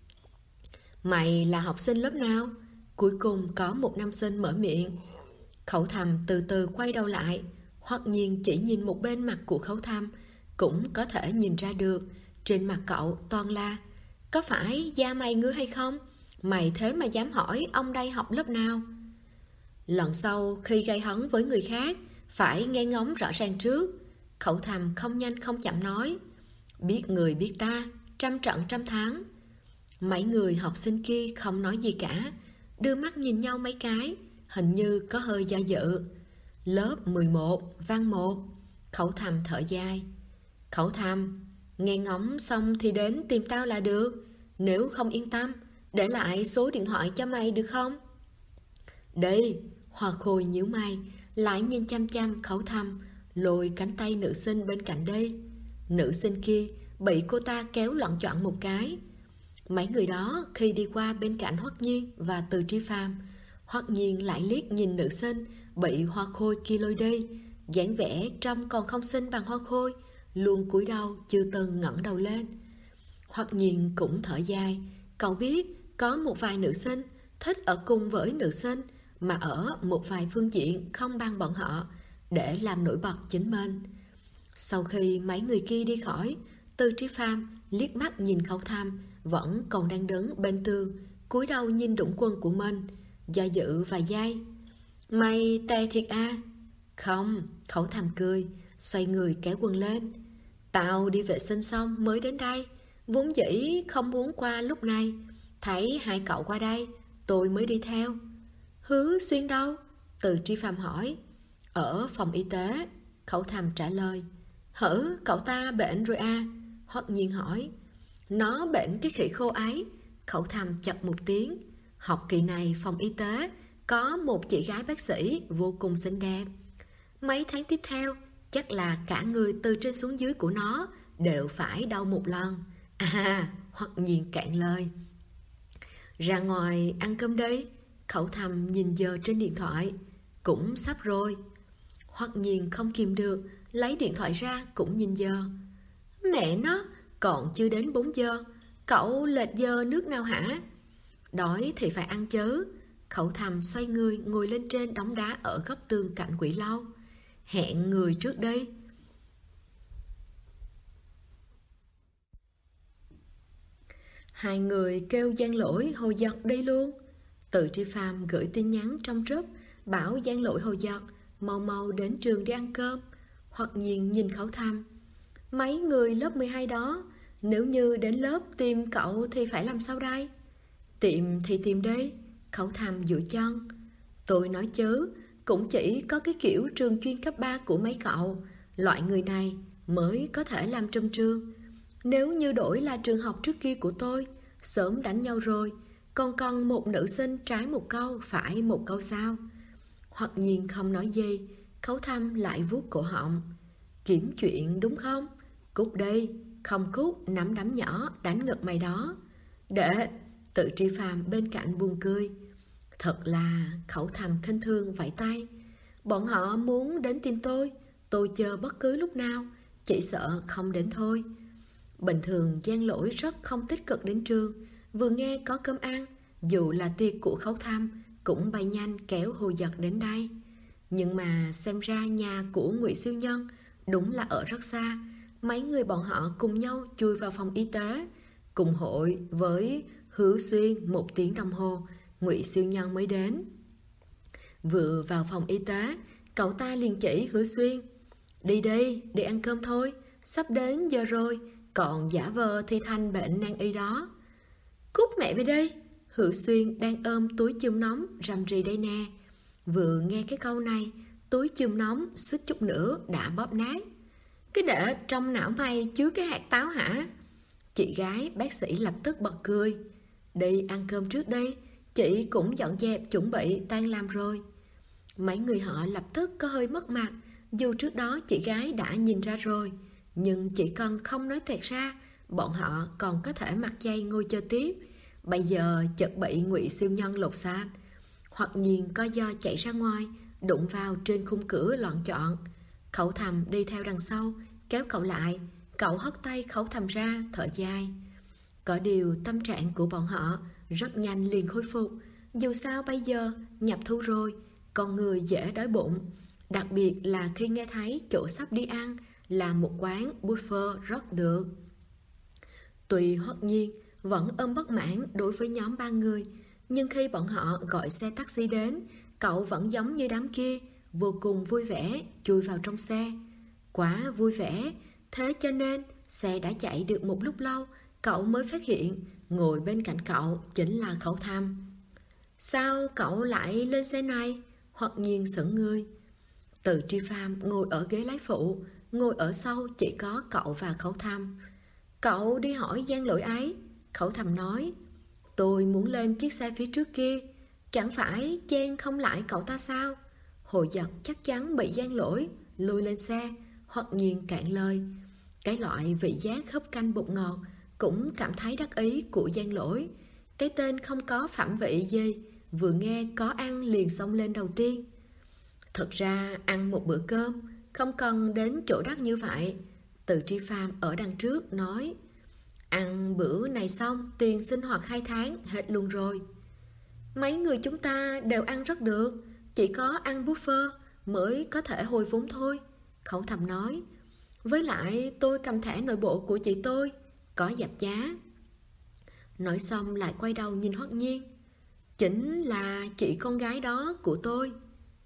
Mày là học sinh lớp nào? Cuối cùng có một nam sinh mở miệng. Khẩu Thăm từ từ quay đầu lại. Hoặc nhiên chỉ nhìn một bên mặt của Khẩu Thăm cũng có thể nhìn ra được trên mặt cậu toàn là: có phải da mày ngứa hay không? Mày thế mà dám hỏi ông đây học lớp nào? Lần sau khi gây hấn với người khác phải nghe ngóng rõ ràng trước. Khẩu Thăm không nhanh không chậm nói: biết người biết ta, trăm trận trăm thắng. Mấy người học sinh kia không nói gì cả, đưa mắt nhìn nhau mấy cái, hình như có hơi do dự. Lớp 11, văn 1. Khẩu Thăm thở dài. Khẩu Thăm, nghe ngóng xong thì đến tìm tao là được. Nếu không yên tâm, để lại số điện thoại cho mày được không? Đi. Hoa Khôi nhíu mày, lại nhìn chăm chăm Khẩu Thăm, lôi cánh tay nữ sinh bên cạnh đi. Nữ sinh kia bị cô ta kéo loạn choạng một cái. Mấy người đó khi đi qua bên cạnh Hoắc Nhiên và Từ Tri Phàm, Hoắc Nhiên lại liếc nhìn nữ sinh bị Hoa Khôi kia lôi đi, dáng vẻ trông còn không xinh bằng Hoa Khôi, luôn cúi đầu chưa từng ngẩng đầu lên. Hoắc Nhiên cũng thở dài, cậu biết có một vài nữ sinh thích ở cùng với nữ sinh, mà ở một vài phương diện không bằng bọn họ, để làm nổi bật chính mình. Sau khi mấy người kia đi khỏi, Từ Tri Phàm liếc mắt nhìn Khẩu Thăm vẫn còn đang đứng bên tường, cúi đầu nhìn Đũng Quân của mình, do dự vài giây. Mày tè thiệt à? Không. Khẩu Thăm cười, xoay người kéo Quân lên. Tao đi vệ sinh xong mới đến đây, vốn dĩ không muốn qua lúc này, thấy hai cậu qua đây tôi mới đi theo. Hứa Xuyên đâu? Từ Tri Phàm hỏi. Ở phòng y tế. Khẩu Thăm trả lời. Hử, cậu ta bệnh rồi à? Hoắc Nhiên hỏi. Nó bệnh cái khỉ khô ấy. Khẩu Thăm chật một tiếng. Học kỳ này phòng y tế có một chị gái bác sĩ vô cùng xinh đẹp. Mấy tháng tiếp theo chắc là cả người từ trên xuống dưới của nó đều phải đau một lần. À, Hoắc Nhiên cạn lời. Ra ngoài ăn cơm đi. Khẩu Thăm nhìn giờ trên điện thoại. Cũng sắp rồi. Hoắc Nhiên không kìm được, lấy điện thoại ra cũng nhìn giờ. Mẹ nó, còn chưa đến 4 giờ. Cậu lệch giờ nước nào hả? Đói thì phải ăn chứ. Khẩu Thăm xoay người ngồi lên trên đống đá ở góc tường cạnh quỷ lâu. Hẹn người trước đây. Hai người kêu Giang Lỗi Hồ Giật đi luôn. Từ Tri Phàm gửi tin nhắn trong group bảo Giang Lỗi Hồ Giật mau mau đến trường đi ăn cơm. Hoặc nhiên nhìn Khẩu Thăm. Mấy người lớp 12 đó, nếu như đến lớp tìm cậu thì phải làm sao đây? Tìm thì tìm đi. Khẩu Thăm duỗi chân. Tôi nói chứ, cũng chỉ có cái kiểu trường chuyên cấp 3 của mấy cậu, loại người này mới có thể làm trong trường. Nếu như đổi là trường học trước kia của tôi, sớm đánh nhau rồi, còn một nữ sinh trái một câu phải một câu sao? Hoặc nhiên không nói gì, Khẩu Thăm lại vuốt cổ họng. Kiếm chuyện đúng không? Cút đi, không cút nắm đấm nhỏ đánh ngực mày đó. Để. Từ Tri Phàm bên cạnh buồn cười. Thật là Khẩu Thăm khinh thương vẫy tay. Bọn họ muốn đến tìm tôi chờ bất cứ lúc nào, chỉ sợ không đến thôi. Bình thường Giang Lỗi rất không tích cực đến trường, vừa nghe có cơm ăn, dù là tiệc của Khẩu Thăm cũng bay nhanh kéo Hồ Giật đến đây. Nhưng mà xem ra nhà của Ngụy Siêu Nhân đúng là ở rất xa. Mấy người bọn họ cùng nhau chui vào phòng y tế, cùng hội với Hứa Xuyên 1 tiếng đồng hồ, Ngụy Siêu Nhân mới đến. Vừa vào phòng y tế, cậu ta liền chỉ Hứa Xuyên. Đi đi, đi ăn cơm thôi, sắp đến giờ rồi, còn giả vờ thì thành bệnh nan y đó. Cút mẹ về đây. Hứa Xuyên đang ôm túi chườm nóng rầm rì đây nè. Vừa nghe cái câu này, túi chườm nóng suýt chút nữa đã bóp nát. Cái để trong não mày chứa cái hạt táo hả? Chị gái bác sĩ lập tức bật cười. Đi ăn cơm trước đi, chị cũng dọn dẹp chuẩn bị tan làm rồi. Mấy người họ lập tức có hơi mất mặt, dù trước đó chị gái đã nhìn ra rồi. Nhưng chỉ cần không nói toẹt ra, bọn họ còn có thể mặt dây ngồi chơi tiếp. Bây giờ chợt bị Ngụy siêu nhân lột xác. Hoặc nhiên có do chạy ra ngoài, đụng vào trên khung cửa loạn trọn. Khẩu Thầm đi theo đằng sau, kéo cậu lại. Cậu hất tay Khẩu Thầm ra, thở dài. Có điều tâm trạng của bọn họ rất nhanh liền khôi phục. Dù sao bây giờ nhập thu rồi, con người dễ đói bụng. Đặc biệt là khi nghe thấy chỗ sắp đi ăn là một quán buffet rất được. Tuy Hoắc Nhiên vẫn ôm bất mãn đối với nhóm 3 người, nhưng khi bọn họ gọi xe taxi đến, cậu vẫn giống như đám kia, vô cùng vui vẻ chui vào trong xe. Quá vui vẻ, thế cho nên xe đã chạy được một lúc lâu, cậu mới phát hiện ngồi bên cạnh cậu chính là Khẩu Thầm. Sao cậu lại lên xe này? Hoắc Nhiên sững người. Từ Tri Phàm ngồi ở ghế lái phụ, ngồi ở sau chỉ có cậu và Khẩu Thầm. Cậu đi hỏi Giang Lỗi ấy. Khẩu Thầm nói, tôi muốn lên chiếc xe phía trước kia, chẳng phải chen không lại cậu ta sao? Hồ Giật chắc chắn bị Giang Lỗi lùi lên xe. Hoặc nhiên cạn lời. Cái loại vị giác hấp canh bột ngọt cũng cảm thấy đắc ý của Giang Lỗi. Cái tên không có phẩm vị gì, vừa nghe có ăn liền xông lên đầu tiên. Thật ra ăn một bữa cơm không cần đến chỗ đắt như vậy. Từ Tri Phàm ở đằng trước nói, ăn bữa này xong tiền sinh hoạt 2 tháng hết luôn rồi. Mấy người chúng ta đều ăn rất được, chỉ có ăn buffet mới có thể hồi vốn thôi. Khẩu Thầm nói, với lại tôi cầm thẻ nội bộ của chị tôi, có giảm giá. Nói xong lại quay đầu nhìn Hoắc Nhiên, chính là chị con gái đó của tôi.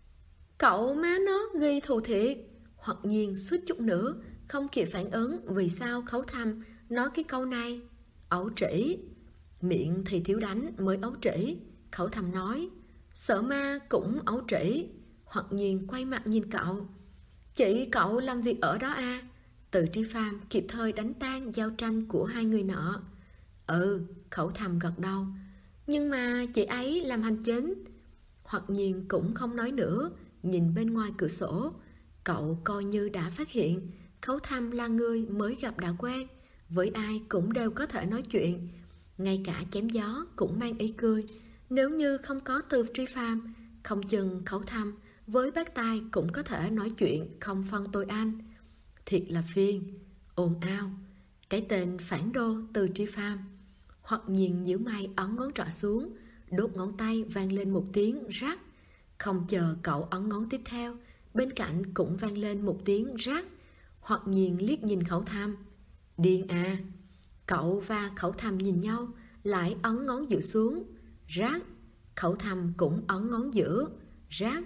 Cậu má nó ghi thù thiệt. Hoắc Nhiên suýt chút nữa không kịp phản ứng vì sao Khẩu Thầm nói cái câu này. Ấu trĩ. Miệng thì thiếu đánh mới ấu trĩ. Khẩu Thầm nói, sợ ma cũng ấu trĩ. Hoắc Nhiên quay mặt nhìn cậu. Chị cậu làm việc ở đó à? Từ Tri Phàm kịp thời đánh tan giao tranh của hai người nọ. Ừ, Khẩu Thầm gật đầu. Nhưng mà chị ấy làm hành chính. Hoắc Nhiên cũng không nói nữa, nhìn bên ngoài cửa sổ. Cậu coi như đã phát hiện Khẩu Thầm là người mới gặp đã quen, với ai cũng đều có thể nói chuyện, ngay cả chém gió cũng mang ý cười. Nếu như không có Từ Tri Phàm, không chừng Khẩu Thầm với bác tài cũng có thể nói chuyện không phân tôi anh. Thiệt là phiền, ồn ào. Cái tên phản đô Từ Tri Phàm. Hoặc nhìn nhíu mày ấn ngón trỏ xuống, đốt ngón tay vang lên một tiếng rắc. Không chờ cậu ấn ngón tiếp theo, bên cạnh cũng vang lên một tiếng rắc. Hoặc nhìn liếc nhìn Khẩu Thầm. Điên à. Cậu và Khẩu Thầm nhìn nhau, lại ấn ngón giữa xuống, rắc. Khẩu Thầm cũng ấn ngón giữa, rắc.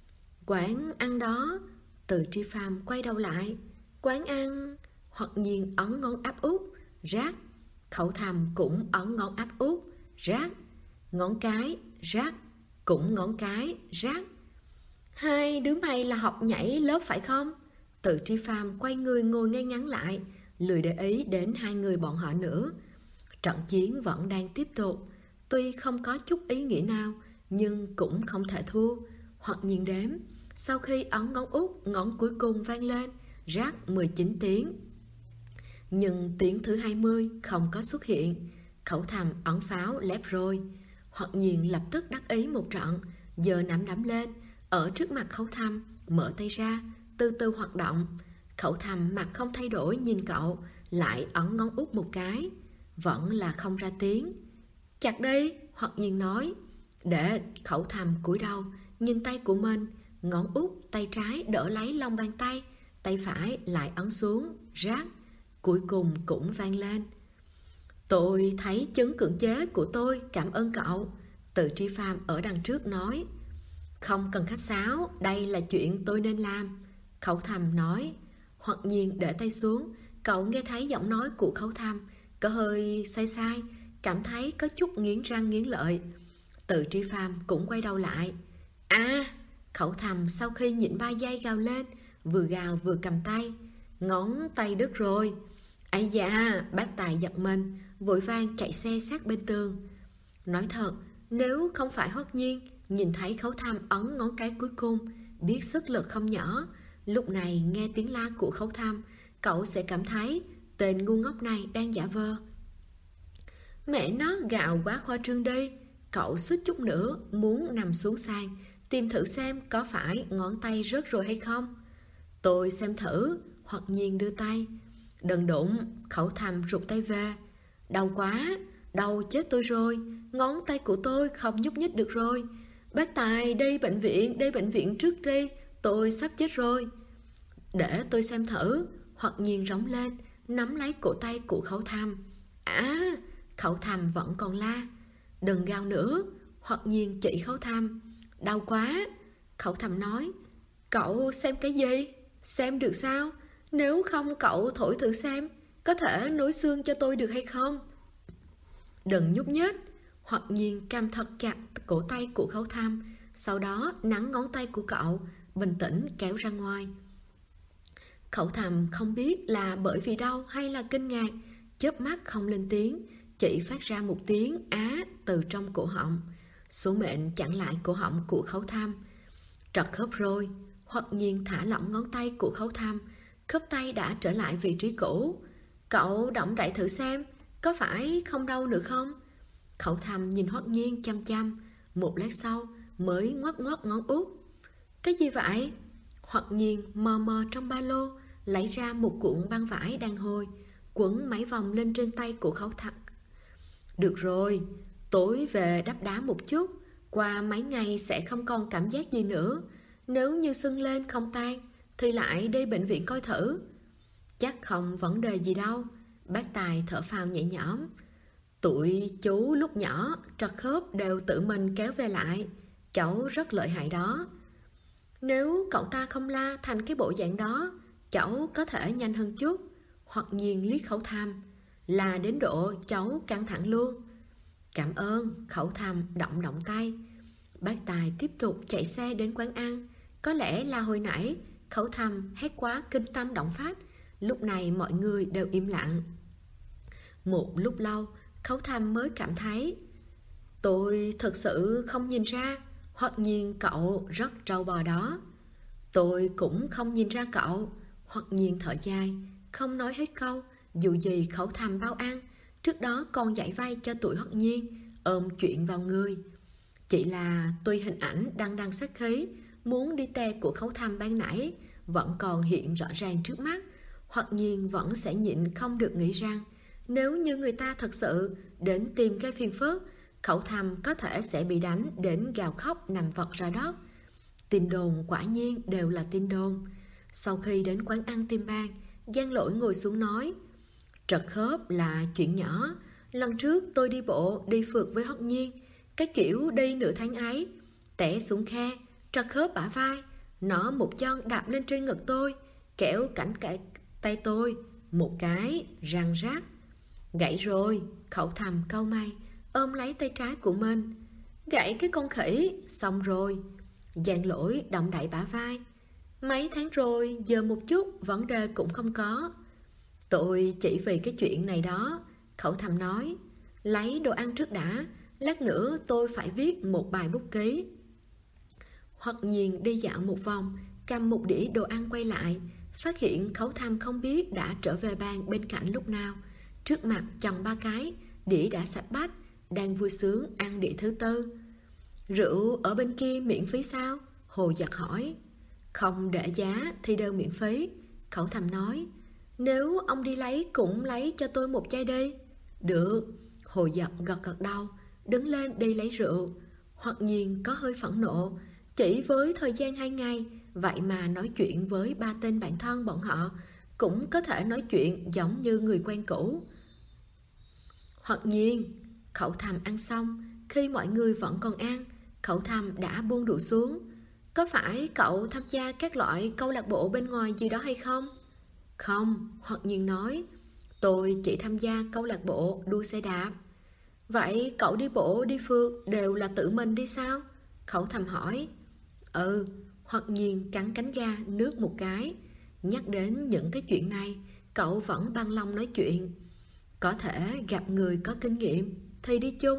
Quán ăn đó. Từ Tri Phàm quay đầu lại. Quán ăn. Hoặc nhiên ấn ngón áp út, rắc. Khẩu Thầm cũng ấn ngón áp út, rắc. Ngón cái, rắc. Cũng ngón cái, rắc. Hai đứa mày là học nhảy lớp phải không? Từ Tri Phàm quay người ngồi ngay ngắn lại, lười để ý đến hai người bọn họ nữa. Trận chiến vẫn đang tiếp tục. Tuy không có chút ý nghĩa nào, nhưng cũng không thể thua. Hoặc nhiên đếm, sau khi ấn ngón út, ngón cuối cùng vang lên, rắc 19 tiếng. Nhưng tiếng thứ 20 không có xuất hiện. Khẩu Thầm ấn pháo lép rồi. Hoặc nhiên lập tức đắc ý một trận, giờ nắm đấm lên, ở trước mặt Khẩu Thầm, mở tay ra, từ từ hoạt động. Khẩu Thầm mặt không thay đổi nhìn cậu, lại ấn ngón út một cái. Vẫn là không ra tiếng. Chặt đi, Hoặc nhiên nói. Để Khẩu Thầm cúi đầu, nhìn tay của mình, ngón út, tay trái đỡ lấy lòng bàn tay, tay phải lại ấn xuống, rác. Cuối cùng cũng vang lên. Tôi thấy chứng cưỡng chế của tôi, cảm ơn cậu. Từ Tri Phàm ở đằng trước nói. Không cần khách sáo, đây là chuyện tôi nên làm. Khẩu Thầm nói. Hoặc nhiên để tay xuống, cậu nghe thấy giọng nói của Khẩu Thầm có hơi sai sai, cảm thấy có chút nghiến răng nghiến lợi. Từ Tri Phàm cũng quay đầu lại. À, Khẩu Thầm sau khi nhịn 3 giây gào lên, vừa gào vừa cầm tay. Ngón tay đứt rồi. Ây da, bác tài giật mình, vội vàng chạy xe sát bên tường. Nói thật, nếu không phải Hoắc Nhiên nhìn thấy Khấu Tham ấn ngón cái cuối cùng, biết sức lực không nhỏ, lúc này nghe tiếng la của Khấu Tham, cậu sẽ cảm thấy tên ngu ngốc này đang giả vờ. Mẹ nó, gạo quá khoa trương đi. Cậu suýt chút nữa muốn nằm xuống sàn tìm thử xem có phải ngón tay rớt rồi hay không. Tôi xem thử. Hoặc Nhiên đưa tay. Đừng đụng. Khẩu Thầm rụt tay về. Đau quá, đau chết tôi rồi. Ngón tay của tôi không nhúc nhích được rồi. Bác Tài, đi bệnh viện trước đi. Tôi sắp chết rồi. Để tôi xem thử. Hoặc Nhiên rống lên, nắm lấy cổ tay của Khẩu Thầm. Khẩu Thầm vẫn còn la. Đừng gào nữa. Hoặc Nhiên chỉ Khẩu Thầm. Đau quá. Khẩu Thầm nói. Cậu xem cái gì? Xem được sao? Nếu không cậu thổi thử xem, có thể nối xương cho tôi được hay không? Đừng nhúc nhích. Hoặc Nhiên cầm thật chặt cổ tay của Khẩu Thầm, sau đó nắn ngón tay của cậu, bình tĩnh kéo ra ngoài. Khẩu Thầm không biết là bởi vì đau hay là kinh ngạc, chớp mắt không lên tiếng, chỉ phát ra một tiếng á từ trong cổ họng. Số mệnh chặn lại cổ họng của Khẩu Thầm. Trật khớp rồi. Hoặc Nhiên thả lỏng ngón tay của Khẩu Thầm, khớp tay đã trở lại vị trí cũ. Cậu động đậy thử xem, có phải không đau nữa không? Khẩu Thầm nhìn Hoắc Nhiên chăm chăm, một lát sau mới ngoắc ngoắc ngón út. Cái gì vậy? Hoắc Nhiên mò mò trong ba lô, lấy ra một cuộn băng vải đang hôi, quấn mấy vòng lên trên tay của Khẩu Thầm. Được rồi, tối về đắp đá một chút, qua mấy ngày sẽ không còn cảm giác gì nữa. Nếu như sưng lên không tan thì lại đi bệnh viện coi thử. Chắc không vấn đề gì đâu. Bác Tài thở phào nhẹ nhõm. Tụi chú lúc nhỏ trật khớp đều tự mình kéo về lại. Cháu rất lợi hại đó. Nếu cậu ta không la thành cái bộ dạng đó, cháu có thể nhanh hơn chút. Hoặc Nhiên liếc Khẩu Thầm. Là đến độ cháu căng thẳng luôn. Cảm ơn. Khẩu Thầm động tay. Bác Tài tiếp tục chạy xe đến quán ăn. Có lẽ là hồi nãy Khẩu Thầm hét quá kinh tâm động phách, lúc này mọi người đều im lặng. Một lúc lâu Khẩu Thầm mới cảm thấy. Tôi thật sự không nhìn ra. Hoặc Nhiên cậu rất trâu bò đó. Tôi cũng không nhìn ra cậu. Hoặc Nhiên thở dài, không nói hết câu. Dù gì Khẩu Thầm bao ăn, trước đó còn giải vay cho tụi Hoặc Nhiên, ôm chuyện vào người. Chỉ là tuy hình ảnh đằng sát khí muốn đi tè của Khẩu Thầm ban nãy vẫn còn hiện rõ ràng trước mắt, Hoặc Nhiên vẫn sẽ nhịn không được nghĩ rằng nếu như người ta thật sự đến tìm cái phiền phức, Khẩu Thầm có thể sẽ bị đánh đến gào khóc nằm vật ra đất. Tin đồn quả nhiên đều là tin đồn. Sau khi đến quán ăn Tim Ban, Giang Lỗi ngồi xuống nói. Trật khớp là chuyện nhỏ. Lần trước tôi đi bộ đi phượt với Hoắc Nhiên, cái kiểu đi nửa tháng ấy, té xuống khe, trật khớp bả vai. Nó một chân đạp lên trên ngực tôi, kéo cảnh cái tay tôi, một cái răng rắc. Gãy rồi. Khẩu Thầm cau mày, ôm lấy tay trái của mình. Gãy cái con khỉ. Xong rồi. Giang Lỗi động đậy bả vai. Mấy tháng rồi, giờ một chút vấn đề cũng không có. Tôi chỉ vì cái chuyện này đó. Khẩu Thầm nói. Lấy đồ ăn trước đã, lát nữa tôi phải viết một bài bút ký. Hoặc Nhiên đi dạo một vòng, cầm một đĩa đồ ăn quay lại, phát hiện Khẩu Thầm không biết đã trở về bàn bên cạnh lúc nào. Trước mặt chồng ba cái, đĩa đã sạch bách, đang vui sướng ăn đĩa thứ tư. Rượu ở bên kia miễn phí sao? Hồ Giật hỏi. Không để giá thì đều miễn phí. Khẩu Thầm nói. Nếu ông đi lấy cũng lấy cho tôi một chai đi. Được. Hồ Giật gật đầu, đứng lên đi lấy rượu. Hoặc Nhiên có hơi phẫn nộ. Chỉ với thời gian 2 ngày, vậy mà nói chuyện với 3 tên bạn thân bọn họ, cũng có thể nói chuyện giống như người quen cũ. Hoặc Nhiên. Khẩu Thầm ăn xong, khi mọi người vẫn còn ăn, Khẩu Thầm đã buông đũa xuống. Có phải cậu tham gia các loại câu lạc bộ bên ngoài gì đó hay không? Không. Hoặc Nhiên nói. Tôi chỉ tham gia câu lạc bộ đua xe đạp. Vậy cậu đi bộ đi phượt đều là tự mình đi sao? Khẩu Thầm hỏi. Ừ. Hoặc Nhiên cắn cánh ga nước một cái. Nhắc đến những cái chuyện này, cậu vẫn bằng lòng nói chuyện. Có thể gặp người có kinh nghiệm thì đi chung,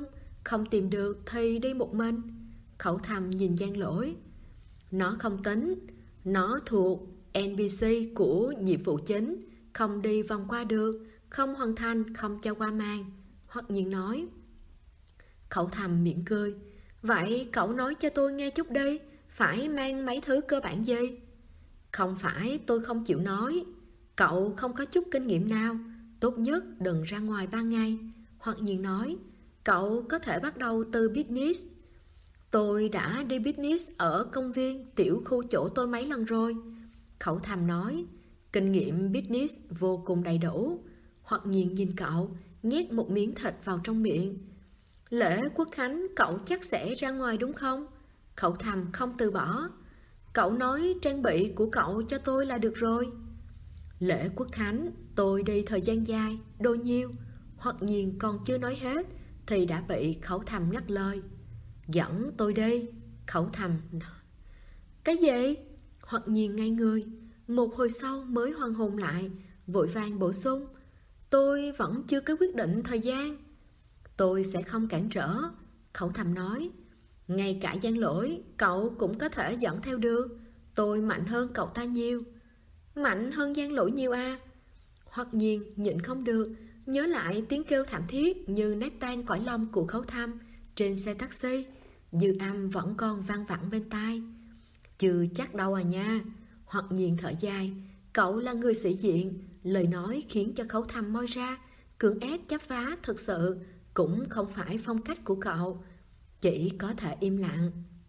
không tìm được thì đi một mình. Khẩu thầm nhìn Giang Lỗi. Nó không tính, nó thuộc NPC của nhiệm vụ chính, không đi vòng qua được, không hoàn thành, không cho qua màn. Hoặc nhiên nói. Khẩu thầm miệng cười. Vậy cậu nói cho tôi nghe chút đi, phải mang mấy thứ cơ bản gì? Không phải tôi không chịu nói, cậu không có chút kinh nghiệm nào, tốt nhất đừng ra ngoài ban ngày. Hoặc nhiên nói. Cậu có thể bắt đầu từ business. Tôi đã đi business ở công viên tiểu khu chỗ tôi mấy lần rồi. Khẩu thầm nói. Kinh nghiệm business vô cùng đầy đủ. Hoặc nhiên nhìn cậu, nhét một miếng thịt vào trong miệng. Lễ Quốc Khánh cậu chắc sẽ ra ngoài đúng không? Khẩu thầm không từ bỏ. Cậu nói trang bị của cậu cho tôi là được rồi. Lễ Quốc Khánh tôi đi thời gian dài, đôi nhiêu. Hoặc nhiên còn chưa nói hết thì đã bị khẩu thầm ngắt lời. Dẫn tôi đi. Khẩu thầm. Cái gì? Hoặc nhiên ngay người. Một hồi sau mới hoàn hồn lại, vội vàng bổ sung. Tôi vẫn chưa có quyết định thời gian. Tôi sẽ không cản trở. Khẩu thầm nói. Ngay cả Giang Lỗi cậu cũng có thể dẫn theo được. Tôi mạnh hơn cậu ta nhiều. Mạnh hơn Giang Lỗi nhiều à? Hoặc nhiên nhịn không được, nhớ lại tiếng kêu thảm thiết như nát tan cõi lòng của Khấu Thăm trên xe taxi. Dư âm vẫn còn vang vẳng bên tai. Chưa chắc đâu à nha. Hoặc nhiên thở dài. Cậu là người sĩ diện, lời nói khiến cho Khấu Thăm moi ra. Cưỡng ép chấp phá thực sự cũng không phải phong cách của cậu. Chỉ có thể im lặng.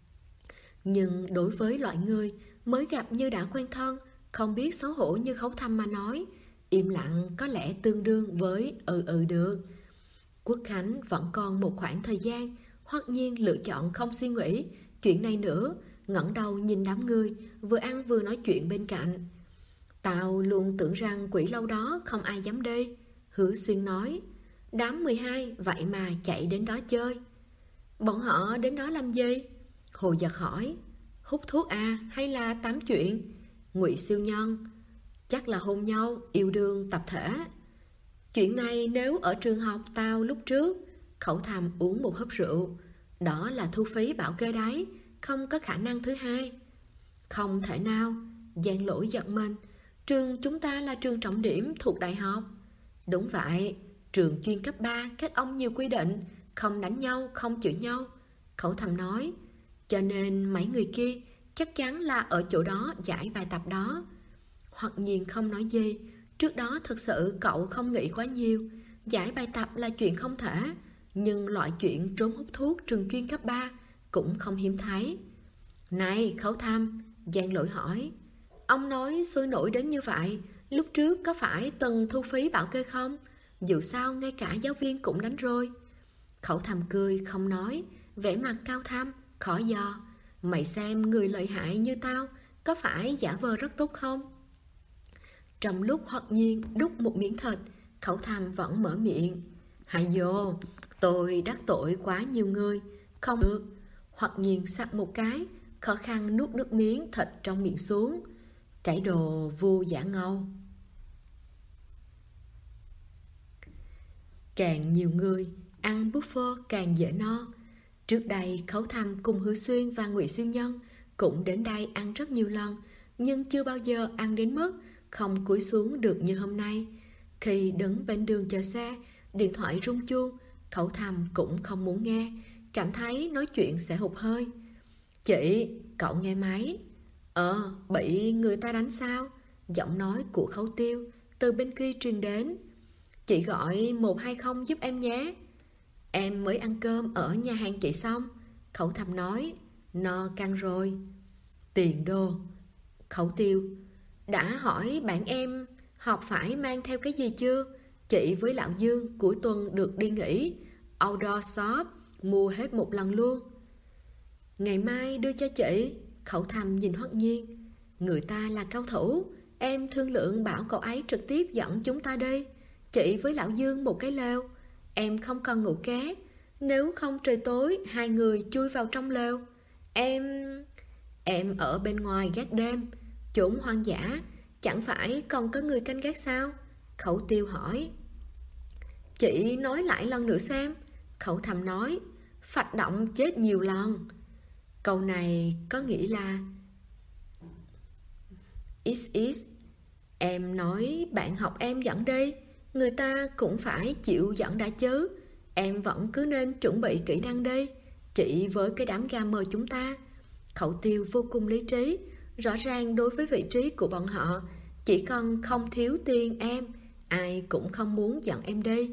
Nhưng đối với loại người mới gặp như đã quen thân, không biết xấu hổ như Khấu Thăm mà nói, im lặng có lẽ tương đương với được. Quốc Khánh vẫn còn một khoảng thời gian. Hoặc nhiên lựa chọn không suy nghĩ chuyện này nữa, ngẩng đầu nhìn đám người vừa ăn vừa nói chuyện bên cạnh. Tao luôn tưởng rằng quỷ lâu đó không ai dám đi. Hứa Xuyên nói. Đám 12 vậy mà chạy đến đó chơi. Bọn họ đến đó làm gì? Hồ Giật hỏi. Hút thuốc à hay là tám chuyện? Ngụy Siêu Nhân. Chắc là hôn nhau, yêu đương tập thể. Chuyện này nếu ở trường học tao lúc trước. Khẩu thầm uống một hớp rượu. Đó là thu phí bảo kê đấy, không có khả năng thứ hai. Không thể nào. Giang Lỗi giật mình. Trường chúng ta là trường trọng điểm thuộc đại học. Đúng vậy, trường chuyên cấp 3 các ông nhiều quy định, không đánh nhau, không chửi nhau. Khẩu thầm nói. Cho nên mấy người kia chắc chắn là ở chỗ đó giải bài tập đó. Hoặc nhiên không nói gì. Trước đó thực sự cậu không nghĩ quá nhiều. Giải bài tập là chuyện không thể, nhưng loại chuyện trốn hút thuốc trường chuyên cấp 3 cũng không hiếm thấy. Này Khẩu Thăm, Giang Lỗi hỏi. Ông nói sôi nổi đến như vậy, lúc trước có phải từng thu phí bảo kê không? Dù sao ngay cả giáo viên cũng đánh rồi. Khẩu Thầm cười không nói, vẻ mặt cao thâm, khó dò. Mày xem người lợi hại như tao có phải giả vờ rất tốt không? Trong lúc Hoặc nhiên đút một miếng thịt, Khẩu Thầm vẫn mở miệng. Hại vô, tôi đắc tội quá nhiều người. Không được. Hoặc nhiên sặc một cái, khó khăn nuốt nước miếng thịt trong miệng xuống. Cái đồ vô giả ngâu. Càng nhiều người ăn buffet càng dễ no. Trước đây Khấu Thăm cùng Hứa Xuyên và Ngụy Siêu Nhân cũng đến đây ăn rất nhiều lần, nhưng chưa bao giờ ăn đến mức không cúi xuống được như hôm nay. Khi đứng bên đường chờ xe, điện thoại rung chuông, Khẩu Thăm cũng không muốn nghe, cảm thấy nói chuyện sẽ hụt hơi. Chị, cậu nghe máy. Bị người ta đánh sao? Giọng nói của Khấu Tiêu từ bên kia truyền đến. Chị gọi 120 giúp em nhé. Em mới ăn cơm ở nhà hàng chị xong. Khẩu Thầm nói. No căng rồi. Tiền đồ. Khẩu Tiêu. Đã hỏi bạn em học phải mang theo cái gì chưa? Chị với Lão Dương cuối tuần được đi nghỉ outdoor shop, mua hết một lần luôn. Ngày mai đưa cho chị. Khẩu Thầm nhìn Hoắc Nhiên. Người ta là cao thủ, em thương lượng bảo cậu ấy trực tiếp dẫn chúng ta đi. Chị với Lão Dương một cái lều, em không cần ngủ ké. Nếu không trời tối hai người chui vào trong lều. Em ở bên ngoài gác đêm. Chốn hoang dã chẳng phải còn có người canh gác sao? Khẩu Tiêu hỏi. Chị nói lại lần nữa xem. Khẩu Thầm nói. phạch động chết nhiều lần. Câu này có nghĩa là XX. Em nói bạn học em dẫn đi, người ta cũng phải chịu dẫn đã chứ. Em vẫn cứ nên chuẩn bị kỹ năng đi, chỉ với cái đám gamer chúng ta. Khẩu Tiêu vô cùng lý trí. Rõ ràng đối với vị trí của bọn họ, chỉ cần không thiếu tiền em, ai cũng không muốn dẫn em đi.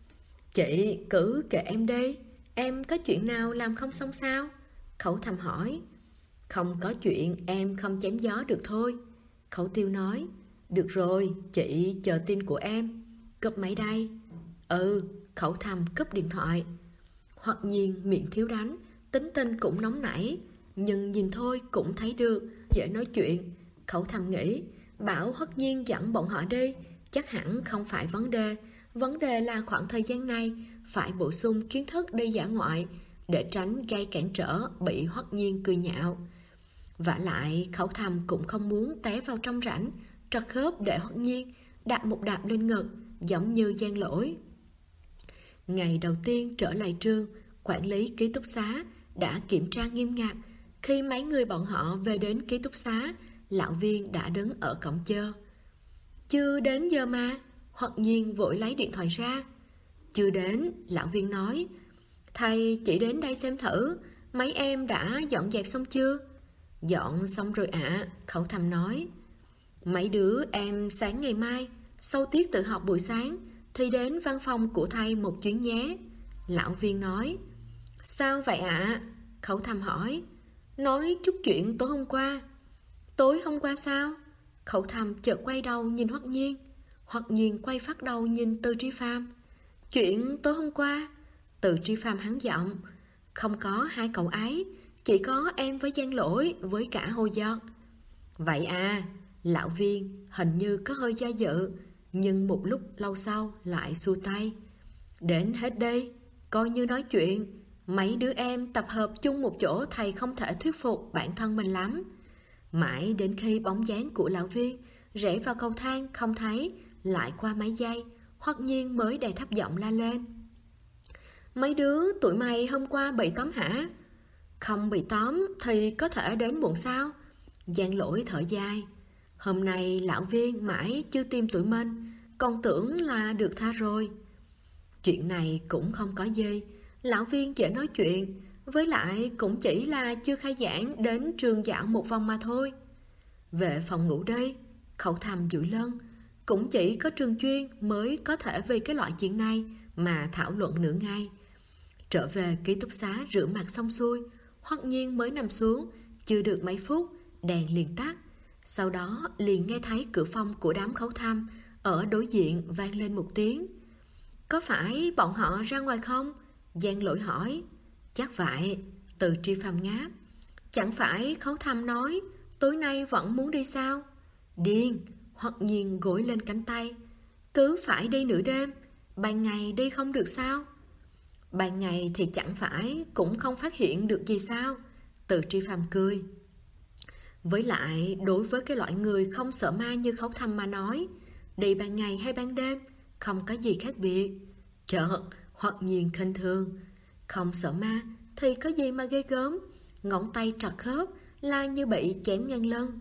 Chị cứ kệ em đi, em có chuyện nào làm không xong sao? Khẩu Thầm hỏi. Không có chuyện em không chém gió được thôi. Khẩu Tiêu nói. Được rồi, chị chờ tin của em. Cúp máy đây. Khẩu Thầm cúp điện thoại. Hoặc Nhiên miệng thiếu đánh, tính tình cũng nóng nảy, nhưng nhìn thôi cũng thấy được, dễ nói chuyện. Khẩu Thầm nghĩ, bảo Hoắc Nhiên dẫn bọn họ đi, chắc hẳn không phải vấn đề. Vấn đề là khoảng thời gian này phải bổ sung kiến thức đi dã ngoại, để tránh gây cản trở bị Hoắc Nhiên cười nhạo. Vả lại Khẩu Thầm cũng không muốn té vào trong rãnh, trật khớp để Hoắc Nhiên đạp một đạp lên ngực, giống như Giang Lỗi. Ngày đầu tiên trở lại trường, quản lý ký túc xá đã kiểm tra nghiêm ngặt. Khi mấy người bọn họ về đến ký túc xá, lão Viên đã đứng ở cổng chờ. Chưa đến giờ mà. Hoắc Nhiên vội lấy điện thoại ra. Chưa đến, lão Viên nói. Thầy chỉ đến đây xem thử, mấy em đã dọn dẹp xong chưa? Dọn xong rồi ạ, Khẩu Thầm nói. Mấy đứa em sáng ngày mai, sau tiết tự học buổi sáng, thì đến văn phòng của thầy một chuyến nhé. Lão Viên nói. Sao vậy ạ? Khẩu Thầm hỏi. Nói chút chuyện tối hôm qua. Tối hôm qua sao? Khẩu Thầm chợt quay đầu nhìn Hoắc Nhiên. Hoắc Nhiên quay phát đầu nhìn Từ Tri Phàm. Chuyện tối hôm qua? Từ Tri Phàm hắn giọng. Không có hai cậu ấy, chỉ có em với Giang Lỗi với cả Hồ Giật. Vậy à? Lão Viên hình như có hơi do dự, nhưng một lúc lâu sau lại xua tay. Đến hết đi, coi như nói chuyện. Mấy đứa em tập hợp chung một chỗ, thầy không thể thuyết phục bản thân mình lắm. Mãi đến khi bóng dáng của lão Viên rẽ vào cầu thang không thấy, lại qua mấy giây, Hoắc Nhiên mới đè thấp giọng la lên. Mấy đứa tụi mày hôm qua bị tóm hả? Không bị tóm thì có thể đến muộn sao? Giang Lỗi thở dài. Hôm nay lão Viên mãi chưa tìm tụi mình, còn tưởng là được tha rồi. Chuyện này cũng không có gì, lão Viên dễ nói chuyện, với lại cũng chỉ là chưa khai giảng đến trường dạo một vòng mà thôi. Về phòng ngủ đi, Khẩu Thầm duỗi lưng. Cũng chỉ có trường chuyên mới có thể vì cái loại chuyện này mà thảo luận nửa ngày. Trở về ký túc xá rửa mặt xong xuôi, Hoắc Nhiên mới nằm xuống, chưa được mấy phút, đèn liền tắt. Sau đó liền nghe thấy cửa phòng của đám Khẩu Thầm ở đối diện vang lên một tiếng. Có phải bọn họ ra ngoài không? Giang Lỗi hỏi. Chắc vậy, Từ Tri Phàm ngáp. Chẳng phải Khẩu Thầm nói tối nay vẫn muốn đi sao? Điên. Hoắc Nhiên gối lên cánh tay. Cứ phải đi nửa đêm, ban ngày đi không được sao? Ban ngày thì chẳng phải cũng không phát hiện được gì sao? Từ Tri Phàm cười. Với lại đối với cái loại người không sợ ma như Khẩu Thầm mà nói, đi ban ngày hay ban đêm không có gì khác biệt. Chợt Hoắc Nhiên khinh thường. Không sợ ma thì có gì mà ghê gớm, ngón tay trật khớp là như bị chém ngang lưng.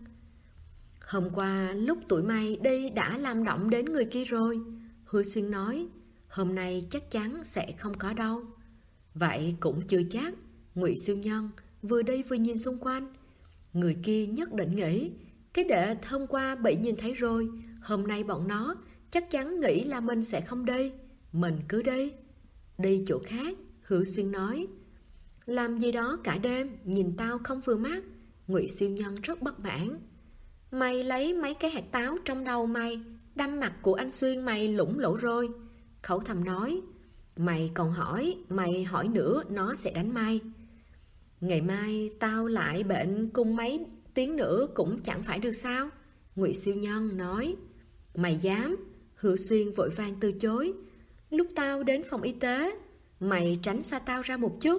Hôm qua lúc tụi mày đi đã làm động đến người kia rồi, Hứa Xuyên nói. Hôm nay chắc chắn sẽ không có đâu. Vậy cũng chưa chắc. Ngụy Siêu Nhân vừa đi vừa nhìn xung quanh. Người kia nhất định nghĩ cái đệ hôm qua bị nhìn thấy rồi, hôm nay bọn nó chắc chắn nghĩ là mình sẽ không đi. Mình cứ đi. Đi chỗ khác, Hứa Xuyên nói. Làm gì đó cả đêm, nhìn tao không vừa mắt. Ngụy Siêu Nhân rất bất mãn. Mày lấy mấy cái hạt táo trong đầu mày đâm mặt của anh Xuyên mày lủng lỗ rồi. Khẩu Thầm nói. Mày còn hỏi, mày hỏi nữa nó sẽ đánh mày. Ngày mai tao lại bệnh cùng mấy tiếng nữa cũng chẳng phải được sao? Ngụy Siêu Nhân nói. Mày dám? Hứa Xuyên vội vàng từ chối. Lúc tao đến phòng y tế, mày tránh xa tao ra một chút.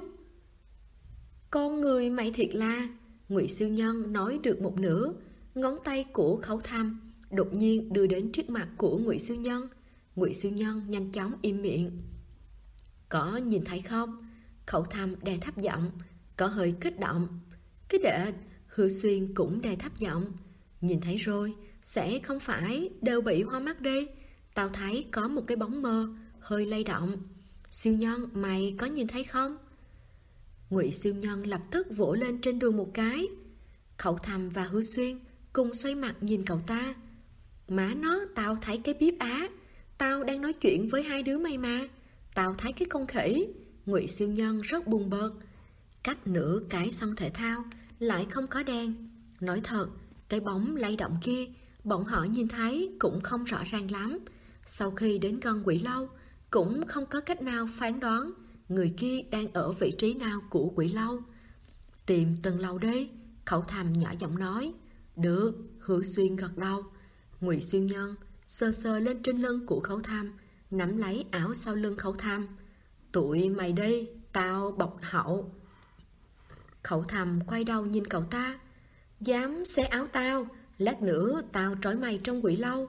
Con người mày thiệt là. Ngụy Siêu Nhân nói được một nửa, ngón tay của Khẩu Thầm đột nhiên đưa đến trước mặt của Ngụy Siêu Nhân. Ngụy Siêu Nhân nhanh chóng im miệng. Có nhìn thấy không? Khẩu Thăm đè thấp giọng, có hơi kích động. Cái đệ, Hứa Xuyên cũng đè thấp giọng. Nhìn thấy rồi, sẽ không phải đều bị hoa mắt đi. Tao thấy có một cái bóng mơ, hơi lay động. Siêu Nhân, mày có nhìn thấy không? Ngụy Siêu Nhân lập tức vỗ lên trên đùi một cái. Khẩu Thăm và Hứa Xuyên cùng xoay mặt nhìn cậu ta. Má nó, tao thấy cái bíp á. Tao đang nói chuyện với hai đứa mày mà. Tao thấy cái con khỉ. Ngụy Siêu Nhân rất buồn bực. Cách nửa cái sân thể thao lại không có đèn. Nói thật, cái bóng lay động kia bọn họ nhìn thấy cũng không rõ ràng lắm. Sau khi đến gần Quỷ Lâu cũng không có cách nào phán đoán người kia đang ở vị trí nào của Quỷ Lâu. Tìm từng lầu đi, Khẩu Thăm nhỏ giọng nói. Được, Hứa Xuyên gật đầu. Ngụy Siêu Nhân sờ sờ lên trên lưng của Khẩu Thăm, nắm lấy áo sau lưng Khẩu Thăm. Tụi mày đi, tao bọc hậu. Khẩu Thăm quay đầu nhìn cậu ta. Dám xé áo tao, lát nữa tao trói mày trong Quỷ Lâu.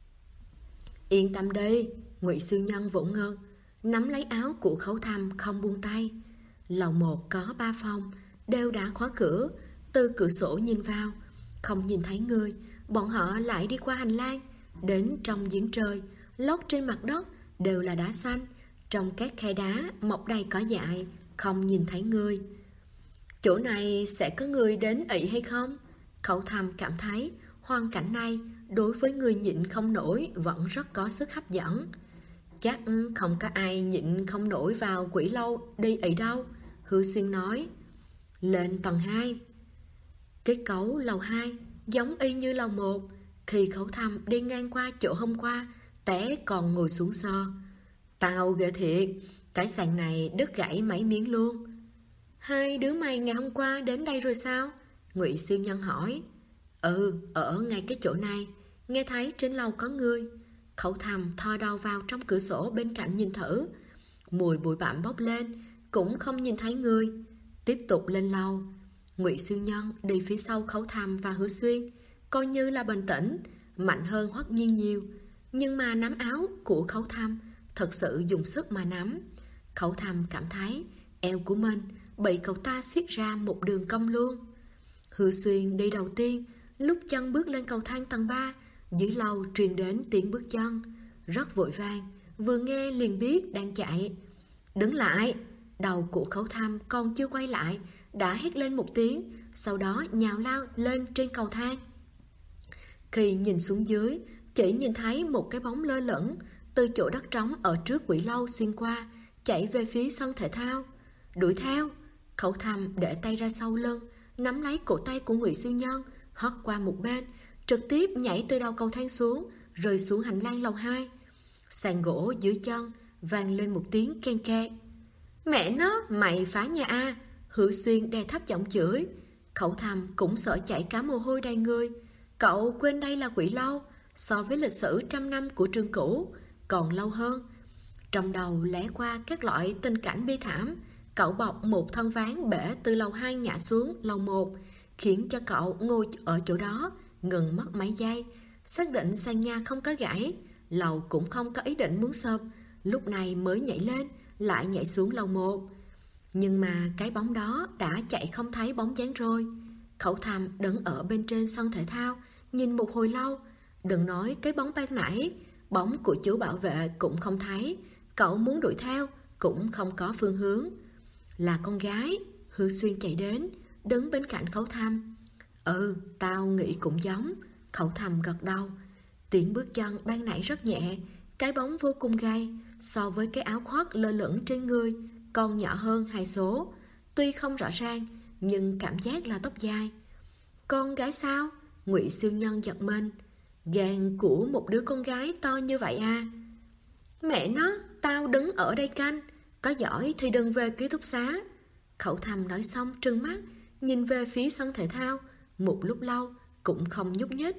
Yên tâm đi, Ngụy Siêu Nhân vỗ ngực, nắm lấy áo của Khẩu Thăm không buông tay. Lầu 1 có 3 phòng, đều đã khóa cửa. Từ cửa sổ nhìn vào, không nhìn thấy người. Bọn họ lại đi qua hành lang, đến trong giếng trời. Lót trên mặt đất đều là đá xanh. Trong các khe đá mọc đầy cỏ dại, không nhìn thấy người. Chỗ này sẽ có người đến ị hay không? Khẩu Thăm cảm thấy hoàn cảnh này đối với người nhịn không nổi vẫn rất có sức hấp dẫn. Chắc không có ai nhịn không nổi vào Quỷ Lâu đi ị đâu, Hứa Xuyên nói. Lên tầng 2. Kết cấu lầu 2 giống y như lầu 1. Khi Khẩu Thăm đi ngang qua chỗ hôm qua, té còn ngồi xuống sờ. Tao ghê thiệt, cái sàn này đứt gãy mấy miếng luôn. Hai đứa mày ngày hôm qua đến đây rồi sao? Ngụy Siêu Nhân hỏi. Ừ, ở ngay cái chỗ này. Nghe thấy trên lầu có người. Khẩu Thăm thò đầu vào trong cửa sổ bên cạnh nhìn thử. Mùi bụi bặm bốc lên, cũng không nhìn thấy người. Tiếp tục lên lầu. Ngụy Siêu Nhân đi phía sau Khẩu Thăm và Hứa Xuyên, coi như là bình tĩnh, mạnh hơn Hoắc Nhiên nhiều. Nhưng mà nắm áo của Khẩu Thăm thật sự dùng sức mà nắm. Khẩu Thăm cảm thấy eo của mình bị cậu ta siết ra một đường cong luôn. Hứa Xuyên đi đầu tiên. Lúc chân bước lên cầu thang tầng 3, dưới lầu truyền đến tiếng bước chân rất vội vàng, vừa nghe liền biết đang chạy. Đứng lại! Đầu của Khẩu Thăm còn chưa quay lại đã hét lên một tiếng, sau đó nhào lao lên trên cầu thang. Khi nhìn xuống dưới, chỉ nhìn thấy một cái bóng lơ lửng từ chỗ đất trống ở trước Quỷ Lâu xuyên qua, chạy về phía sân thể thao. Đuổi theo! Khẩu Thăm để tay ra sau lưng, nắm lấy cổ tay của Ngụy Siêu Nhân, hót qua một bên, trực tiếp nhảy từ đầu cầu thang xuống, rơi xuống hành lang lầu 2. Sàn gỗ dưới chân vang lên một tiếng ken kẹt. Mẹ nó, mày phá nhà a! Hứa Xuyên đè thấp giọng chửi. Khẩu Thăm cũng sợ chảy cả mồ hôi đầy người. Cậu quên đây là Quỷ Lâu, so với lịch sử 100 năm của trường cũ còn lâu hơn. Trong đầu lóe qua các loại tình cảnh bi thảm. Cậu bọc một thân ván bể từ lầu 2 ngã xuống lầu 1, khiến cho cậu ngồi ở chỗ đó ngừng mất mấy giây. Xác định sàn nhà không có gãy, lầu cũng không có ý định muốn sập, lúc này mới nhảy lên, lại nhảy xuống lầu 1. Nhưng mà cái bóng đó đã chạy không thấy bóng dáng rồi. Khẩu Thăm đứng ở bên trên sân thể thao, nhìn một hồi lâu. Đừng nói cái bóng ban nãy, bóng của chú bảo vệ cũng không thấy. Cậu muốn đuổi theo cũng không có phương hướng. Là con gái. Hứa Xuyên chạy đến, đứng bên cạnh Khẩu Thăm. Ừ, tao nghĩ cũng giống. Khẩu Thăm gật đầu. Tiếng bước chân ban nãy rất nhẹ, cái bóng vô cùng gay, so với cái áo khoác lơ lửng trên người còn nhỏ hơn 2 số. Tuy không rõ ràng, nhưng cảm giác là tóc dài. Con gái sao? Ngụy Siêu Nhân giật mình. Gan của một đứa con gái to như vậy à? Mẹ nó, tao đứng ở đây canh, có giỏi thì đừng về ký túc xá. Khẩu Thăm nói xong trừng mắt, nhìn về phía sân thể thao, một lúc lâu cũng không nhúc nhích.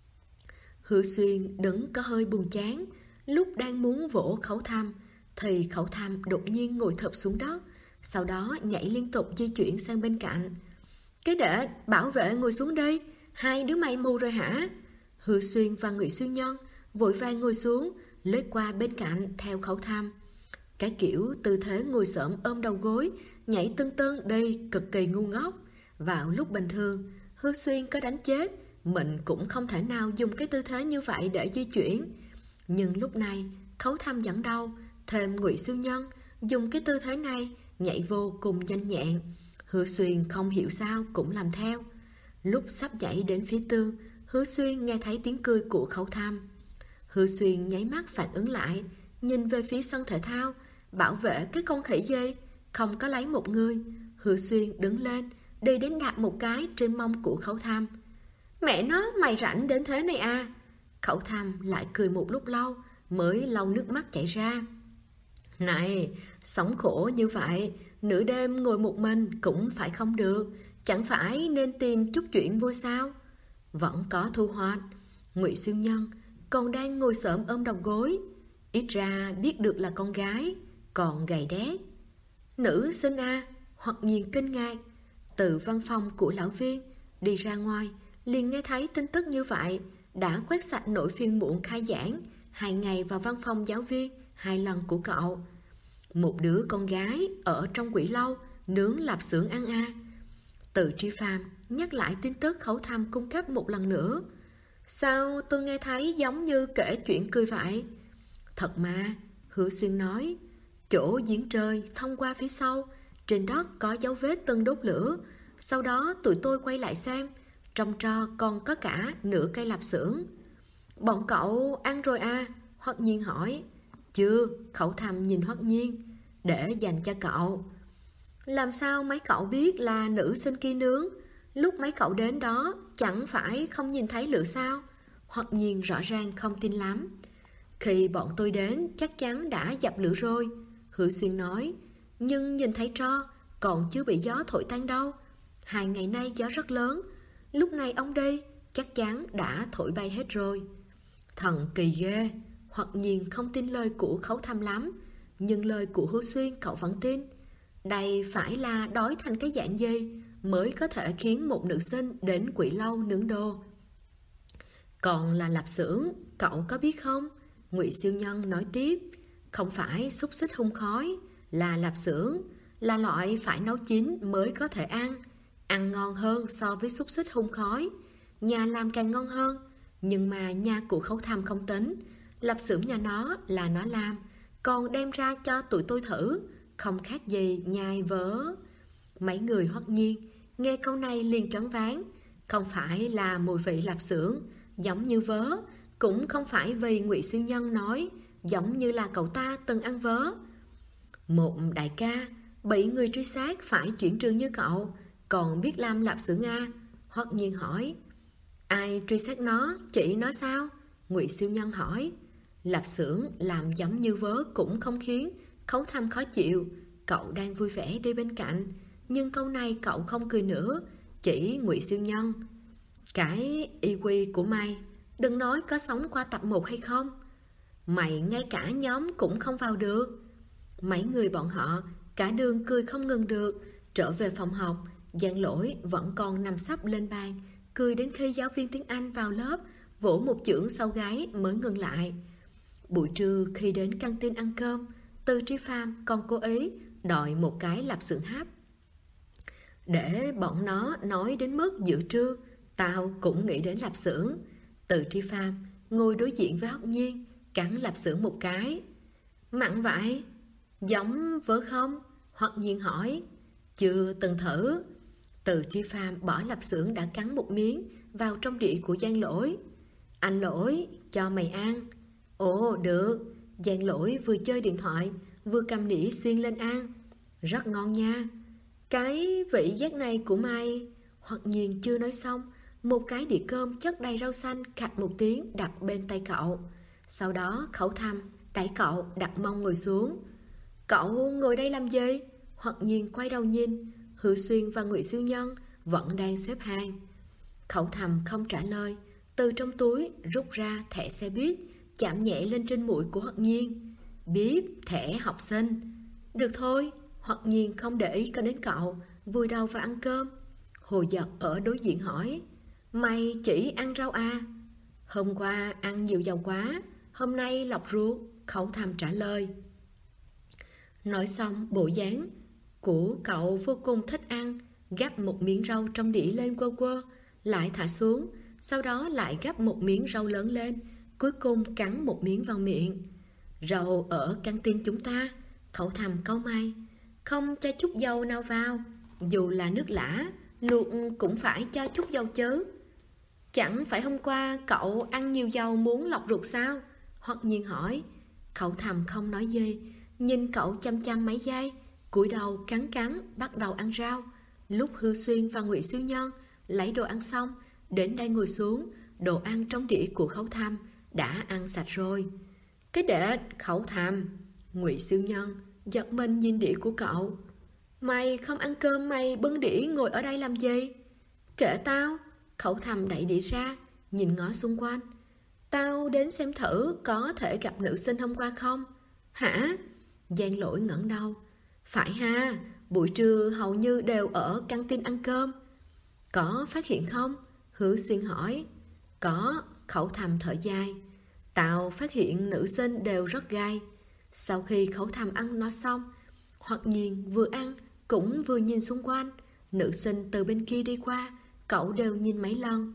Hứa Xuyên đứng có hơi buồn chán, lúc đang muốn vỗ Khẩu Thăm thì Khẩu Thăm đột nhiên ngồi thụp xuống đất, sau đó nhảy liên tục di chuyển sang bên cạnh. Cái đệ, bảo vệ ngồi xuống đây, hai đứa mày mù rồi hả? Hứa Xuyên và Ngụy Siêu Nhân vội vàng ngồi xuống, lướt qua bên cạnh theo Khẩu Thăm. Cái kiểu tư thế ngồi xổm ôm đầu gối, nhảy tưng tưng đây cực kỳ ngu ngốc. Vào lúc bình thường, Hứa Xuyên có đánh chết, mình cũng không thể nào dùng cái tư thế như vậy để di chuyển. Nhưng lúc này, Khấu Thăm dẫn đầu, thêm Ngụy Siêu Nhân, dùng cái tư thế này, nhảy vô cùng nhanh nhẹn. Hứa Xuyên không hiểu sao cũng làm theo. Lúc sắp nhảy đến phía tường, Hứa Xuyên nghe thấy tiếng cười của Khấu Thăm. Hứa Xuyên nháy mắt phản ứng lại, nhìn về phía sân thể thao, bảo vệ cái con khỉ dây, không có lấy một người. Hứa Xuyên đứng lên, đi đến đạp một cái trên mông của Khấu Thăm. Mẹ nó, mày rảnh đến thế này à? Khấu Thăm lại cười một lúc lâu, mới lau nước mắt chảy ra. Này, sống khổ như vậy, nửa đêm ngồi một mình cũng phải không được, chẳng phải nên tìm chút chuyện vui sao? Vẫn có thu hoạch. Ngụy Siêu Nhân còn đang ngồi xổm ôm đầu gối, ít ra biết được là con gái, còn gầy đét. Nữ sinh a, hoặc nhiên kinh ngạc. Từ văn phòng của lão viên đi ra ngoài, liền nghe thấy tin tức như vậy, đã quét sạch nỗi phiền muộn khai giảng 2 ngày vào văn phòng giáo viên 2 lần của cậu. Một đứa con gái ở trong quỷ lâu nướng lạp xưởng ăn a. Từ Tri Phàm nhắc lại tin tức Khấu Thăm cung cấp một lần nữa. Sao tôi nghe thấy giống như kể chuyện cười vậy? Thật mà, Hứa Xuyên nói. Chỗ giếng trời thông qua phía sau, trên đất có dấu vết từng đốt lửa. Sau đó tụi tôi quay lại xem, trong tro còn có cả nửa cây lạp xưởng. Bọn cậu ăn rồi à? Hoắc Nhiên hỏi. Chưa, Khấu Thăm nhìn Hoắc Nhiên. Để dành cho cậu. Làm sao mấy cậu biết là nữ sinh kia nướng? Lúc mấy cậu đến đó chẳng phải không nhìn thấy lửa sao? Hoắc Nhiên rõ ràng không tin lắm. Khi bọn tôi đến chắc chắn đã dập lửa rồi, Hứa Xuyên nói. Nhưng nhìn thấy tro, còn chưa bị gió thổi tan đâu. 2 ngày nay gió rất lớn, lúc này ông đi chắc chắn đã thổi bay hết rồi. Thần kỳ ghê. Hoắc Nhiên không tin lời của Khấu Thăm lắm, nhưng lời của Hứa Xuyên cậu vẫn tin. Đây phải là đói thành cái dạng gì mới có thể khiến một nữ sinh đến quỷ lâu nướng đồ. Còn là lạp xưởng, cậu có biết không? Ngụy Siêu Nhân nói tiếp. Không phải xúc xích hun khói, là lạp xưởng, là loại phải nấu chín mới có thể ăn. Ăn ngon hơn so với xúc xích hun khói, nhà làm càng ngon hơn. Nhưng mà nhà của Khấu Thăm không tính. Lạp xưởng nhà nó là nó làm, còn đem ra cho tụi tôi thử, không khác gì nhai vớ. Mấy người Hoắc Nhiên nghe câu này liền choáng váng. Không phải là mùi vị lạp xưởng giống như vớ, cũng không phải vì Ngụy Siêu Nhân nói giống như là cậu ta từng ăn vớ. Một đại ca bị người truy sát phải chuyển trường như cậu, còn biết làm lạp xưởng a? Hoắc Nhiên hỏi. Ai truy sát nó, chị nó sao? Ngụy Siêu Nhân hỏi. Lạp xưởng làm giống như vớ cũng không khiến Khấu Thăm khó chịu. Cậu đang vui vẻ đi bên cạnh, nhưng câu này cậu không cười nữa, chỉ Ngụy Siêu Nhân. Cái y quy của mày, đừng nói có sống qua tập 1 hay không. Mày ngay cả nhóm cũng không vào được. Mấy người bọn họ cả đường cười không ngừng được. Trở về phòng học, Giang Lỗi vẫn còn nằm sấp lên bàn, cười đến khi giáo viên tiếng Anh vào lớp vỗ một chưởng sau gáy mới ngừng lại. Buổi trưa khi đến căng tin ăn cơm, Từ Tri Phàm còn cố ý đòi một cái lạp xưởng hấp. Để bọn nó nói đến mức giữa trưa, tao cũng nghĩ đến lạp xưởng. Từ Tri Phàm ngồi đối diện với Hoắc Nhiên, cắn lạp xưởng một cái. Mặn vậy? Giống vớ không? Hoắc Nhiên hỏi. Chưa từng thử. Từ Tri Phàm bỏ lạp xưởng đã cắn một miếng vào trong đĩa của Giang Lỗi. Anh Lỗi, cho mày ăn. Ồ được. Giang Lỗi vừa chơi điện thoại vừa cầm nĩa xiên lên ăn. Rất ngon nha. Cái vị giác này của mày. Hoắc Nhiên chưa nói xong, một cái đĩa cơm chất đầy rau xanh khạch một tiếng đặt bên tay cậu. Sau đó Khấu Thăm đẩy cậu đặt mông ngồi xuống. Cậu ngồi đây làm gì? Hoắc Nhiên quay đầu nhìn, Hứa Xuyên và Ngụy Siêu Nhân vẫn đang xếp hàng. Khấu Thăm không trả lời, từ trong túi rút ra thẻ xe buýt, chạm nhẹ lên trên mũi của Hoắc Nhiên. Bíp, thẻ học sinh. Được thôi. Hoắc Nhiên không để ý có đến cậu, vùi đầu vào ăn cơm. Hồ Giật ở đối diện hỏi. Mày chỉ ăn rau à? Hôm qua ăn nhiều dầu quá, hôm nay lọc ruột. Khấu Thăm trả lời. Nói xong bộ dáng của cậu vô cùng thích ăn, gắp một miếng rau trong đĩa lên quơ quơ, lại thả xuống, sau đó lại gắp một miếng rau lớn lên, cuối cùng cắn một miếng vào miệng. Rau ở căng tin chúng ta, cậu thầm cau mày, không cho chút dầu nào vào, dù là nước lã, luộc cũng phải cho chút dầu chứ. Chẳng phải hôm qua cậu ăn nhiều dầu muốn lọc ruột sao? Hoặc nhiên hỏi. Cậu thầm không nói gì, nhìn cậu chăm chăm mấy giây, cúi đầu cắn cắn bắt đầu ăn rau. Lúc Hư Xuyên và Ngụy Siêu Nhân lấy đồ ăn xong, đến đây ngồi xuống, đồ ăn trong đĩa của Khấu Thăm đã ăn sạch rồi. Cái đệ, Khấu Thăm. Ngụy Siêu Nhân giật mình nhìn đĩa của cậu. Mày không ăn cơm mày bưng đĩa ngồi ở đây làm gì? Kệ tao. Khấu Thăm đẩy đĩa ra, nhìn ngó xung quanh. Tao đến xem thử có thể gặp nữ sinh hôm qua không? Hả? Giang Lỗi ngẩng đầu. Phải ha, buổi trưa hầu như đều ở căng tin ăn cơm. Có phát hiện không? Hứa Xuyên hỏi. Có, Khấu Thăm thở dài. Tao phát hiện nữ sinh đều rất gay. Sau khi Khấu Thăm ăn nói xong, Hoặc Nhiên vừa ăn cũng vừa nhìn xung quanh. Nữ sinh từ bên kia đi qua, cậu đều nhìn mấy lần.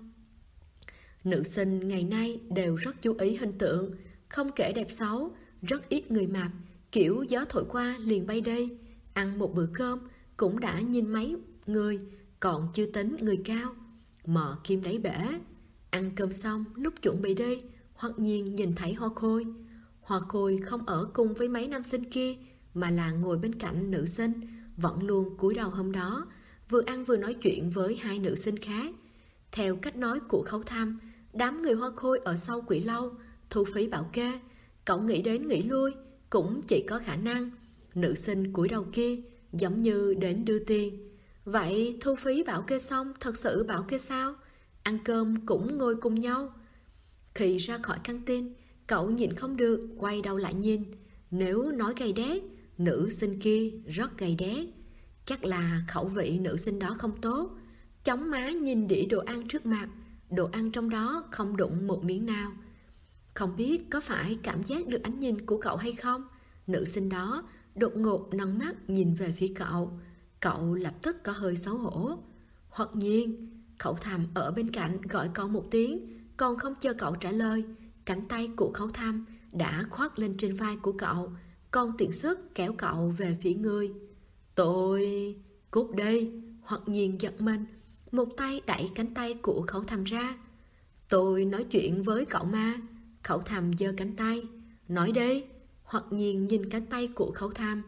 Nữ sinh ngày nay đều rất chú ý hình tượng, không kể đẹp xấu, rất ít người mập, kiểu gió thổi qua liền bay đi. Ăn một bữa cơm cũng đã nhìn mấy người, còn chưa tính người cao. Mò kim đáy bể. Ăn cơm xong lúc chuẩn bị đi, Hoặc Nhiên nhìn thấy Hoa Khôi. Hoa Khôi không ở cùng với mấy nam sinh kia, mà là ngồi bên cạnh nữ sinh, vẫn luôn cúi đầu hôm đó, vừa ăn vừa nói chuyện với hai nữ sinh khác. Theo cách nói của Khấu Thăm, đám người Hoa Khôi ở sau quỷ lâu, thu phí bảo kê. Cậu nghĩ đến nghĩ lui, cũng chỉ có khả năng nữ sinh cúi đầu kia giống như đến đưa tiền. Vậy thu phí bảo kê xong thật sự bảo kê sao? Ăn cơm cũng ngồi cùng nhau. Khi ra khỏi căng tin, cậu nhìn không được, quay đầu lại nhìn. Nếu nói gay đét, nữ sinh kia rất gay đét. Chắc là khẩu vị nữ sinh đó không tốt. Chóng má nhìn đĩa đồ ăn trước mặt, đồ ăn trong đó không đụng một miếng nào. Không biết có phải cảm giác được ánh nhìn của cậu hay không, nữ sinh đó đột ngột nâng mắt nhìn về phía cậu. Cậu lập tức có hơi xấu hổ. Hoặc Nhiên. Khấu Thăm ở bên cạnh gọi cậu một tiếng, còn không chờ cậu trả lời, cánh tay của Khấu Thăm đã khoác lên trên vai của cậu, còn tiện sức kéo cậu về phía người. Tôi... cút đi. Hoặc Nhiên giật mình, một tay đẩy cánh tay của Khấu Thăm ra. Tôi nói chuyện với cậu mà. Khấu Thăm giơ cánh tay. Nói đi. Hoặc Nhiên nhìn cánh tay của Khấu Thăm.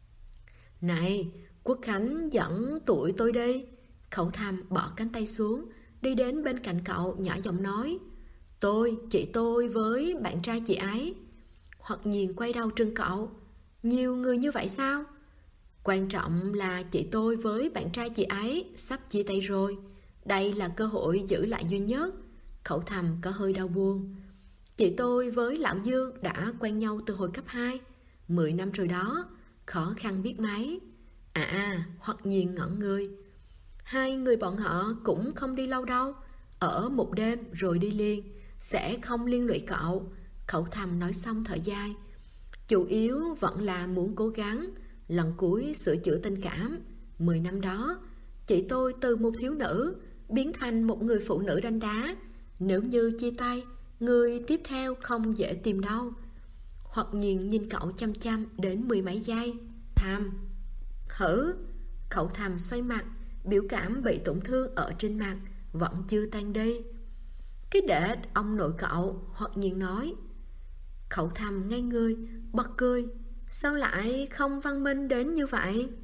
Này, Quốc Khánh dẫn tụi tôi đi. Khấu Thăm bỏ cánh tay xuống, đi đến bên cạnh cậu nhỏ giọng nói. Chị tôi với bạn trai chị ấy. Hoặc Nhiên quay đầu trừng cậu. Nhiều người như vậy sao? Quan trọng là chị tôi với bạn trai chị ấy sắp chia tay rồi. Đây là cơ hội giữ lại duy nhất. Khấu Thăm có hơi đau buồn. Chị tôi với Lão Dương đã quen nhau từ hồi cấp 2, 10 năm rồi đó. Khó khăn biết mấy. Hoặc Nhiên ngẩn người. Hai người bọn họ cũng không đi lâu đâu, ở một đêm rồi đi liền, sẽ không liên lụy cậu. Khấu Thăm nói xong thở dài. Chủ yếu vẫn là muốn cố gắng lần cuối sửa chữa tình cảm. 10 năm đó, chị tôi từ một thiếu nữ biến thành một người phụ nữ đanh đá. Nếu như chia tay, người tiếp theo không dễ tìm đâu. Hoặc Nhiên nhìn cậu chăm chăm đến 10 mấy giây. Thăm. Hử? Khấu Thăm xoay mặt, biểu cảm bị tổn thương ở trên mặt vẫn chưa tan đi. Cái đệ ông nội cậu. Hoặc Nhiên nói. Khấu Thăm ngay người, bật cười. Sao lại không văn minh đến như vậy?